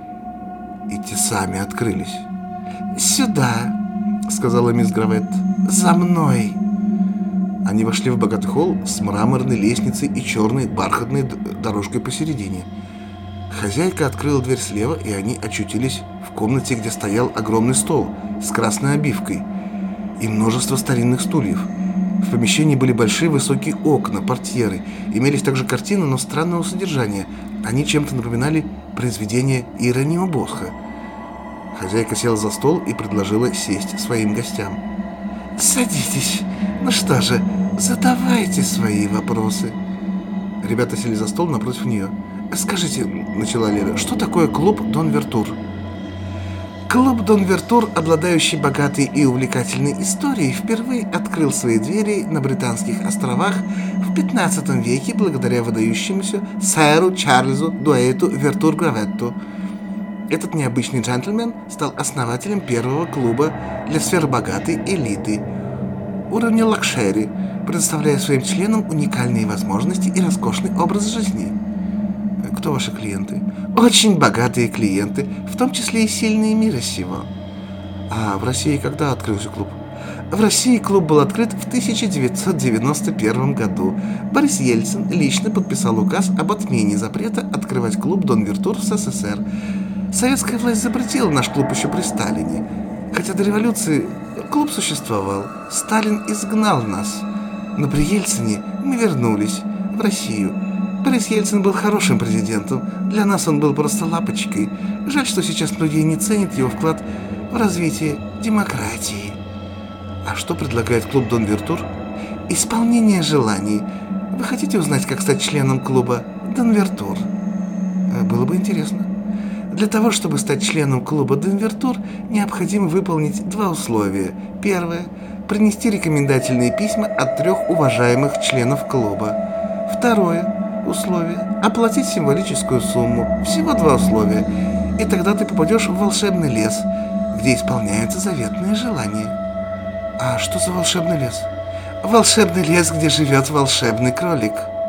и те сами открылись. «Сюда», — сказала мисс Гравет, — «за мной». Они вошли в богатый холл с мраморной лестницей и черной бархатной дорожкой посередине. Хозяйка открыла дверь слева, и они очутились в комнате, где стоял огромный стол с красной обивкой и множество старинных стульев. В помещении были большие высокие окна, портьеры. Имелись также картины, но странного содержания. Они чем-то напоминали произведения Иеронима Босха. Хозяйка села за стол и предложила сесть своим гостям. «Садитесь. Ну что же, задавайте свои вопросы». Ребята сели за стол напротив нее. «Скажите, — начала Лера, — что такое клуб Дон Вертур?» Клуб Дон Вертур, обладающий богатой и увлекательной историей, впервые открыл свои двери на Британских островах в пятнадцатом веке благодаря выдающемуся сэру Чарльзу Дуэйту Вертур-Граветту. Этот необычный джентльмен стал основателем первого клуба для сверхбогатой элиты уровня лакшери, предоставляя своим членам уникальные возможности и роскошный образ жизни. Кто ваши клиенты? Очень богатые клиенты, в том числе и сильные мира сего. А в России когда открылся клуб? В России клуб был открыт в тысяча девятьсот девяносто первом году. Борис Ельцин лично подписал указ об отмене запрета открывать клуб Дон Вертур в СССР. Советская власть запретила наш клуб еще при Сталине. Хотя до революции клуб существовал. Сталин изгнал нас. Но при Ельцине мы вернулись в Россию. Борис Ельцин был хорошим президентом. Для нас он был просто лапочкой. Жаль, что сейчас многие не ценят его вклад в развитие демократии. А что предлагает клуб Дон Вертур? Исполнение желаний. Вы хотите узнать, как стать членом клуба Дон Вертур? Было бы интересно. Для того, чтобы стать членом клуба Дон Вертур, необходимо выполнить два условия. Первое – принести рекомендательные письма от трех уважаемых членов клуба. Второе условие – оплатить символическую сумму. Всего два условия. И тогда ты попадешь в волшебный лес, где исполняются заветные желания. А что за волшебный лес? Волшебный лес, где живет волшебный кролик.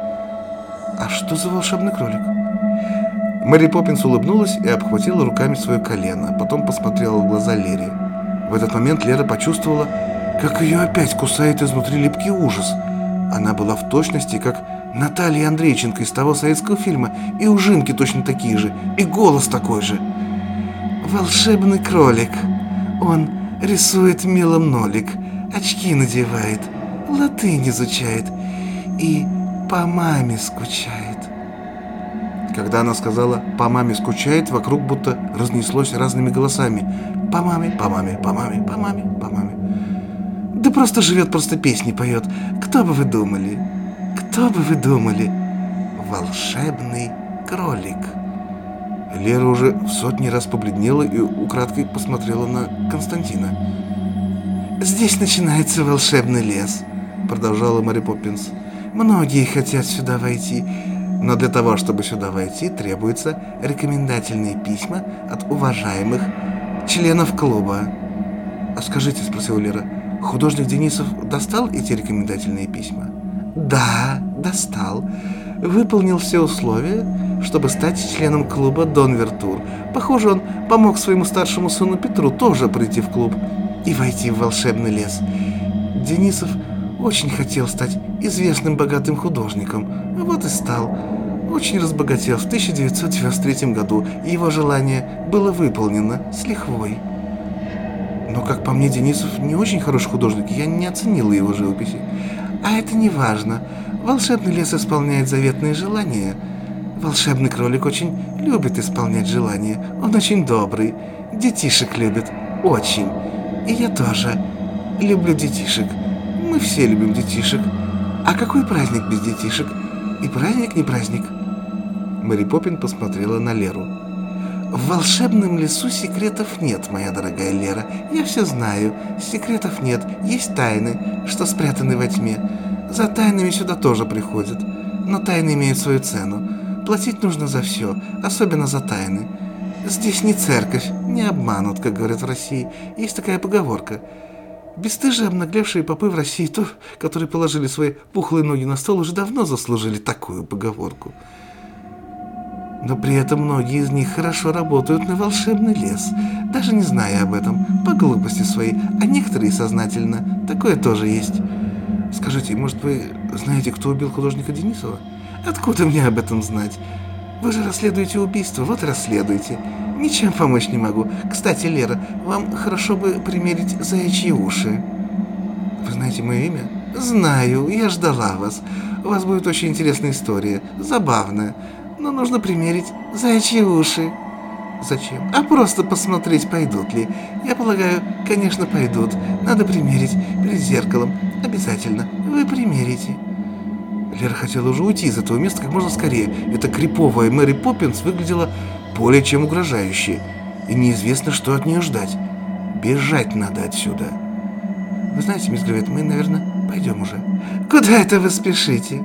А что за волшебный кролик? Мэри Поппинс улыбнулась и обхватила руками свое колено, потом посмотрела в глаза Лере. В этот момент Лера почувствовала, как ее опять кусает изнутри липкий ужас. Она была в точности, как Наталья Андрейченко из того советского фильма, и ужинки точно такие же, и голос такой же. Волшебный кролик. Он рисует мелом нолик, очки надевает, латынь изучает и по маме скучает. Когда она сказала «по маме скучает», вокруг будто разнеслось разными голосами. «По маме, по маме, по маме, по маме, по маме». Да просто живет, просто песни поет. Кто бы вы думали? Кто бы вы думали? Волшебный кролик. Лера уже в сотни раз побледнела и украдкой посмотрела на Константина. «Здесь начинается волшебный лес», — продолжала Мэри Поппинс. «Многие хотят сюда войти, но для того, чтобы сюда войти, требуются рекомендательные письма от уважаемых членов клуба». «А скажите, — спросила Лера, — художник Денисов достал эти рекомендательные письма?» «Да, достал. выполнил все условия, чтобы стать членом клуба Дон Вертур. Похоже, он помог своему старшему сыну Петру тоже прийти в клуб и войти в волшебный лес. Денисов очень хотел стать известным богатым художником, вот и стал. Очень разбогател в тысяча девятьсот девяносто третьем году, и его желание было выполнено с лихвой. Но, как по мне, Денисов не очень хороший художник, я не оценила его живописи. А это не важно. Волшебный лес исполняет заветные желания. Волшебный кролик очень любит исполнять желания. Он очень добрый. Детишек любит. Очень. И я тоже люблю детишек. Мы все любим детишек. А какой праздник без детишек? И праздник не праздник. Мэри Поппин посмотрела на Леру. В волшебном лесу секретов нет, моя дорогая Лера. Я все знаю. Секретов нет. Есть тайны, что спрятаны во тьме. За тайнами сюда тоже приходят. Но тайны имеют свою цену. Платить нужно за все, особенно за тайны. Здесь не церковь, не обманут, как говорят в России. Есть такая поговорка. Бесстыжие обнаглевшие попы в России, то, которые положили свои пухлые ноги на стол, уже давно заслужили такую поговорку. Но при этом многие из них хорошо работают на волшебный лес, даже не зная об этом, по глупости своей, а некоторые сознательно. Такое тоже есть. Скажите, может, вы знаете, кто убил художника Денисова? Откуда мне об этом знать? Вы же расследуете убийство, вот и расследуйте. Ничем помочь не могу. Кстати, Лера, вам хорошо бы примерить заячьи уши. Вы знаете мое имя? Знаю, я ждала вас. У вас будет очень интересная история, забавная. Но нужно примерить заячьи уши. Зачем? А просто посмотреть, пойдут ли. Я полагаю, конечно, пойдут. Надо примерить перед зеркалом. Обязательно. Вы примерите. Лера хотела уже уйти из этого места как можно скорее. Эта криповая Мэри Поппинс выглядела более чем угрожающе. И неизвестно, что от нее ждать. Бежать надо отсюда. Вы знаете, мисс Гравет, мы, наверное, пойдем уже. Куда это вы спешите?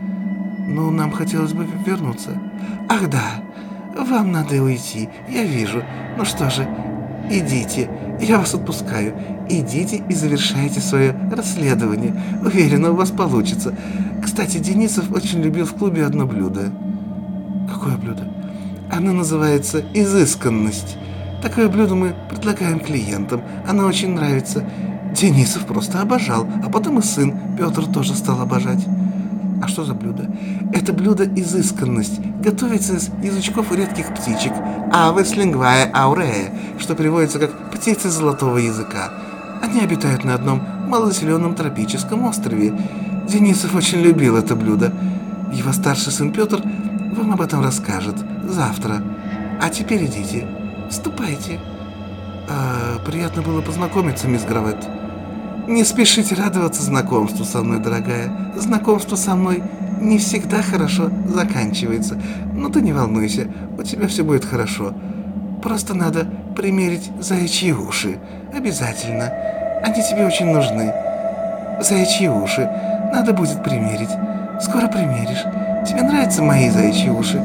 Ну, нам хотелось бы вернуться. Ах, да. Вам надо уйти, я вижу. Ну что же, идите, я вас отпускаю. Идите и завершайте свое расследование. Уверена, у вас получится. Кстати, Денисов очень любил в клубе одно блюдо. Какое блюдо? Оно называется «изысканность». Такое блюдо мы предлагаем клиентам. Оно очень нравится. Денисов просто обожал, а потом и сын Петр тоже стал обожать. А что за блюдо? Это блюдо изысканность. Готовится из язычков редких птичек. Aves linguae aurea, что переводится как «птицы золотого языка». Они обитают на одном малонаселенном тропическом острове. Денисов очень любил это блюдо. Его старший сын Петр вам об этом расскажет завтра. А теперь идите. Ступайте. А, приятно было познакомиться, мисс Гравет. Не спешите радоваться знакомству со мной, дорогая. Знакомство со мной не всегда хорошо заканчивается. Но ты не волнуйся, у тебя все будет хорошо. Просто надо примерить заячьи уши. Обязательно. Они тебе очень нужны. Заячьи уши. Надо будет примерить. Скоро примеришь. Тебе нравятся мои заячьи уши?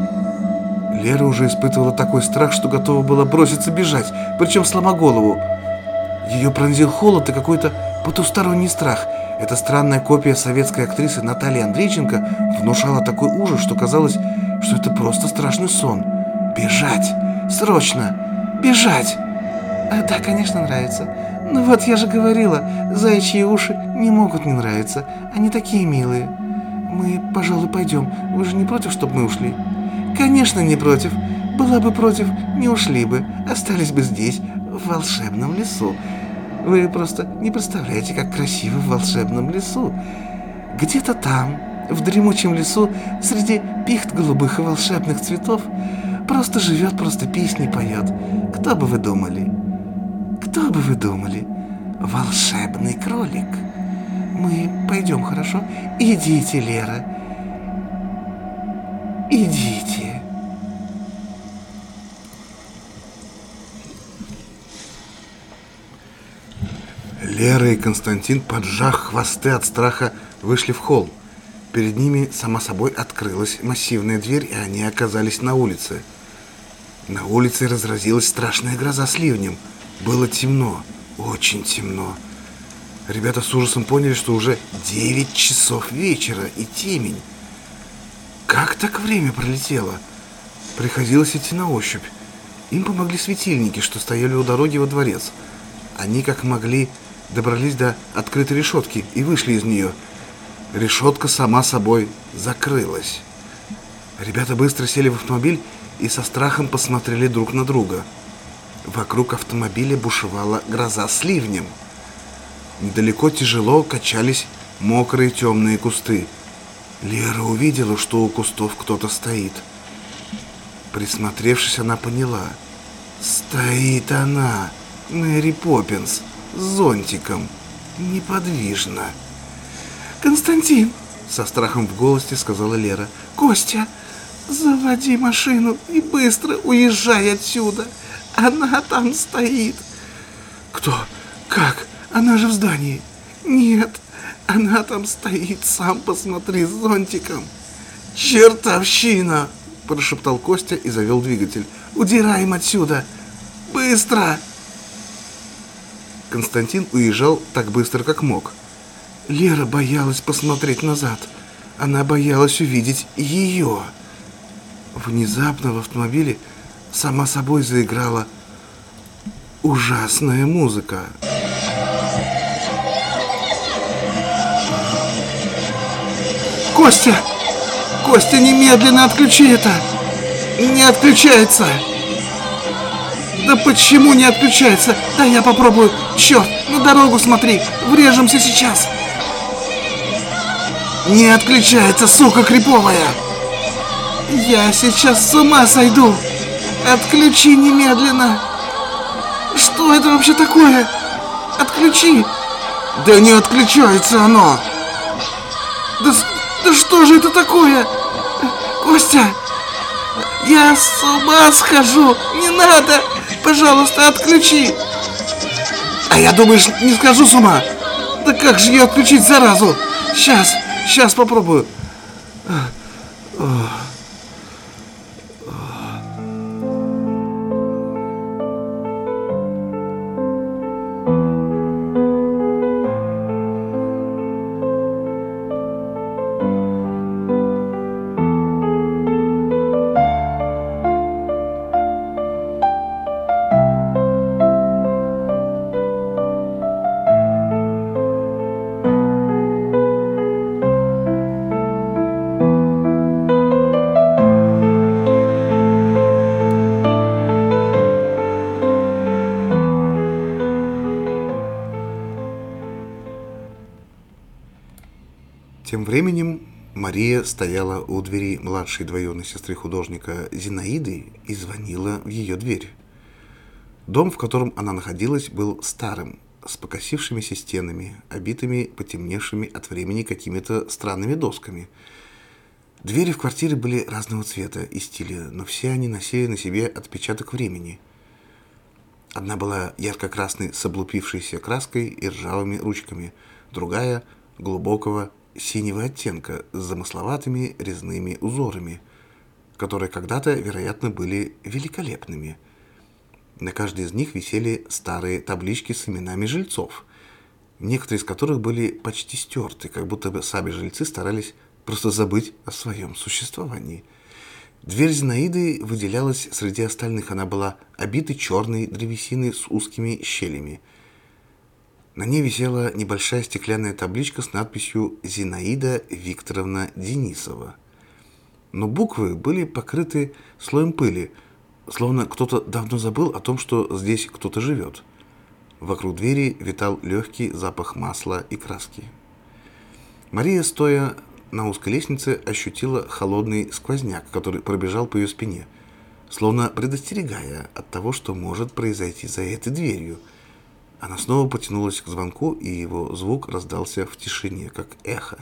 Лера уже испытывала такой страх, что готова была броситься бежать, причем сломя голову. Ее пронзил холод и какой-то потусторонний страх. Эта странная копия советской актрисы Натальи Андрейченко внушала такой ужас, что казалось, что это просто страшный сон. Бежать! Срочно! Бежать! А, да, конечно, нравится. Ну вот, я же говорила, заячьи уши не могут не нравиться. Они такие милые. Мы, пожалуй, пойдем. Вы же не против, чтобы мы ушли? Конечно, не против. Была бы против, не ушли бы. Остались бы здесь, в волшебном лесу. Вы просто не представляете, как красиво в волшебном лесу. Где-то там, в дремучем лесу, среди пихт голубых и волшебных цветов, просто живет, просто песни поет. Кто бы вы думали? Кто бы вы думали? Волшебный кролик. Мы пойдем, хорошо? Идите, Лера. Идите. Лера и Константин, поджав хвосты от страха, вышли в холл. Перед ними, само собой, открылась массивная дверь, и они оказались на улице. На улице разразилась страшная гроза с ливнем. Было темно, очень темно. Ребята с ужасом поняли, что уже девять часов вечера и темень. Как так время пролетело? Приходилось идти на ощупь. Им помогли светильники, что стояли у дороги во дворец. Они, как могли, добрались до открытой решетки и вышли из нее. Решетка сама собой закрылась. Ребята быстро сели в автомобиль и со страхом посмотрели друг на друга. Вокруг автомобиля бушевала гроза с ливнем. Недалеко тяжело качались мокрые темные кусты. Лера увидела, что у кустов кто-то стоит. Присмотревшись, она поняла. Стоит она, Мэри Поппинс, с зонтиком, неподвижно. «Константин!» — со страхом в голосе сказала Лера. «Костя, заводи машину и быстро уезжай отсюда. Она там стоит». «Кто? Как? Она же в здании». «Нет, она там стоит, сам посмотри, с зонтиком». «Чертовщина!» — прошептал Костя и завел двигатель. «Удираем отсюда! Быстро!» Константин уезжал так быстро, как мог. Лера боялась посмотреть назад. Она боялась увидеть ее. Внезапно в автомобиле сама собой заиграла ужасная музыка. «Костя! Костя, немедленно отключи это! Не отключается!» «Да почему не отключается? Да я попробую! Черт, на дорогу смотри! Врежемся сейчас!» «Не отключается, сука криповая!» «Я сейчас с ума сойду! Отключи немедленно!» «Что это вообще такое? Отключи!» «Да не отключается оно!» «Да, да что же это такое? Костя! Я с ума схожу! Не надо! Пожалуйста, отключи!» «А я, думаешь, не схожу с ума? Да как же ее отключить, заразу? Сейчас, сейчас попробую. Тем временем Мария стояла у двери младшей двоюродной сестры художника Зинаиды и звонила в ее дверь. Дом, в котором она находилась, был старым, с покосившимися стенами, обитыми потемневшими от времени какими-то странными досками. Двери в квартире были разного цвета и стиля, но все они носили на себе отпечаток времени. Одна была ярко-красной с облупившейся краской и ржавыми ручками, другая — глубокого синего оттенка с замысловатыми резными узорами, которые когда-то, вероятно, были великолепными. На каждой из них висели старые таблички с именами жильцов, некоторые из которых были почти стерты, как будто бы сами жильцы старались просто забыть о своем существовании. Дверь Зинаиды выделялась среди остальных. Она была обита черной древесиной с узкими щелями. На ней висела небольшая стеклянная табличка с надписью «Зинаида Викторовна Денисова». Но буквы были покрыты слоем пыли, словно кто-то давно забыл о том, что здесь кто-то живет. Вокруг двери витал легкий запах масла и краски. Мария, стоя на узкой лестнице, ощутила холодный сквозняк, который пробежал по ее спине, словно предостерегая от того, что может произойти за этой дверью. Она снова потянулась к звонку, и его звук раздался в тишине, как эхо.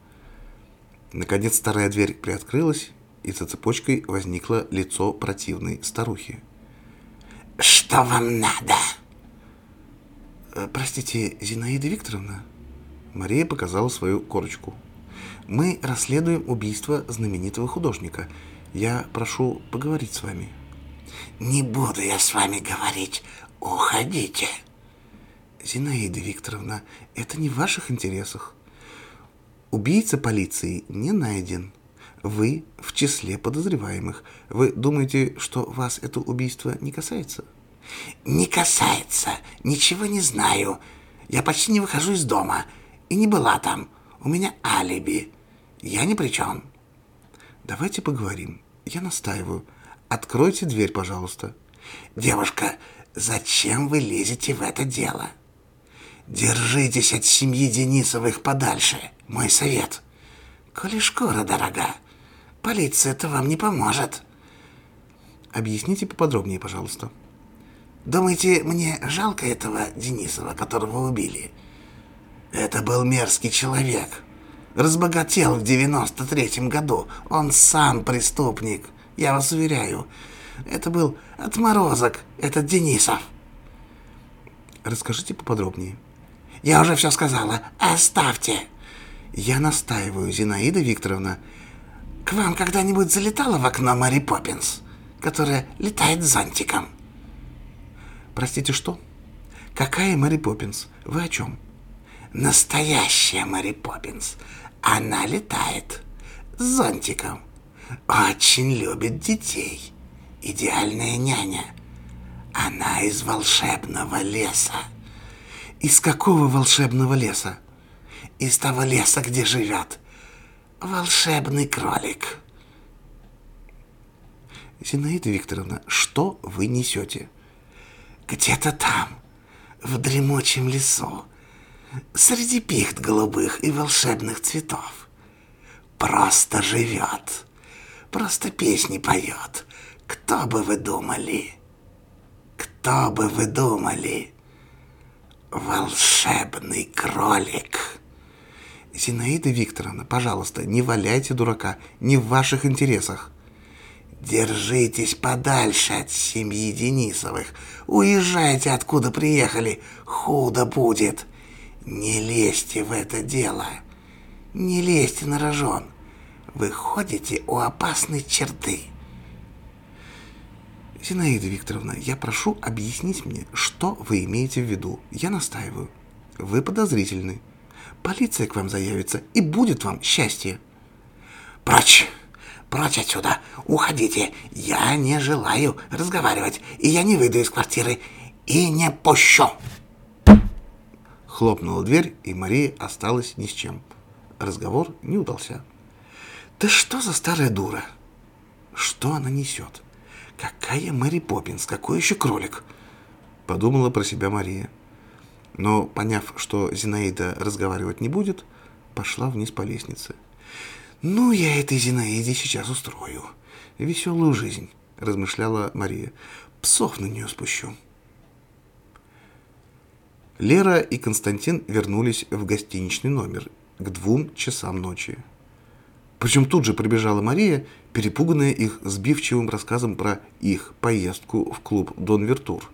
Наконец старая дверь приоткрылась, и за цепочкой возникло лицо противной старухи. «Что вам надо?» «Простите, Зинаида Викторовна?» Мария показала свою корочку. «Мы расследуем убийство знаменитого художника. Я прошу поговорить с вами». «Не буду я с вами говорить. Уходите». «Зинаида Викторовна, это не в ваших интересах. Убийца полиции не найден. Вы в числе подозреваемых. Вы думаете, что вас это убийство не касается? Не касается. Ничего не знаю. Я почти не выхожу из дома. И не была там. У меня алиби. Я ни при чем. Давайте поговорим. Я настаиваю. Откройте дверь, пожалуйста. Девушка, зачем вы лезете в это дело? Держитесь от семьи Денисовых подальше. Мой совет. Коли шкура дорога, полиция-то вам не поможет. Объясните поподробнее, пожалуйста. Думаете, мне жалко этого Денисова, которого убили? Это был мерзкий человек. Разбогател в девяносто третьем году. Он сам преступник. Я вас уверяю. Это был отморозок, этот Денисов. Расскажите поподробнее. Я уже все сказала. Оставьте. Я настаиваю, Зинаида Викторовна. К вам когда-нибудь залетала в окно Мэри Поппинс, которая летает зонтиком? Простите, что? Какая Мэри Поппинс? Вы о чем? Настоящая Мэри Поппинс. Она летает с зонтиком. Очень любит детей. Идеальная няня. Она из волшебного леса. Из какого волшебного леса? Из того леса, где живет волшебный кролик. Зинаида Викторовна, что вы несете? Где-то там, в дремучем лесу, среди пихт голубых и волшебных цветов, просто живет, просто песни поет. Кто бы вы думали? Кто бы вы думали? Волшебный кролик. Зинаида Викторовна, пожалуйста, не валяйте дурака, не в ваших интересах. Держитесь подальше от семьи Денисовых. Уезжайте, откуда приехали, худо будет. Не лезьте в это дело. Не лезьте на рожон. Вы ходите у опасной черты. Зинаида Викторовна, я прошу объяснить мне, что вы имеете в виду. Я настаиваю. Вы подозрительны. Полиция к вам заявится, и будет вам счастье. Прочь! Прочь отсюда! Уходите! Я не желаю разговаривать, и я не выйду из квартиры, и не пущу!» Хлопнула дверь, и Мария осталась ни с чем. Разговор не удался. Да что за старая дура? Что она несет? Какая Мэри Поппинс? Какой еще кролик? Подумала про себя Мария. Но, поняв, что Зинаида разговаривать не будет, пошла вниз по лестнице. «Ну, я этой Зинаиде сейчас устрою. Веселую жизнь», — размышляла Мария. «Псов на нее спущу». Лера и Константин вернулись в гостиничный номер к двум часам ночи. Причем тут же прибежала Мария, перепуганная их сбивчивым рассказом про их поездку в клуб «Дон Вертур».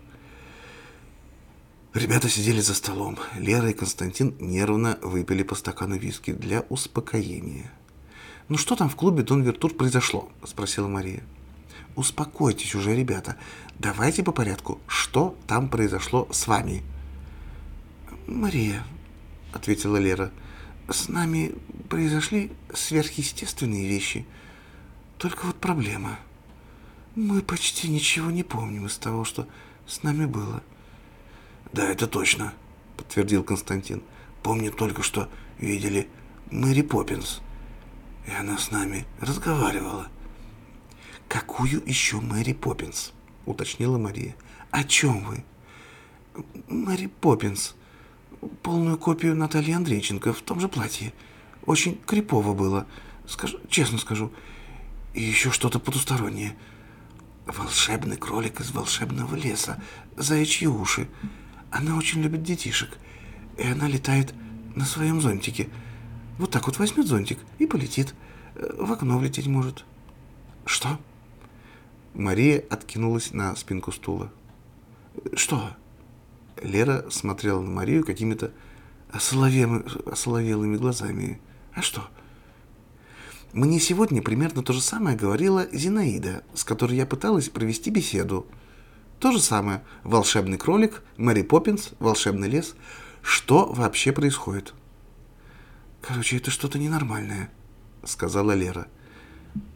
Ребята сидели за столом. Лера и Константин нервно выпили по стакану виски для успокоения. «Ну что там в клубе «Дон Вертур» произошло?» – спросила Мария. «Успокойтесь уже, ребята. Давайте по порядку. Что там произошло с вами?» «Мария», – ответила Лера, – «с нами произошли сверхъестественные вещи. Только вот проблема. Мы почти ничего не помним из того, что с нами было». «Да, это точно», — подтвердил Константин. «Помню только, что видели Мэри Поппинс, и она с нами разговаривала». «Какую еще Мэри Поппинс?» — уточнила Мария. «О чем вы?» «Мэри Поппинс. Полную копию Натальи Андрейченко в том же платье. Очень крипово было, скажу, честно скажу. И еще что-то потустороннее. Волшебный кролик из волшебного леса, заячьи уши. Она очень любит детишек, и она летает на своем зонтике. Вот так вот возьмет зонтик и полетит. В окно влететь может». «Что?» Мария откинулась на спинку стула. «Что?» Лера смотрела на Марию какими-то осоловелыми, осоловелыми глазами. «А что?» «Мне сегодня примерно то же самое говорила Зинаида, с которой я пыталась провести беседу. То же самое. Волшебный кролик, Мэри Поппинс, волшебный лес. Что вообще происходит?» «Короче, это что-то ненормальное», — сказала Лера.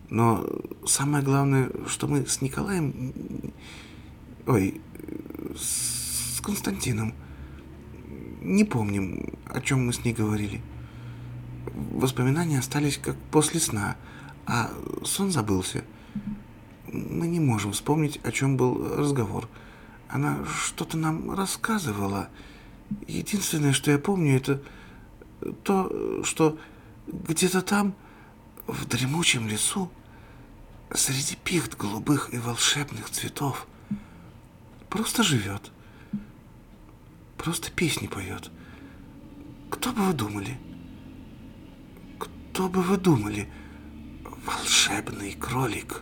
Но самое главное, что мы с Николаем... Ой, с Константином не помним, о чем мы с ней говорили. Воспоминания остались как после сна, а сон забылся. Мы не можем вспомнить, о чем был разговор. Она что-то нам рассказывала. Единственное, что я помню, это то, что где-то там, в дремучем лесу, среди пихт голубых и волшебных цветов, просто живет. Просто песни поет. Кто бы вы думали? Кто бы вы думали? Волшебный кролик.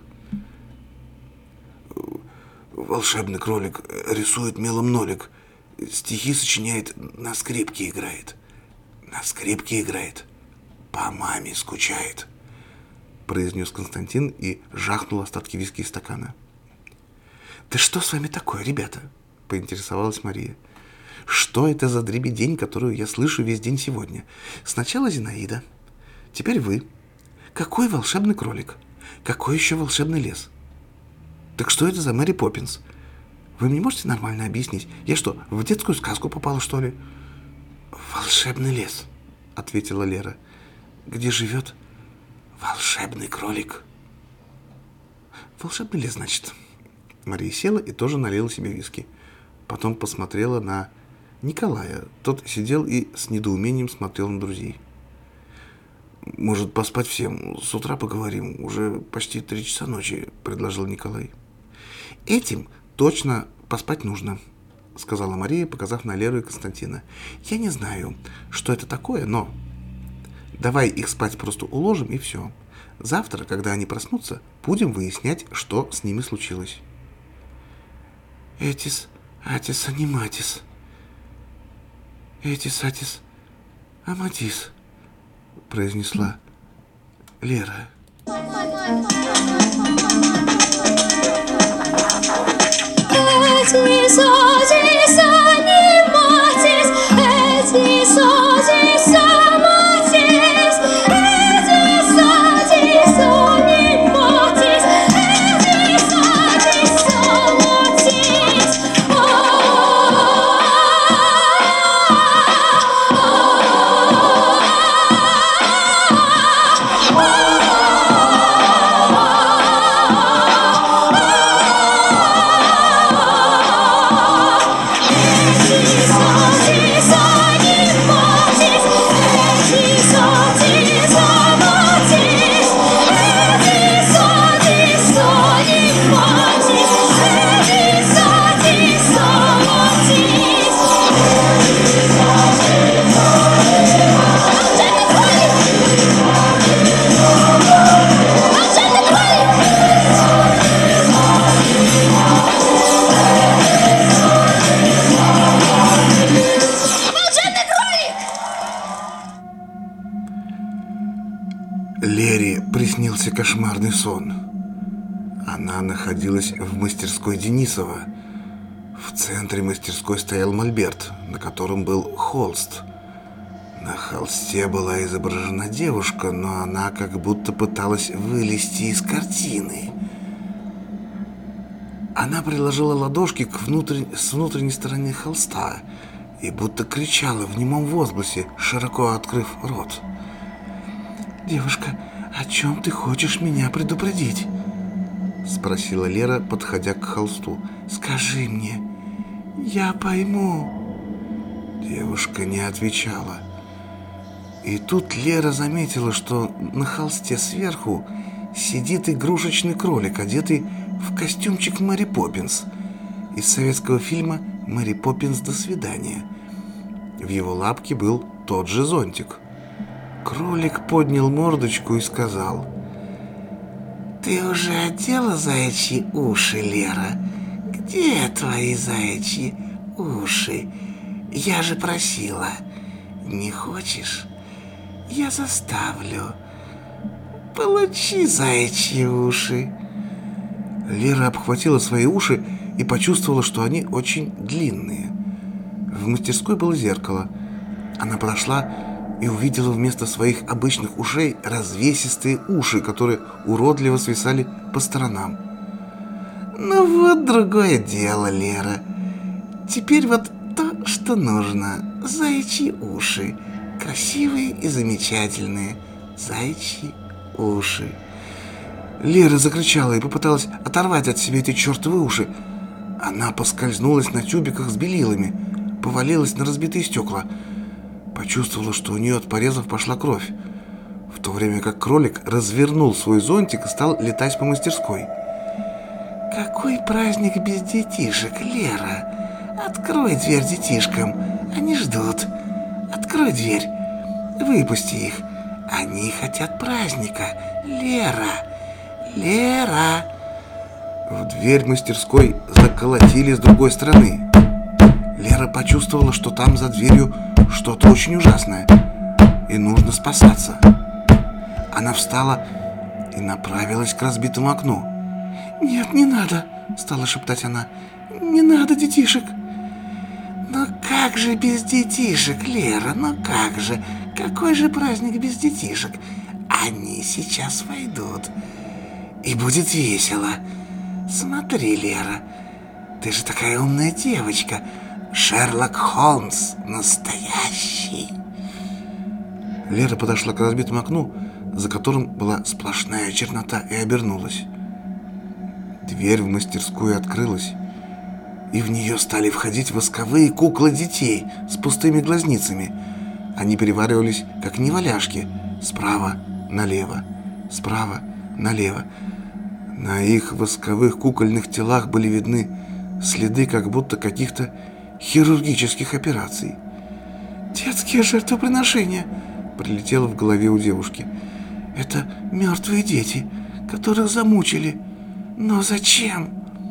Волшебный кролик рисует мелом нолик. Стихи сочиняет, на скрипке играет. На скрипке играет. По маме скучает, произнес Константин и жахнул остатки виски из стакана. Да что с вами такое, ребята? Поинтересовалась Мария. Что это за дребедень, которую я слышу весь день сегодня? Сначала Зинаида, теперь вы. Какой волшебный кролик? Какой еще волшебный лес? Так что это за Мэри Поппинс? Вы мне можете нормально объяснить? Я что, в детскую сказку попала, что ли? Волшебный лес, ответила Лера, где живет волшебный кролик. Волшебный лес, значит. Мария села и тоже налила себе виски. Потом посмотрела на Николая. Тот сидел и с недоумением смотрел на друзей. «Может, поспать всем? С утра поговорим. Уже почти три часа ночи», — предложил Николай. «Этим точно поспать нужно», — сказала Мария, показав на Леру и Константина. «Я не знаю, что это такое, но давай их спать просто уложим и все. Завтра, когда они проснутся, будем выяснять, что с ними случилось». «Этис, атис, аниматис. Этис, атис, аматис», — произнесла Лера. Этис, атис, аниматис, этис, атис, аматис, этис, атис, аниматис, этис, атис, аматис. Лере приснился кошмарный сон. Она находилась в мастерской Денисова. В центре мастерской стоял мольберт, на котором был холст. На холсте была изображена девушка, но она как будто пыталась вылезти из картины. Она приложила ладошки к внутрь... с внутренней стороны холста и будто кричала в немом возгласе, широко открыв рот. «Девушка, о чем ты хочешь меня предупредить?» — спросила Лера, подходя к холсту. «Скажи мне, я пойму». Девушка не отвечала. И тут Лера заметила, что на холсте сверху сидит игрушечный кролик, одетый в костюмчик Мэри Поппинс из советского фильма «Мэри Поппинс. До свидания». В его лапке был тот же зонтик. Кролик поднял мордочку и сказал: «Ты уже одела заячьи уши, Лера? Где твои заячьи уши? Я же просила. Не хочешь? Я заставлю. Получи заячьи уши». Лера обхватила свои уши и почувствовала, что они очень длинные. В мастерской было зеркало. Она подошла и увидела вместо своих обычных ушей развесистые уши, которые уродливо свисали по сторонам. Ну вот другое дело, Лера. Теперь вот то, что нужно. Заячьи уши. Красивые и замечательные заячьи уши. Лера закричала и попыталась оторвать от себя эти чертовы уши. Она поскользнулась на тюбиках с белилами, повалилась на разбитые стекла. Почувствовала, что у нее от порезов пошла кровь, в то время как кролик развернул свой зонтик и стал летать по мастерской. Какой праздник без детишек, Лера? Открой дверь детишкам, они ждут. Открой дверь, выпусти их. Они хотят праздника, Лера. Лера. В дверь мастерской заколотили с другой стороны. Лера почувствовала, что там за дверью что-то очень ужасное, и нужно спасаться. Она встала и направилась к разбитому окну. «Нет, не надо», — стала шептать она. «Не надо детишек». «Ну как же без детишек, Лера, ну как же? Какой же праздник без детишек? Они сейчас войдут, и будет весело. Смотри, Лера, ты же такая умная девочка. Шерлок Холмс настоящий». Лера подошла к разбитому окну, за которым была сплошная чернота, и обернулась. Дверь в мастерскую открылась, и в нее стали входить восковые куклы детей с пустыми глазницами. Они переваривались, как неваляшки, справа налево, справа налево. На их восковых кукольных телах были видны следы как будто каких-то хирургических операций. «Детские жертвоприношения!» прилетело в голове у девушки. «Это мертвые дети, которых замучили. Но зачем?»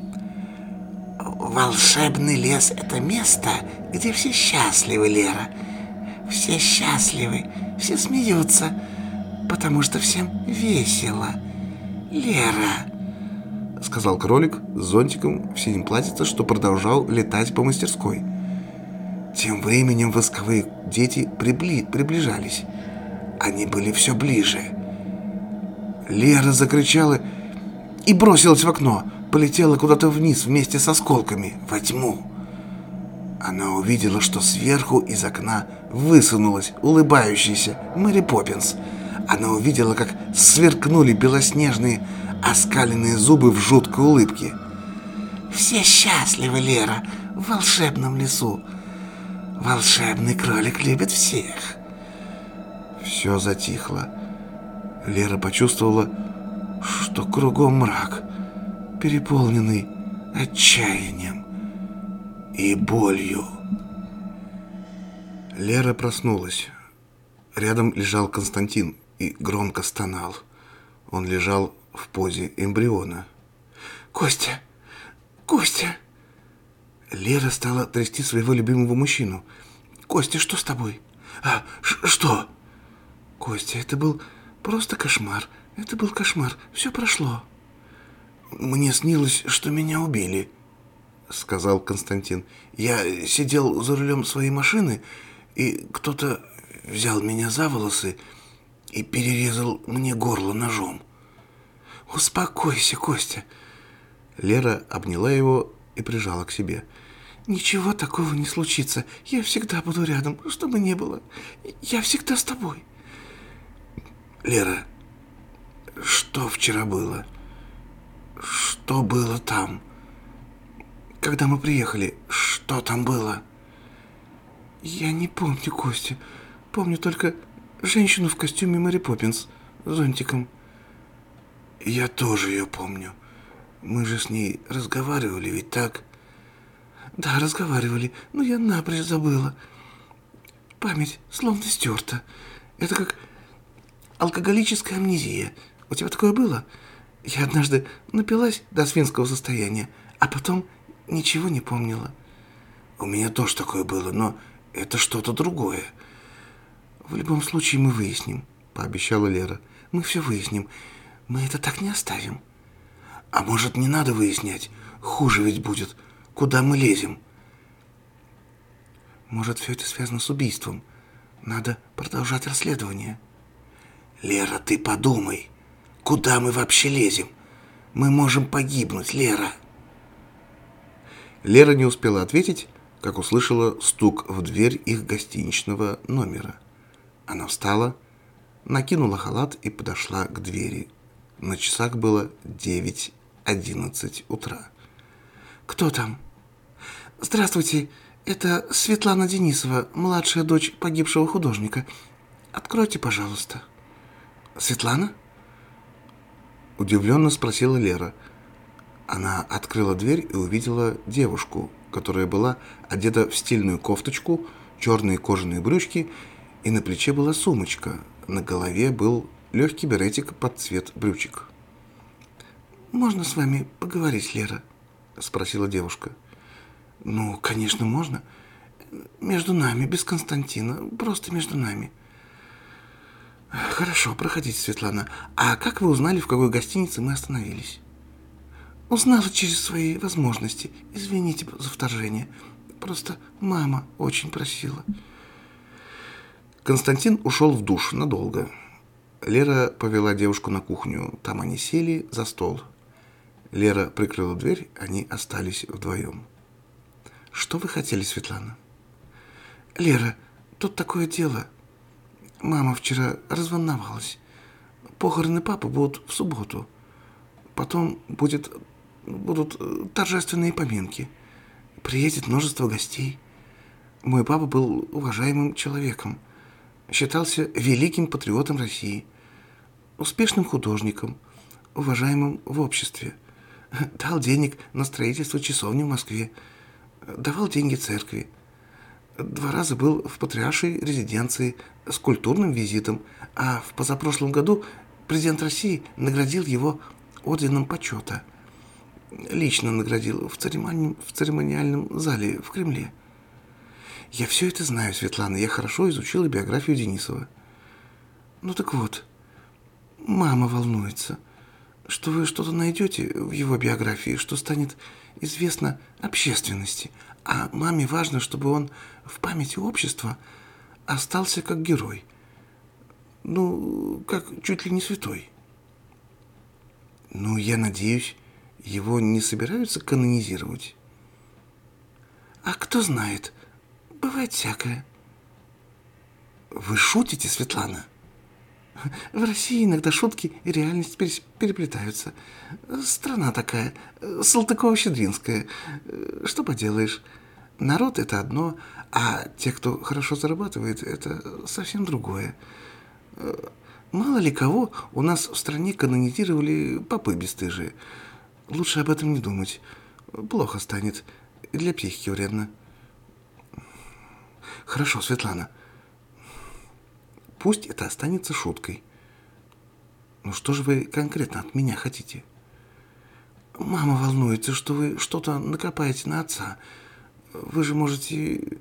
«Волшебный лес — это место, где все счастливы, Лера. Все счастливы, все смеются, потому что всем весело. Лера!» — сказал кролик с зонтиком в синем платьице, что продолжал летать по мастерской. Тем временем восковые дети прибли... приближались. Они были все ближе. Лера закричала и бросилась в окно, полетела куда-то вниз вместе с осколками, во тьму. Она увидела, что сверху из окна высунулась улыбающаяся Мэри Поппинс. Она увидела, как сверкнули белоснежные оскаленные зубы в жуткой улыбке. «Все счастливы, Лера, в волшебном лесу. Волшебный кролик любит всех». Все затихло. Лера почувствовала, что кругом мрак, переполненный отчаянием и болью. Лера проснулась. Рядом лежал Константин и громко стонал. Он лежал в позе эмбриона. «Костя! Костя!» Лера стала трясти своего любимого мужчину. «Костя, что с тобой?» «А, что?» «Костя, это был просто кошмар. Это был кошмар. Все прошло». «Мне снилось, что меня убили», — сказал Константин. «Я сидел за рулем своей машины, и кто-то взял меня за волосы и перерезал мне горло ножом». «Успокойся, Костя». Лера обняла его и прижала к себе. «Ничего такого не случится. Я всегда буду рядом, что бы ни было. Я всегда с тобой». «Лера, что вчера было? Что было там? Когда мы приехали, что там было?» «Я не помню, Костя. Помню только женщину в костюме Мэри Поппинс с зонтиком». «Я тоже ее помню. Мы же с ней разговаривали, ведь так?» «Да, разговаривали, но я напрочь забыла. Память словно стерта. Это как алкоголическая амнезия. У тебя такое было? Я однажды напилась до свинского состояния, а потом ничего не помнила». «У меня тоже такое было, но это что-то другое». «В любом случае мы выясним», — пообещала Лера. «Мы все выясним. Мы это так не оставим». «А может, не надо выяснять? Хуже ведь будет. Куда мы лезем?» «Может, все это связано с убийством. Надо продолжать расследование. Лера, ты подумай, куда мы вообще лезем? Мы можем погибнуть, Лера. Лера не успела ответить, как услышала стук в дверь их гостиничного номера. Она встала, накинула халат и подошла к двери. На часах было девять одиннадцать утра. «Кто там?» «Здравствуйте, это Светлана Денисова, младшая дочь погибшего художника. Откройте, пожалуйста». «Светлана?» Удивленно спросила Лера. Она открыла дверь и увидела девушку, которая была одета в стильную кофточку, черные кожаные брючки, и на плече была сумочка. На голове был легкий беретик под цвет брючек. «Можно с вами поговорить, Лера?» – спросила девушка. «Ну, конечно, можно. Между нами, без Константина, просто между нами». «Хорошо, проходите, Светлана. А как вы узнали, в какой гостинице мы остановились?» «Узнала через свои возможности. Извините за вторжение. Просто мама очень просила». Константин ушел в душ надолго. Лера повела девушку на кухню. Там они сели за стол. Лера прикрыла дверь, они остались вдвоем. «Что вы хотели, Светлана?» «Лера, тут такое дело. Мама вчера разволновалась. Похороны папы будут в субботу. Потом будет, будут торжественные поминки. Приедет множество гостей. Мой папа был уважаемым человеком. Считался великим патриотом России. Успешным художником, уважаемым в обществе. Дал денег на строительство часовни в Москве. Давал деньги церкви. Два раза был в патриаршей резиденции с культурным визитом, а в позапрошлом году президент России наградил его орденом почета. Лично наградил в церемониальном, в церемониальном зале в Кремле. Я все это знаю, Светлана, я хорошо изучила биографию Денисова. Ну так вот, мама волнуется, что вы что-то найдете в его биографии, что станет известно общественности, а маме важно, чтобы он в памяти общества остался как герой. Ну, как чуть ли не святой. Ну, я надеюсь, его не собираются канонизировать? А кто знает, бывает всякое. Вы шутите, Светлана? В России иногда шутки и реальность переплетаются. Страна такая, Салтыкова-Щедринская. Что поделаешь? Народ – это одно, а те, кто хорошо зарабатывает, это совсем другое. Мало ли кого у нас в стране канонизировали попы бесстыжие. Лучше об этом не думать. Плохо станет. Для психики вредно. Хорошо, Светлана. Пусть это останется шуткой. Но что же вы конкретно от меня хотите? Мама волнуется, что вы что-то накопаете на отца. Вы же можете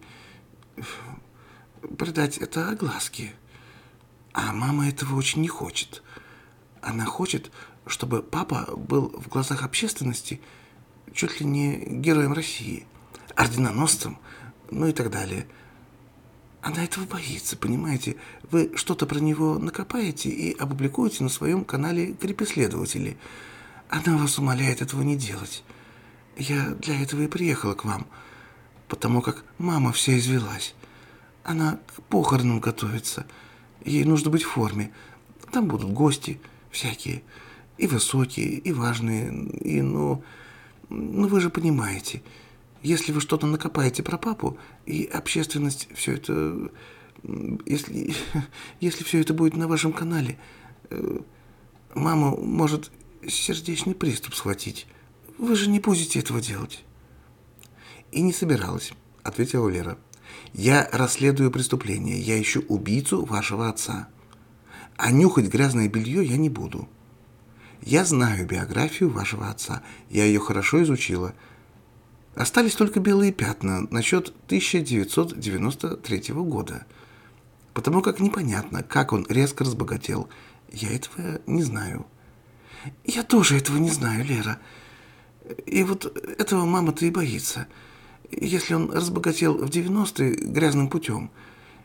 придать это огласке. А мама этого очень не хочет. Она хочет, чтобы папа был в глазах общественности чуть ли не героем России, орденоносцем, ну и так далее. Она этого боится, понимаете? Вы что-то про него накопаете и опубликуете на своем канале «Крипеследователи». Она вас умоляет этого не делать. Я для этого и приехала к вам, потому как мама вся извелась. Она к похоронам готовится. Ей нужно быть в форме. Там будут гости всякие, и высокие, и важные, и, ну, ну вы же понимаете, если вы что-то накопаете про папу, и общественность все это, если, если все это будет на вашем канале, мама может сердечный приступ схватить. Вы же не будете этого делать. И не собиралась, ответила Лера. Я расследую преступление, я ищу убийцу вашего отца. А нюхать грязное белье я не буду. Я знаю биографию вашего отца, я ее хорошо изучила. Остались только белые пятна насчет тысяча девятьсот девяносто третьего года. Потому как непонятно, как он резко разбогател. Я этого не знаю. Я тоже этого не знаю, Лера. И вот этого мама-то и боится. Если он разбогател в девяностые грязным путем,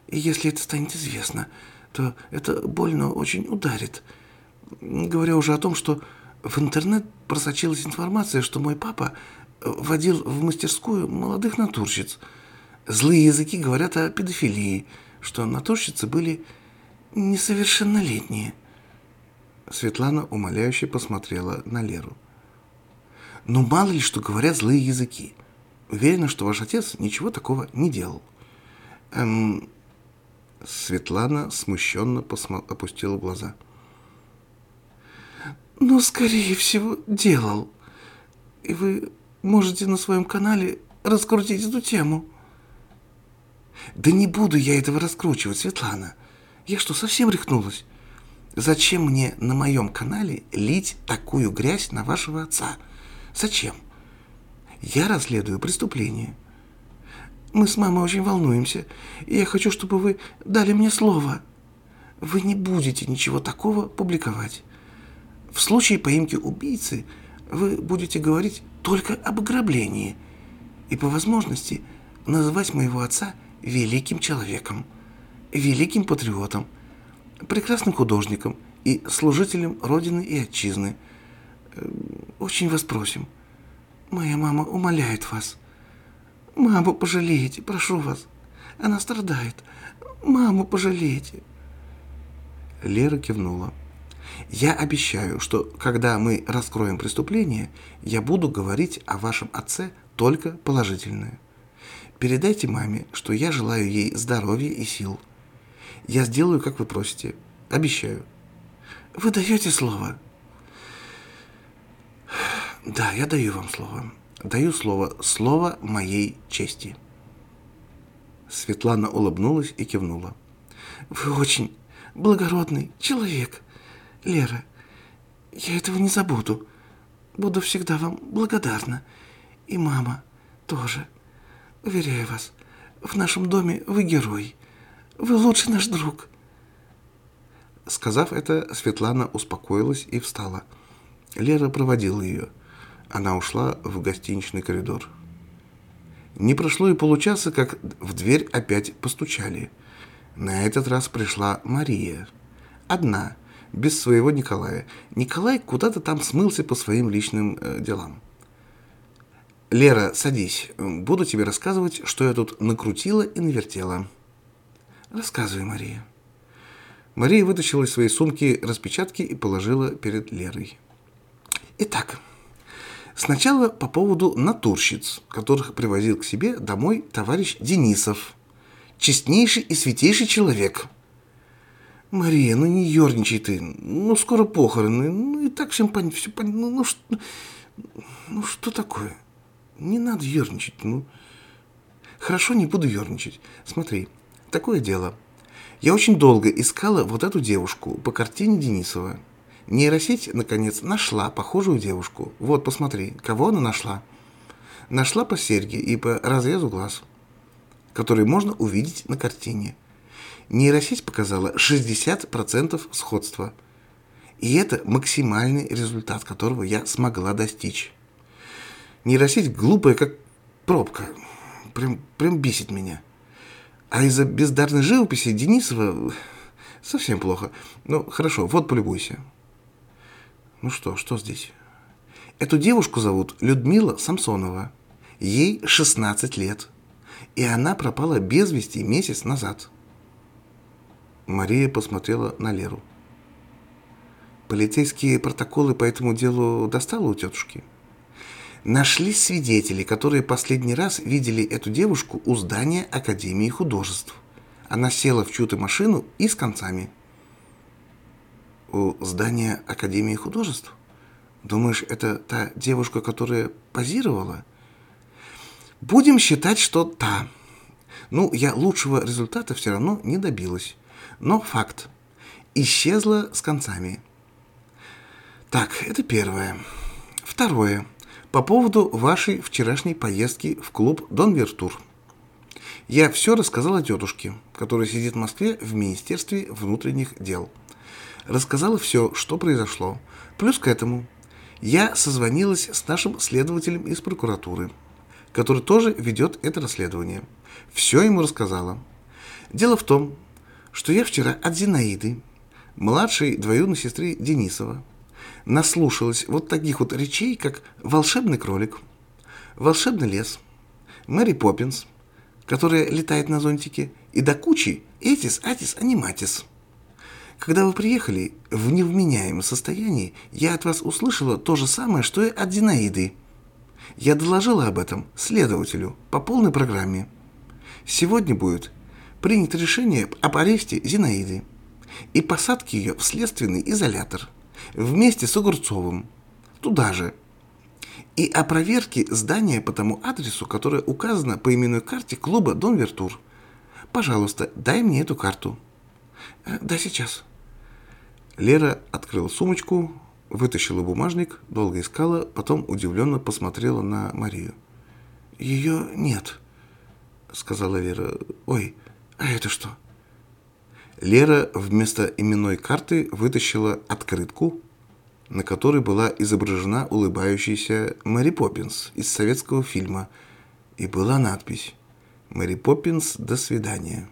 И если это станет известно, то это больно очень ударит. Говоря уже о том, что в интернет просочилась информация, что мой папа водил в мастерскую молодых натурщиц. Злые языки говорят о педофилии, что натурщицы были несовершеннолетние. Светлана умоляюще посмотрела на Леру. Но мало ли что говорят злые языки. Уверена, что ваш отец ничего такого не делал. Эм... Светлана смущенно посмо... опустила глаза. Ну, скорее всего, делал. И вы можете на своем канале раскрутить эту тему. Да не буду я этого раскручивать, Светлана. Я что, совсем рехнулась? Зачем мне на моем канале лить такую грязь на вашего отца? Зачем? Я расследую преступление. Мы с мамой очень волнуемся, и я хочу, чтобы вы дали мне слово. Вы не будете ничего такого публиковать. В случае поимки убийцы вы будете говорить только об ограблении и, по возможности, называть моего отца великим человеком, великим патриотом, прекрасным художником и служителем Родины и Отчизны. Очень вас просим. Моя мама умоляет вас. Маму пожалейте, прошу вас. Она страдает. Маму пожалейте. Лера кивнула. Я обещаю, что когда мы раскроем преступление, я буду говорить о вашем отце только положительное. Передайте маме, что я желаю ей здоровья и сил. Я сделаю, как вы просите. Обещаю. Вы даете слово? Да, я даю вам слово. Даю слово. Слово моей чести. Светлана улыбнулась и кивнула. Вы очень благородный человек, Лера. Я этого не забуду. Буду всегда вам благодарна. И мама тоже. Уверяю вас, в нашем доме вы герой. Вы лучший наш друг. Сказав это, Светлана успокоилась и встала. Лера проводила ее. Она ушла в гостиничный коридор. Не прошло и получаса, как в дверь опять постучали. На этот раз пришла Мария. Одна, без своего Николая. Николай куда-то там смылся по своим личным э, делам. «Лера, садись. Буду тебе рассказывать, что я тут накрутила и навертела». «Рассказывай, Мария». Мария вытащила из своей сумки распечатки и положила перед Лерой. «Итак, сначала по поводу натурщиц, которых привозил к себе домой товарищ Денисов. Честнейший и святейший человек». «Мария, ну не ерничай ты. Ну, скоро похороны. Ну, и так всем понятно. Все понятно. Ну, ну, что, ну, что такое? Не надо ерничать. Ну, хорошо, не буду ерничать. Смотри, такое дело. Я очень долго искала вот эту девушку по картине Денисова. Нейросеть, наконец, нашла похожую девушку. Вот, посмотри, кого она нашла. Нашла по серьге и по разрезу глаз, которые можно увидеть на картине. Нейросеть показала шестьдесят процентов сходства. И это максимальный результат, которого я смогла достичь. Нейросеть глупая, как пробка. Прям, прям бесит меня. А из-за бездарной живописи Денисова совсем плохо. Ну, хорошо, вот полюбуйся. Ну что, что здесь? Эту девушку зовут Людмила Самсонова. Ей шестнадцать лет. И она пропала без вести месяц назад. Мария посмотрела на Леру. Полицейские протоколы по этому делу достала у тетушки? Нашлись свидетели, которые последний раз видели эту девушку у здания Академии художеств. Она села в чью-то машину и с концами. У здания Академии художеств? Думаешь, это та девушка, которая позировала? Будем считать, что та. Ну, я лучшего результата все равно не добилась. Но факт. Исчезла с концами. Так, это первое. Второе. По поводу вашей вчерашней поездки в клуб «Дон Вертур». Я все рассказала тетушке, которая сидит в Москве в Министерстве внутренних дел. Рассказала все, что произошло. Плюс к этому я созвонилась с нашим следователем из прокуратуры, который тоже ведет это расследование. Все ему рассказала. Дело в том, что я вчера от Зинаиды, младшей двоюродной сестры Денисова, наслушалась вот таких вот речей, как «волшебный кролик», «волшебный лес», «Мэри Поппинс», которая летает на зонтике, и до кучи «этис, атис, аниматис». Когда вы приехали в невменяемом состоянии, я от вас услышала то же самое, что и от Зинаиды. Я доложила об этом следователю по полной программе. Сегодня будет принято решение об аресте Зинаиды и посадке ее в следственный изолятор вместе с Огурцовым, туда же, и о проверке здания по тому адресу, которое указано по именной карте клуба «Дон Вертур». Пожалуйста, дай мне эту карту. Да, сейчас. Лера открыла сумочку, вытащила бумажник, долго искала, потом удивленно посмотрела на Марию. «Ее нет», — сказала Лера. «Ой, а это что?» Лера вместо именной карты вытащила открытку, на которой была изображена улыбающаяся Мэри Поппинс из советского фильма, и была надпись «Мэри Поппинс, до свидания».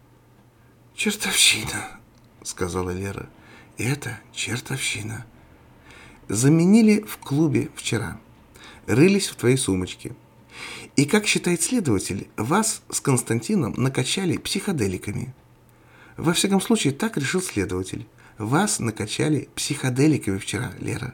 «Чертовщина», — сказала Лера. «Это чертовщина. Заменили в клубе вчера. Рылись в твоей сумочке. И, как считает следователь, вас с Константином накачали психоделиками. Во всяком случае, так решил следователь. Вас накачали психоделиками вчера, Лера».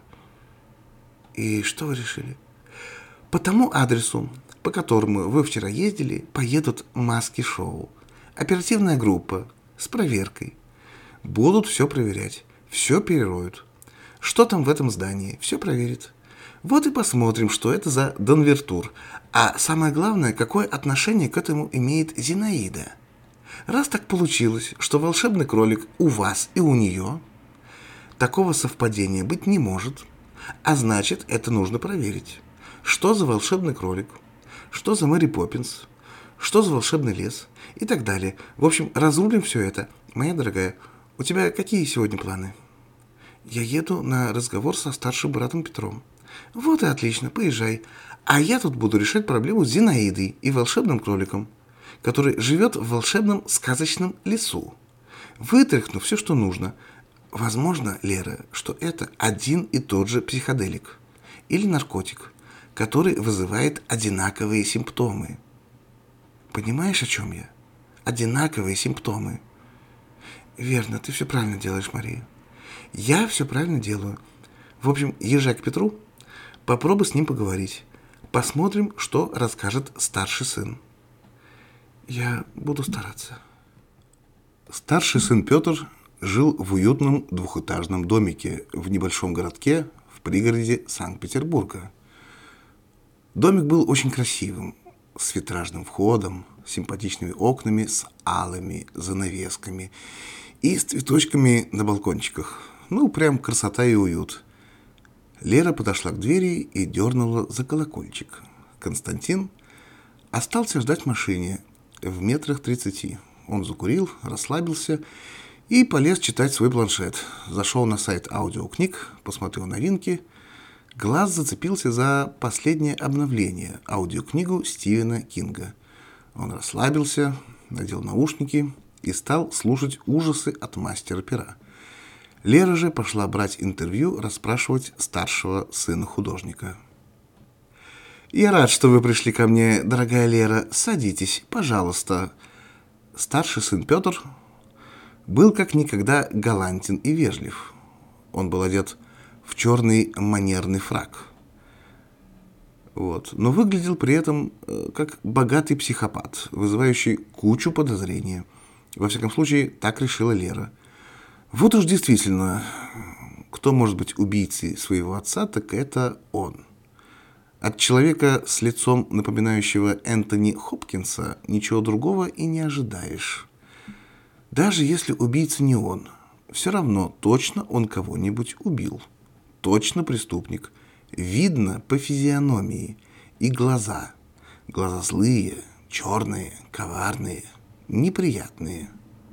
«И что вы решили?» «По тому адресу, по которому вы вчера ездили, поедут маски-шоу. Оперативная группа с проверкой. Будут все проверять, все перероют. Что там в этом здании, все проверит. Вот и посмотрим, что это за Дон Вертур. А самое главное, какое отношение к этому имеет Зинаида. Раз так получилось, что волшебный кролик у вас и у нее, такого совпадения быть не может, а значит, это нужно проверить. Что за волшебный кролик, что за Мэри Поппинс, что за волшебный лес и так далее. В общем, разрулим все это. Моя дорогая, у тебя какие сегодня планы?» «Я еду на разговор со старшим братом Петром». «Вот и отлично, поезжай. А я тут буду решать проблему с Зинаидой и волшебным кроликом, который живет в волшебном сказочном лесу. Вытряхну все, что нужно. Возможно, Лера, что это один и тот же психоделик или наркотик, который вызывает одинаковые симптомы. Понимаешь, о чем я? Одинаковые симптомы». «Верно, ты все правильно делаешь, Мария. Я все правильно делаю. В общем, езжай к Петру, попробуй с ним поговорить. Посмотрим, что расскажет старший сын». «Я буду стараться». Старший сын Петр жил в уютном двухэтажном домике в небольшом городке в пригороде Санкт-Петербурга. Домик был очень красивым, с витражным входом, симпатичными окнами с алыми занавесками и с цветочками на балкончиках. Ну, прям красота и уют. Лера подошла к двери и дернула за колокольчик. Константин остался ждать в машине в метрах тридцати. Он закурил, расслабился и полез читать свой планшет. Зашел на сайт аудиокниг, посмотрел новинки. Глаз зацепился за последнее обновление, аудиокнигу Стивена Кинга. Он расслабился, надел наушники и стал слушать ужасы от мастера пера. Лера же пошла брать интервью, расспрашивать старшего сына художника. «Я рад, что вы пришли ко мне, дорогая Лера. Садитесь, пожалуйста». Старший сын Петр был как никогда галантен и вежлив. Он был одет в черный манерный фрак. Вот. Но выглядел при этом э, как богатый психопат, вызывающий кучу подозрения. Во всяком случае, так решила Лера. Вот уж действительно, кто может быть убийцей своего отца, так это он. От человека с лицом, напоминающего Энтони Хопкинса, ничего другого и не ожидаешь. Даже если убийца не он, все равно точно он кого-нибудь убил. Точно преступник. Видно по физиономии. И глаза. Глаза злые, черные, коварные, неприятные.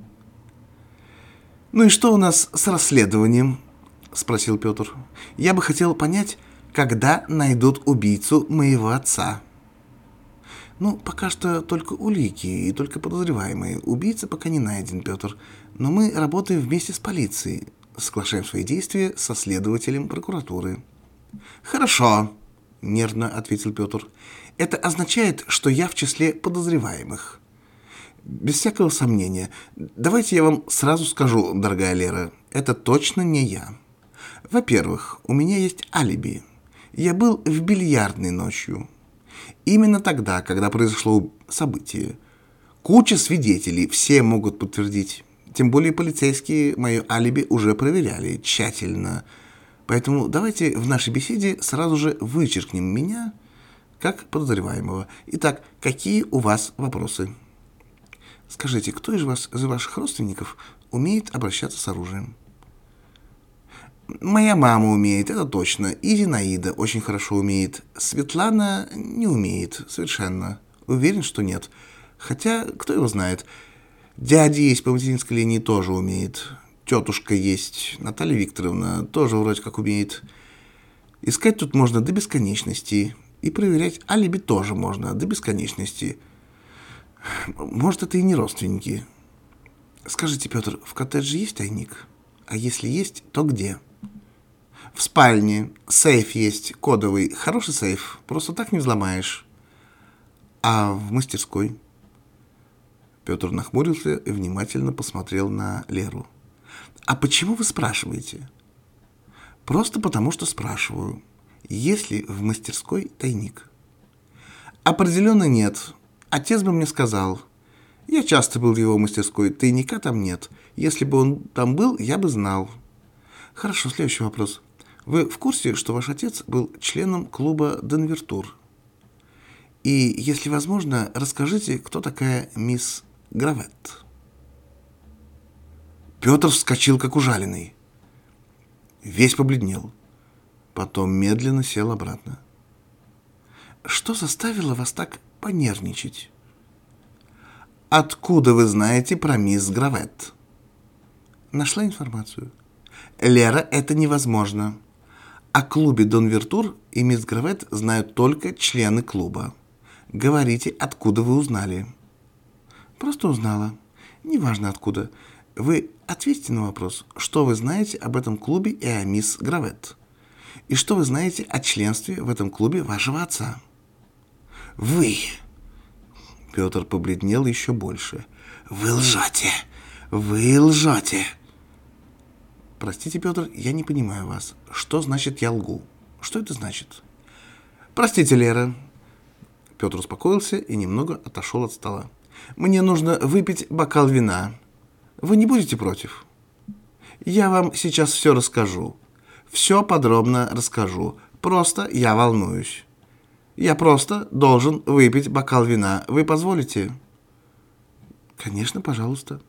«Ну и что у нас с расследованием?» – спросил Петр. «Я бы хотел понять, когда найдут убийцу моего отца». Ну, пока что только улики и только подозреваемые. Убийца пока не найден, Петр. Но мы работаем вместе с полицией. Соглашаем свои действия со следователем прокуратуры. Хорошо, нервно ответил Петр. Это означает, что я в числе подозреваемых. Без всякого сомнения. Давайте я вам сразу скажу, дорогая Лера, это точно не я. Во-первых, у меня есть алиби. Я был в бильярдной ночью. Именно тогда, когда произошло событие. Куча свидетелей, все могут подтвердить. Тем более полицейские мое алиби уже проверяли тщательно. Поэтому давайте в нашей беседе сразу же вычеркнем меня как подозреваемого. Итак, какие у вас вопросы? Скажите, кто из вас, из ваших родственников умеет обращаться с оружием? Моя мама умеет, это точно. И Зинаида очень хорошо умеет. Светлана не умеет совершенно. Уверен, что нет. Хотя, кто его знает. Дядя есть по материнской линии, тоже умеет. Тетушка есть, Наталья Викторовна, тоже вроде как умеет. Искать тут можно до бесконечности. И проверять алиби тоже можно до бесконечности. Может, это и не родственники. Скажите, Петр, в коттедже есть тайник? А если есть, то где? В спальне. Сейф есть, кодовый. Хороший сейф. Просто так не взломаешь. А в мастерской? Петр нахмурился и внимательно посмотрел на Леру. А почему вы спрашиваете? Просто потому, что спрашиваю. Есть ли в мастерской тайник? Определенно нет. Отец бы мне сказал. Я часто был в его мастерской. Тайника там нет. Если бы он там был, я бы знал. Хорошо, следующий вопрос. Вы в курсе, что ваш отец был членом клуба «Денвертур»? И, если возможно, расскажите, кто такая мисс Гравет? Петр вскочил, как ужаленный. Весь побледнел. Потом медленно сел обратно. Что заставило вас так понервничать? Откуда вы знаете про мисс Гравет? Нашла информацию. Лера, это невозможно. О клубе «Денвертур» и мисс Гравет знают только члены клуба. Говорите, откуда вы узнали? Просто узнала. Неважно откуда. Вы ответьте на вопрос, что вы знаете об этом клубе и о мисс Гравет. И что вы знаете о членстве в этом клубе вашего отца? Вы... Петр побледнел еще больше. Вы лжете! Вы лжете! Простите, Петр, я не понимаю вас. Что значит я лгу? Что это значит? Простите, Лера. Петр успокоился и немного отошел от стола. Мне нужно выпить бокал вина. Вы не будете против? Я вам сейчас все расскажу. Все подробно расскажу. Просто я волнуюсь. Я просто должен выпить бокал вина. Вы позволите? Конечно, пожалуйста.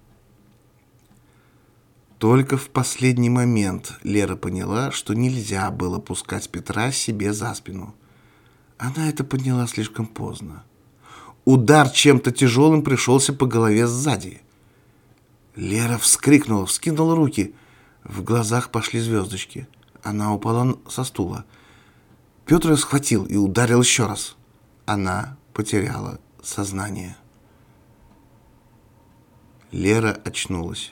Только в последний момент Лера поняла, что нельзя было пускать Петра себе за спину. Она это поняла слишком поздно. Удар чем-то тяжелым пришелся по голове сзади. Лера вскрикнула, вскинула руки. В глазах пошли звездочки. Она упала со стула. Петр ее схватил и ударил еще раз. Она потеряла сознание. Лера очнулась.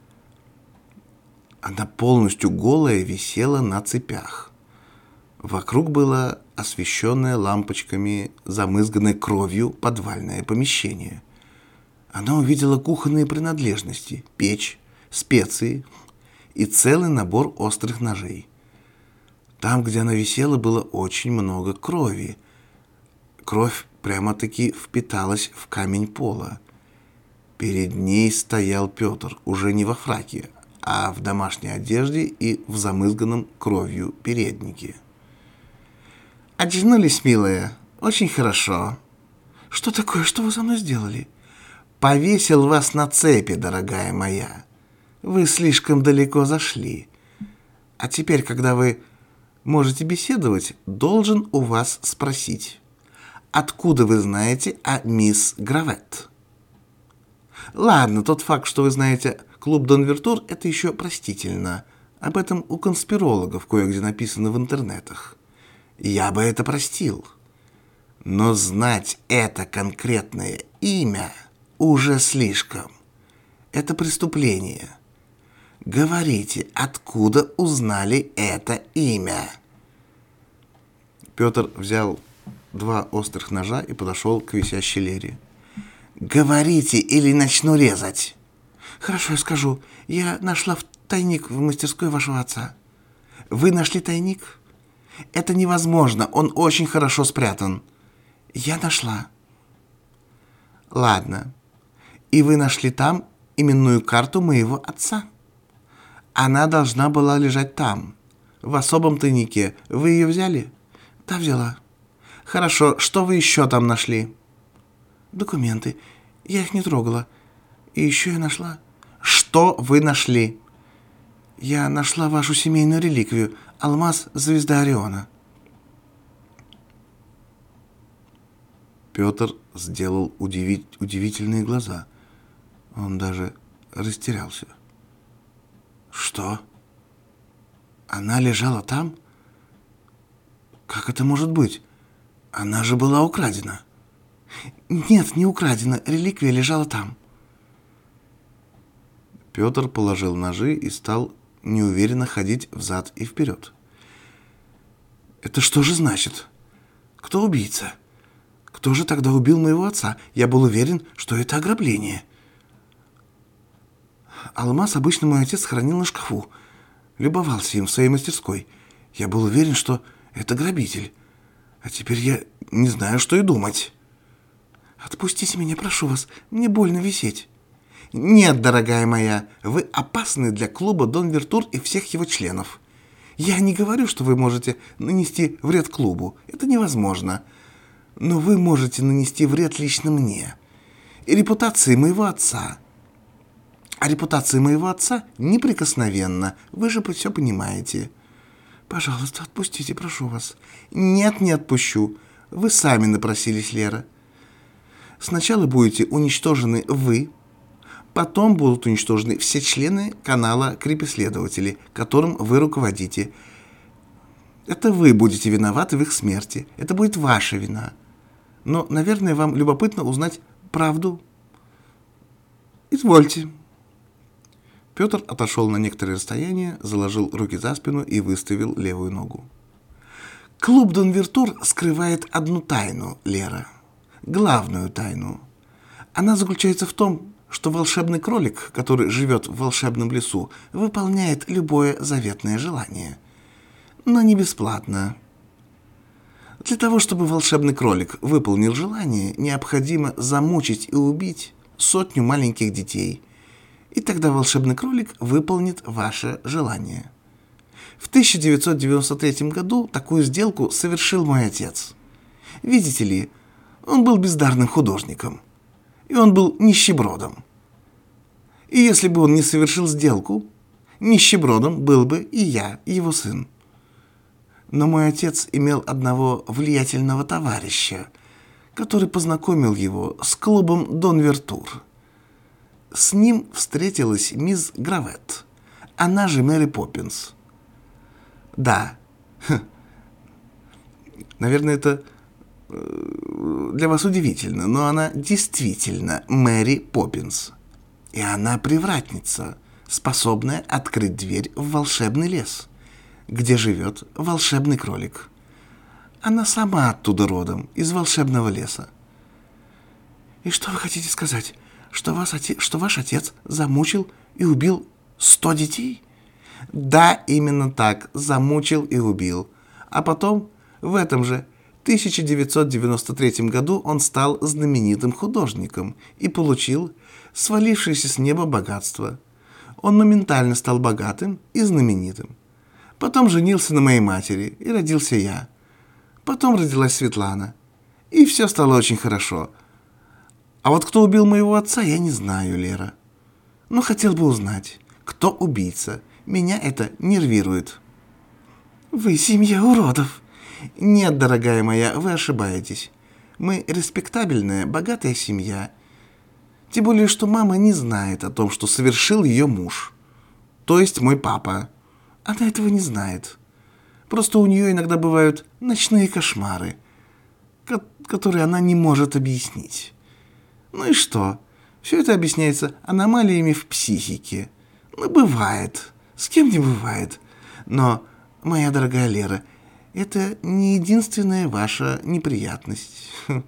Она полностью голая висела на цепях. Вокруг было освещенное лампочками, замызганное кровью подвальное помещение. Она увидела кухонные принадлежности, печь, специи и целый набор острых ножей. Там, где она висела, было очень много крови. Кровь прямо-таки впиталась в камень пола. Перед ней стоял Петр, уже не во фраке, а в домашней одежде и в замызганном кровью переднике. «Очнулись, милая? Очень хорошо. Что такое? Что вы со мной сделали?» «Повесил вас на цепи, дорогая моя. Вы слишком далеко зашли. А теперь, когда вы можете беседовать, должен у вас спросить, откуда вы знаете о мисс Гравет?» «Ладно, тот факт, что вы знаете клуб «Денвертур», это еще простительно. Об этом у конспирологов кое-где написано в интернетах. Я бы это простил. Но знать это конкретное имя уже слишком. Это преступление. Говорите, откуда узнали это имя?» Петр взял два острых ножа и подошел к висящей Лере. «Говорите, или начну резать!» «Хорошо, я скажу. Я нашла в тайник в мастерской вашего отца». «Вы нашли тайник?» «Это невозможно, он очень хорошо спрятан». «Я нашла». «Ладно. И вы нашли там именную карту моего отца? Она должна была лежать там, в особом тайнике. Вы ее взяли?» «Да, взяла». «Хорошо. Что вы еще там нашли?» «Документы. Я их не трогала. И еще я нашла...» «Что вы нашли?» «Я нашла вашу семейную реликвию. Алмаз звезда Ориона». Петр сделал удиви... удивительные глаза. Он даже растерялся. «Что? Она лежала там? Как это может быть? Она же была украдена». «Нет, не украдена. Реликвия лежала там». Петр положил ножи и стал неуверенно ходить взад и вперед. «Это что же значит? Кто убийца? Кто же тогда убил моего отца? Я был уверен, что это ограбление. Алмаз обычно мой отец хранил на шкафу. Любовался им в своей мастерской. Я был уверен, что это грабитель. А теперь я не знаю, что и думать». «Отпустите меня, прошу вас. Мне больно висеть». «Нет, дорогая моя, вы опасны для клуба Дон Вертур и всех его членов. Я не говорю, что вы можете нанести вред клубу. Это невозможно. Но вы можете нанести вред лично мне и репутации моего отца. А репутация моего отца неприкосновенна. Вы же все понимаете». «Пожалуйста, отпустите, прошу вас». «Нет, не отпущу. Вы сами напросились, Лера. Сначала будете уничтожены вы, потом будут уничтожены все члены канала Крипи-следователи, которым вы руководите. Это вы будете виноваты в их смерти. Это будет ваша вина. Но, наверное, вам любопытно узнать правду. Извольте». Петр отошел на некоторое расстояние, заложил руки за спину и выставил левую ногу. «Клуб Дон Вертур скрывает одну тайну, Лера. Главную тайну. Она заключается в том, что волшебный кролик, который живет в волшебном лесу, выполняет любое заветное желание. Но не бесплатно. Для того, чтобы волшебный кролик выполнил желание, необходимо замучить и убить сотню маленьких детей. И тогда волшебный кролик выполнит ваше желание. В тысяча девятьсот девяносто третьем году такую сделку совершил мой отец. Видите ли, он был бездарным художником. И он был нищебродом. И если бы он не совершил сделку, нищебродом был бы и я, его сын. Но мой отец имел одного влиятельного товарища, который познакомил его с клубом Дон Вертур. С ним встретилась мисс Гравет, она же Мэри Поппинс. Да, наверное, это для вас удивительно, но она действительно Мэри Поппинс. И она привратница, способная открыть дверь в волшебный лес, где живет волшебный кролик. Она сама оттуда родом, из волшебного леса. И что вы хотите сказать? Что, вас оте... что ваш отец замучил и убил сто детей? Да, именно так, замучил и убил. А потом, в этом же тысяча девятьсот девяносто третьем году он стал знаменитым художником и получил свалившееся с неба богатство. Он моментально стал богатым и знаменитым. Потом женился на моей матери, и родился я. Потом родилась Светлана. И все стало очень хорошо. А вот кто убил моего отца, я не знаю, Лера. Но хотел бы узнать, кто убийца. Меня это нервирует. Вы семья уродов. Нет, дорогая моя, вы ошибаетесь. Мы респектабельная, богатая семья. Тем более, что мама не знает о том, что совершил ее муж. То есть мой папа. Она этого не знает. Просто у нее иногда бывают ночные кошмары, ко- которые она не может объяснить. Ну и что? Все это объясняется аномалиями в психике. Ну, бывает. С кем не бывает. Но, моя дорогая Лера, это не единственная ваша неприятность.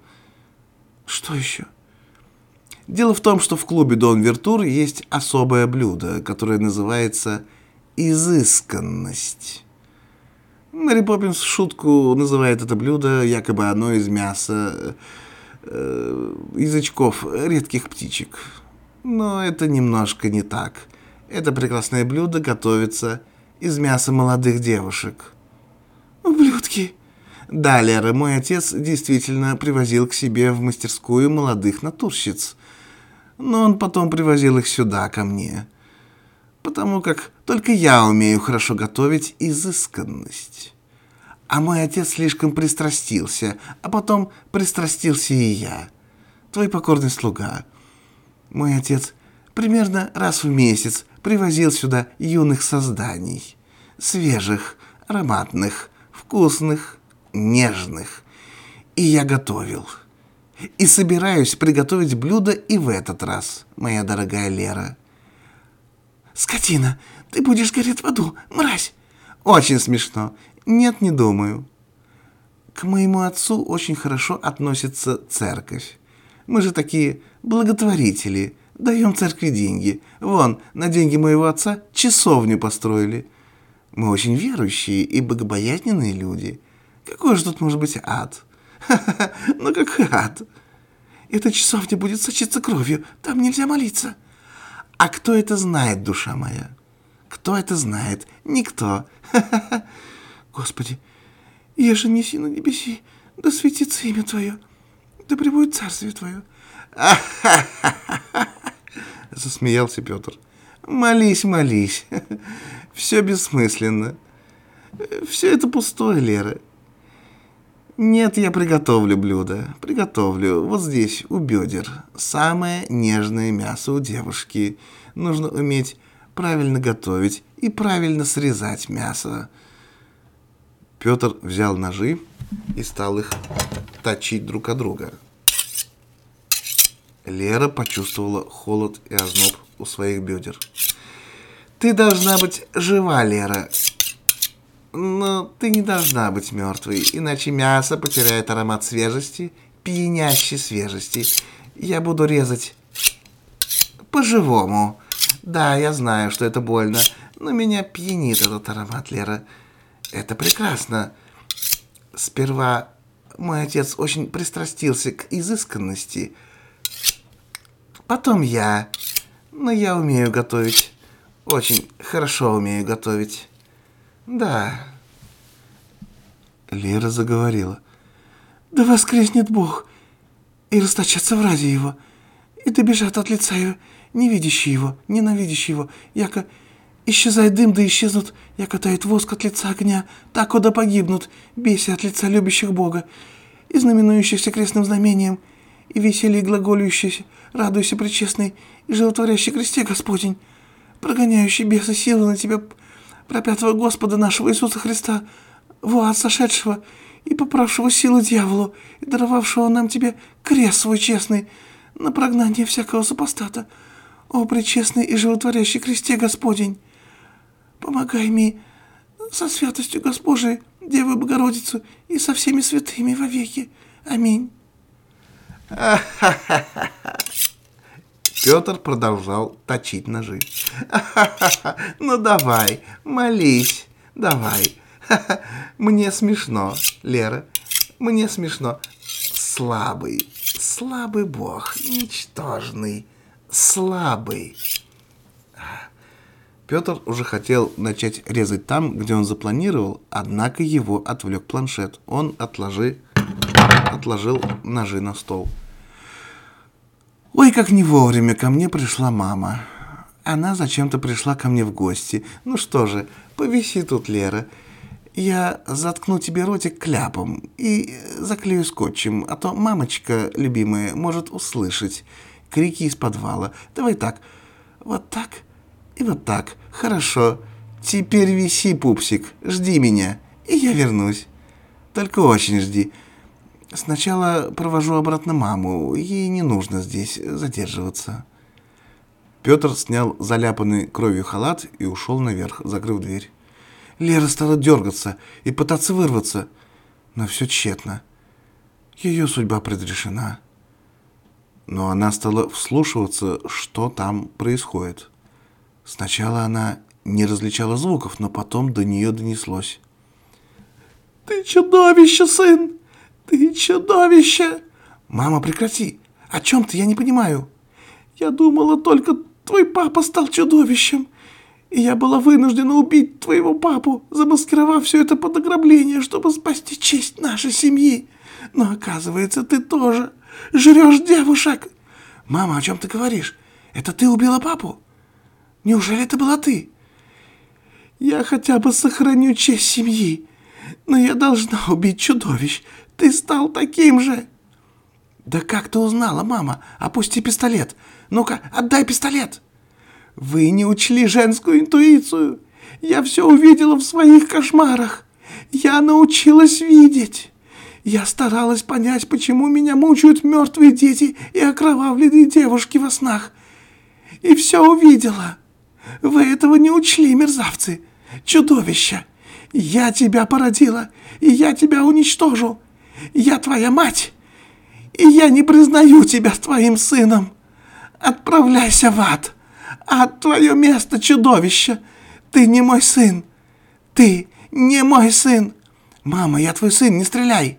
Что еще? Дело в том, что в клубе Дон Вертур есть особое блюдо, которое называется изысканность. Мэри Поппинс в шутку называет это блюдо якобы оно из мяса э, язычков редких птичек. Но это немножко не так. Это прекрасное блюдо готовится из мяса молодых девушек. Ублюдки! Да, Лера, мой отец действительно привозил к себе в мастерскую молодых натурщиц. Но он потом привозил их сюда, ко мне. Потому как только я умею хорошо готовить изысканность. А мой отец слишком пристрастился, а потом пристрастился и я. Твой покорный слуга. Мой отец примерно раз в месяц привозил сюда юных созданий. Свежих, ароматных, вкусных, нежных. И я готовил. И собираюсь приготовить блюдо и в этот раз, моя дорогая Лера. Скотина, ты будешь гореть в аду, мразь. Очень смешно. Нет, не думаю. К моему отцу очень хорошо относится церковь. Мы же такие благотворители. Даем церкви деньги. Вон, на деньги моего отца часовню построили. Мы очень верующие и богобоязненные люди. Какой же тут может быть ад? Ха-ха-ха, ну как ад? Эта часовня будет сочиться кровью, там нельзя молиться. А кто это знает, душа моя? Кто это знает? Никто. Ха-ха-ха. Господи, еже неси на небеси, да светится имя Твое, да пребудет царствие Твое. Засмеялся Петр. Молись, молись. Все бессмысленно. Все это пустое, Лера. Нет, я приготовлю блюдо. Приготовлю. Вот здесь, у бедер. Самое нежное мясо у девушки. Нужно уметь правильно готовить и правильно срезать мясо. Петр взял ножи и стал их точить друг от друга. Лера почувствовала холод и озноб у своих бедер. Ты должна быть жива, Лера. Но ты не должна быть мертвой, иначе мясо потеряет аромат свежести, пьянящей свежести. Я буду резать по-живому. Да, я знаю, что это больно, но меня пьянит этот аромат, Лера. Это прекрасно. Сперва мой отец очень пристрастился к изысканности. Потом я. Но я умею готовить. Очень хорошо умею готовить. Да. Лера заговорила. Да воскреснет Бог, и расточатся врази его, и добежат от лица его, не видящие его, ненавидящие его, яко исчезает дым, да исчезнут, яко тает воск от лица огня, так да погибнут, беся от лица любящих Бога, и знаменующихся крестным знамением, и веселье глаголющийся, радуйся, пречестный, и животворящий кресте Господень, прогоняющий беса силы на тебя, проклятого Господа нашего Иисуса Христа, в ад сошедшего и поправшего силы дьяволу, и даровавшего нам тебе крест свой честный на прогнание всякого супостата. О, пречестный и животворящий кресте Господень, помогай мне со святостью Госпожией, Девы Богородицу и со всеми святыми вовеки. Аминь. Петр продолжал точить ножи. Ну давай, молись, давай. Мне смешно, Лера, мне смешно. Слабый, слабый Бог, ничтожный, слабый. Петр уже хотел начать резать там, где он запланировал, однако его отвлек планшет. Он отложи, отложил ножи на стол. Ой, как не вовремя ко мне пришла мама. Она зачем-то пришла ко мне в гости. Ну что же, повиси тут, Лера. Я заткну тебе ротик кляпом и заклею скотчем, а то мамочка, любимая, может услышать крики из подвала. Давай так, вот так и вот так. Хорошо. Теперь виси, пупсик, жди меня, и я вернусь. Только очень жди. Сначала провожу обратно маму, ей не нужно здесь задерживаться. Петр снял заляпанный кровью халат и ушел наверх, закрыв дверь. Лера стала дергаться и пытаться вырваться, но все тщетно. Ее судьба предрешена. Но она стала вслушиваться, что там происходит. Сначала она не различала звуков, но потом до нее донеслось. «Ты чудовище, сын! Ты чудовище!» «Мама, прекрати! О чем ты? Я не понимаю!» «Я думала, только твой папа стал чудовищем, и я была вынуждена убить твоего папу, замаскировав все это под ограбление, чтобы спасти честь нашей семьи. Но оказывается, ты тоже жрешь девушек!» «Мама, о чем ты говоришь? Это ты убила папу? Неужели это была ты?» «Я хотя бы сохраню честь семьи, но я должна убить чудовищ. Ты стал таким же!» «Да как ты узнала, мама? Опусти пистолет! Ну-ка, отдай пистолет!» «Вы не учли женскую интуицию! Я все увидела в своих кошмарах! Я научилась видеть! Я старалась понять, почему меня мучают мертвые дети и окровавленные девушки во снах! И все увидела! Вы этого не учли, мерзавцы! Чудовища! Я тебя породила, и я тебя уничтожу! Я твоя мать, и я не признаю тебя твоим сыном! Отправляйся в ад! А твое место, чудовище! Ты не мой сын! Ты не мой сын! Мама, я твой сын, не стреляй!»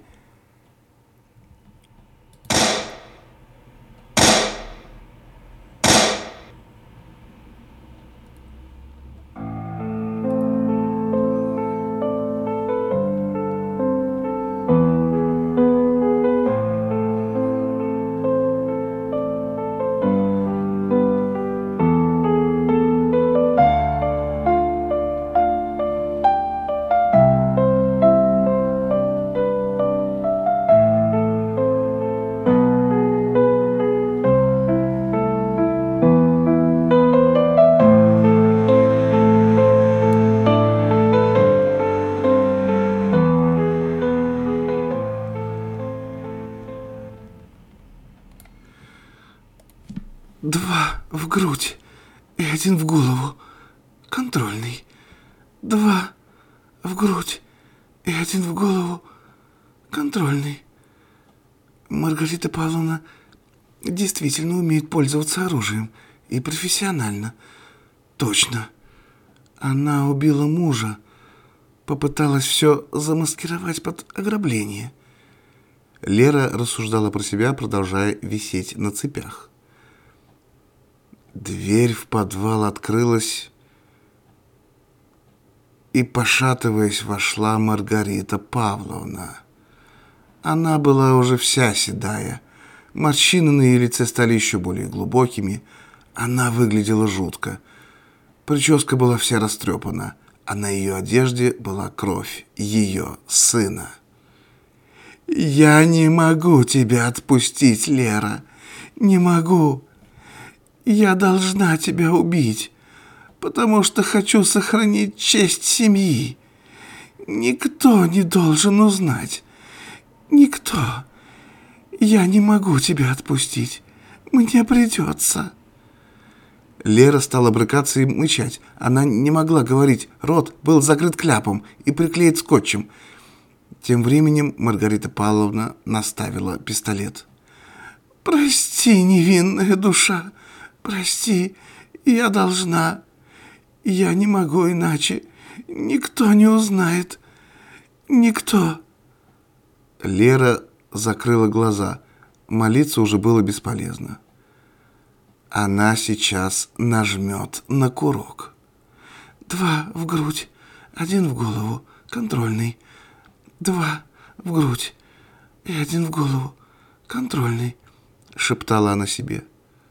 «Два в грудь и один в голову. Контрольный. Два в грудь и один в голову. Контрольный. Маргарита Павловна действительно умеет пользоваться оружием. И профессионально. Точно. Она убила мужа. Попыталась все замаскировать под ограбление». Лера рассуждала про себя, продолжая висеть на цепях. Дверь в подвал открылась, и, пошатываясь, вошла Маргарита Павловна. Она была уже вся седая. Морщины на ее лице стали еще более глубокими. Она выглядела жутко. Прическа была вся растрепана, а на ее одежде была кровь ее сына. «Я не могу тебя отпустить, Лера. Не могу. Я должна тебя убить, потому что хочу сохранить честь семьи. Никто не должен узнать. Никто. Я не могу тебя отпустить. Мне придется». Лера стала брыкаться и мычать. Она не могла говорить. Рот был закрыт кляпом и приклеен скотчем. Тем временем Маргарита Павловна наставила пистолет. «Прости, невинная душа. Прости, я должна. Я не могу иначе. Никто не узнает. Никто». Лера закрыла глаза. Молиться уже было бесполезно. Она сейчас нажмет на курок. «Два в грудь, один в голову, контрольный. Два в грудь и один в голову, контрольный», — шептала она себе.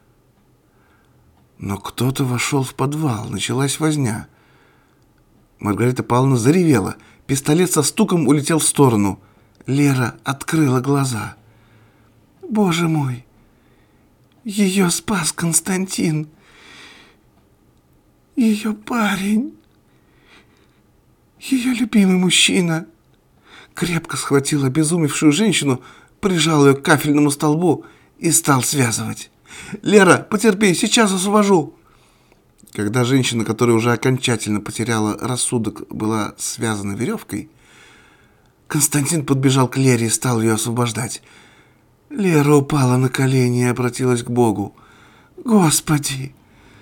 Но кто-то вошел в подвал, началась возня. Маргарита Павловна заревела. Пистолет со стуком улетел в сторону. Лера открыла глаза. «Боже мой! Ее спас Константин! Ее парень! Ее любимый мужчина!» Крепко схватила обезумевшую женщину, прижал ее к кафельному столбу и стал связывать. «Лера, потерпи, сейчас освобожу!» Когда женщина, которая уже окончательно потеряла рассудок, была связана веревкой, Константин подбежал к Лере и стал ее освобождать. Лера упала на колени и обратилась к Богу. «Господи,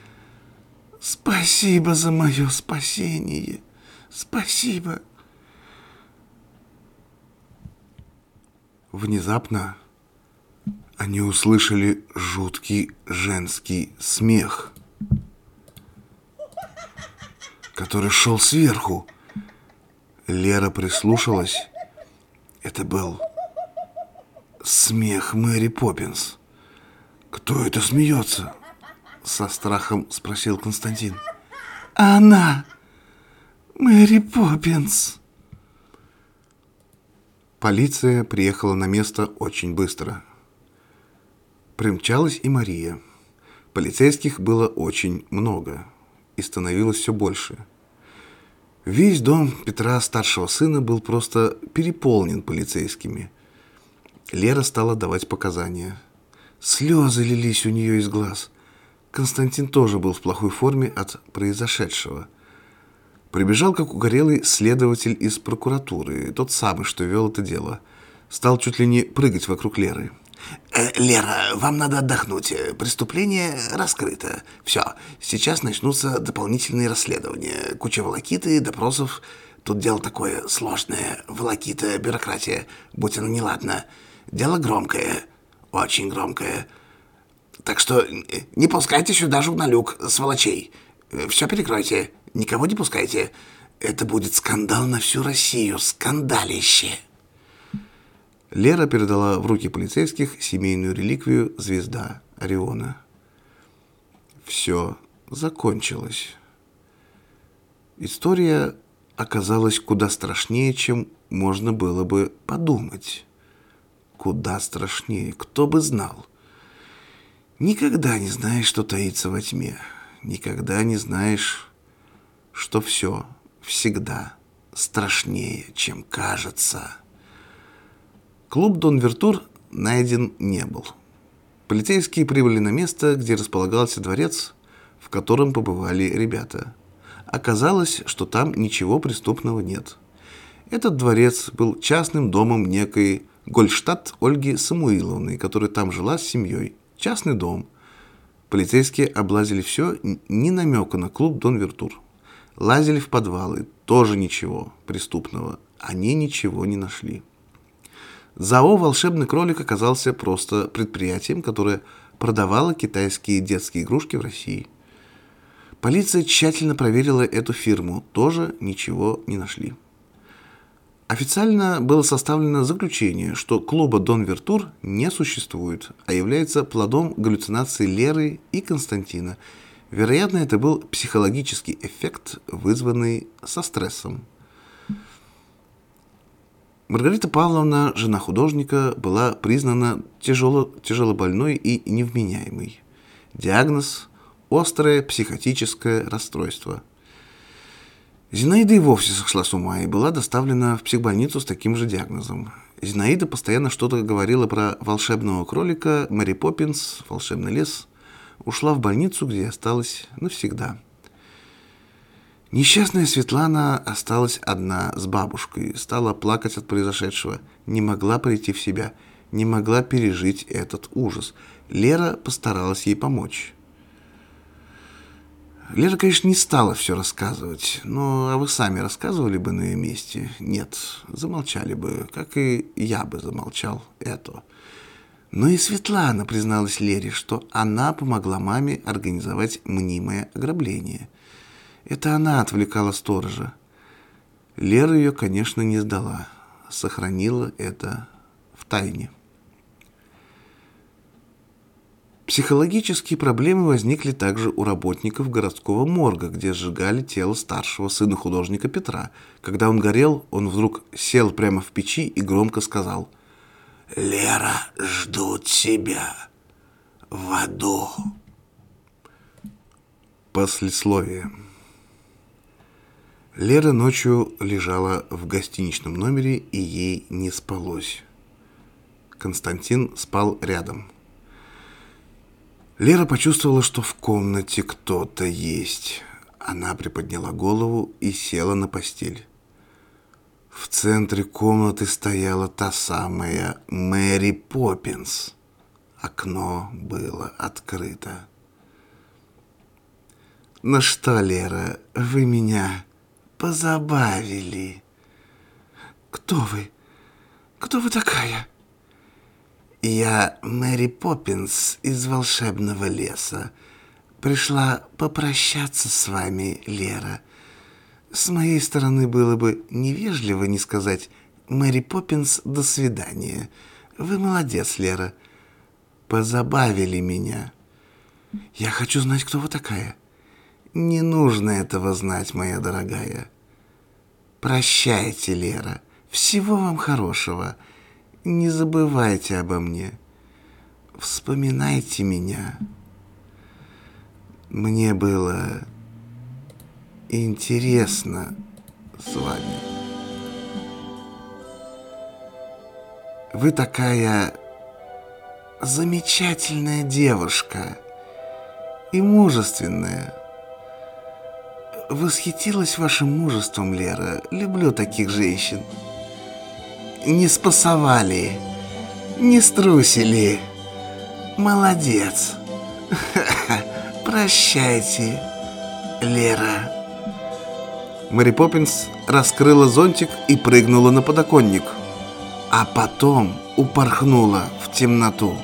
спасибо за мое спасение! Спасибо!» Внезапно они услышали жуткий женский смех, который шел сверху. Лера прислушалась. Это был смех Мэри Поппинс. «Кто это смеется?» — со страхом спросил Константин. «Она! Мэри Поппинс!» Полиция приехала на место очень быстро. Примчалась и Мария. Полицейских было очень много, и становилось все больше. Весь дом Петра, старшего сына, был просто переполнен полицейскими. Лера стала давать показания. Слезы лились у нее из глаз. Константин тоже был в плохой форме от произошедшего. Прибежал, как угорелый, следователь из прокуратуры, тот самый, что вел это дело. Стал чуть ли не прыгать вокруг Леры. Э, Лера, вам надо отдохнуть. Преступление раскрыто. Все, сейчас начнутся дополнительные расследования. Куча волокиты, допросов. Тут дело такое сложное. Волокита, бюрократия. Будь оно неладно. Дело громкое. Очень громкое. Так что не пускайте сюда журналюк, сволочей. Все перекройте. Никого не пускайте. Это будет скандал на всю Россию. Скандалище. Лера передала в руки полицейских семейную реликвию «Звезда Ориона». Все закончилось. История оказалась куда страшнее, чем можно было бы подумать. Куда страшнее, кто бы знал. Никогда не знаешь, что таится во тьме. Никогда не знаешь, что все всегда страшнее, чем кажется. Клуб «Дон Вертур» найден не был. Полицейские прибыли на место, где располагался дворец, в котором побывали ребята. Оказалось, что там ничего преступного нет. Этот дворец был частным домом некой Гольштадт Ольги Самуиловны, которая там жила с семьей. Частный дом. Полицейские облазили все, ни намека на клуб «Дон Вертур». Лазили в подвалы, тоже ничего преступного. Они ничего не нашли. ЗАО «Волшебный кролик» оказался просто предприятием, которое продавало китайские детские игрушки в России. Полиция тщательно проверила эту фирму, тоже ничего не нашли. Официально было составлено заключение, что клуба «Дон Вертур» не существует, а является плодом галлюцинаций Леры и Константина. Вероятно, это был психологический эффект, вызванный со стрессом. Маргарита Павловна, жена художника, была признана тяжело, тяжелобольной и невменяемой. Диагноз – острое психотическое расстройство. Зинаида и вовсе сошла с ума и была доставлена в психбольницу с таким же диагнозом. Зинаида постоянно что-то говорила про волшебного кролика, Мэри Поппинс, волшебный лес. Ушла в больницу, где осталась навсегда. Несчастная Светлана осталась одна с бабушкой, стала плакать от произошедшего, не могла прийти в себя, не могла пережить этот ужас. Лера постаралась ей помочь. Лера, конечно, не стала все рассказывать, но а вы сами рассказывали бы на ее месте? Нет, замолчали бы, как и я бы замолчал это. Но и Светлана призналась Лере, что она помогла маме организовать мнимое ограбление. Это она отвлекала сторожа. Лера ее, конечно, не сдала, сохранила это в тайне. Психологические проблемы возникли также у работников городского морга, где сжигали тело старшего сына художника Петра. Когда он горел, он вдруг сел прямо в печи и громко сказал: «Лера, ждут тебя в аду». Послесловие. Лера ночью лежала в гостиничном номере, и ей не спалось. Константин спал рядом. Лера почувствовала, что в комнате кто-то есть. Она приподняла голову и села на постель. В центре комнаты стояла та самая Мэри Поппинс. Окно было открыто. «Ну что, Лера, вы меня позабавили». «Кто вы? Кто вы такая?» «Я Мэри Поппинс из волшебного леса. Пришла попрощаться с вами, Лера. С моей стороны было бы невежливо не сказать Мэри Поппинс «до свидания». Вы молодец, Лера. Позабавили меня». «Я хочу знать, кто вы такая». «Не нужно этого знать, моя дорогая. Прощайте, Лера. Всего вам хорошего. Не забывайте обо мне. Вспоминайте меня. Мне было интересно с вами. Вы такая замечательная девушка и мужественная. Восхитилась вашим мужеством, Лера. Люблю таких женщин. Не спасовали, не струсили. Молодец. Прощайте, Лера». Мэри Поппинс раскрыла зонтик и прыгнула на подоконник, а потом упорхнула в темноту.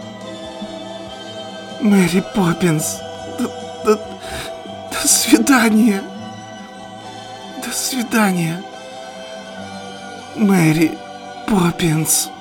«Мэри Поппинс, до, до, до свидания. До свидания, Мэри Поппинс».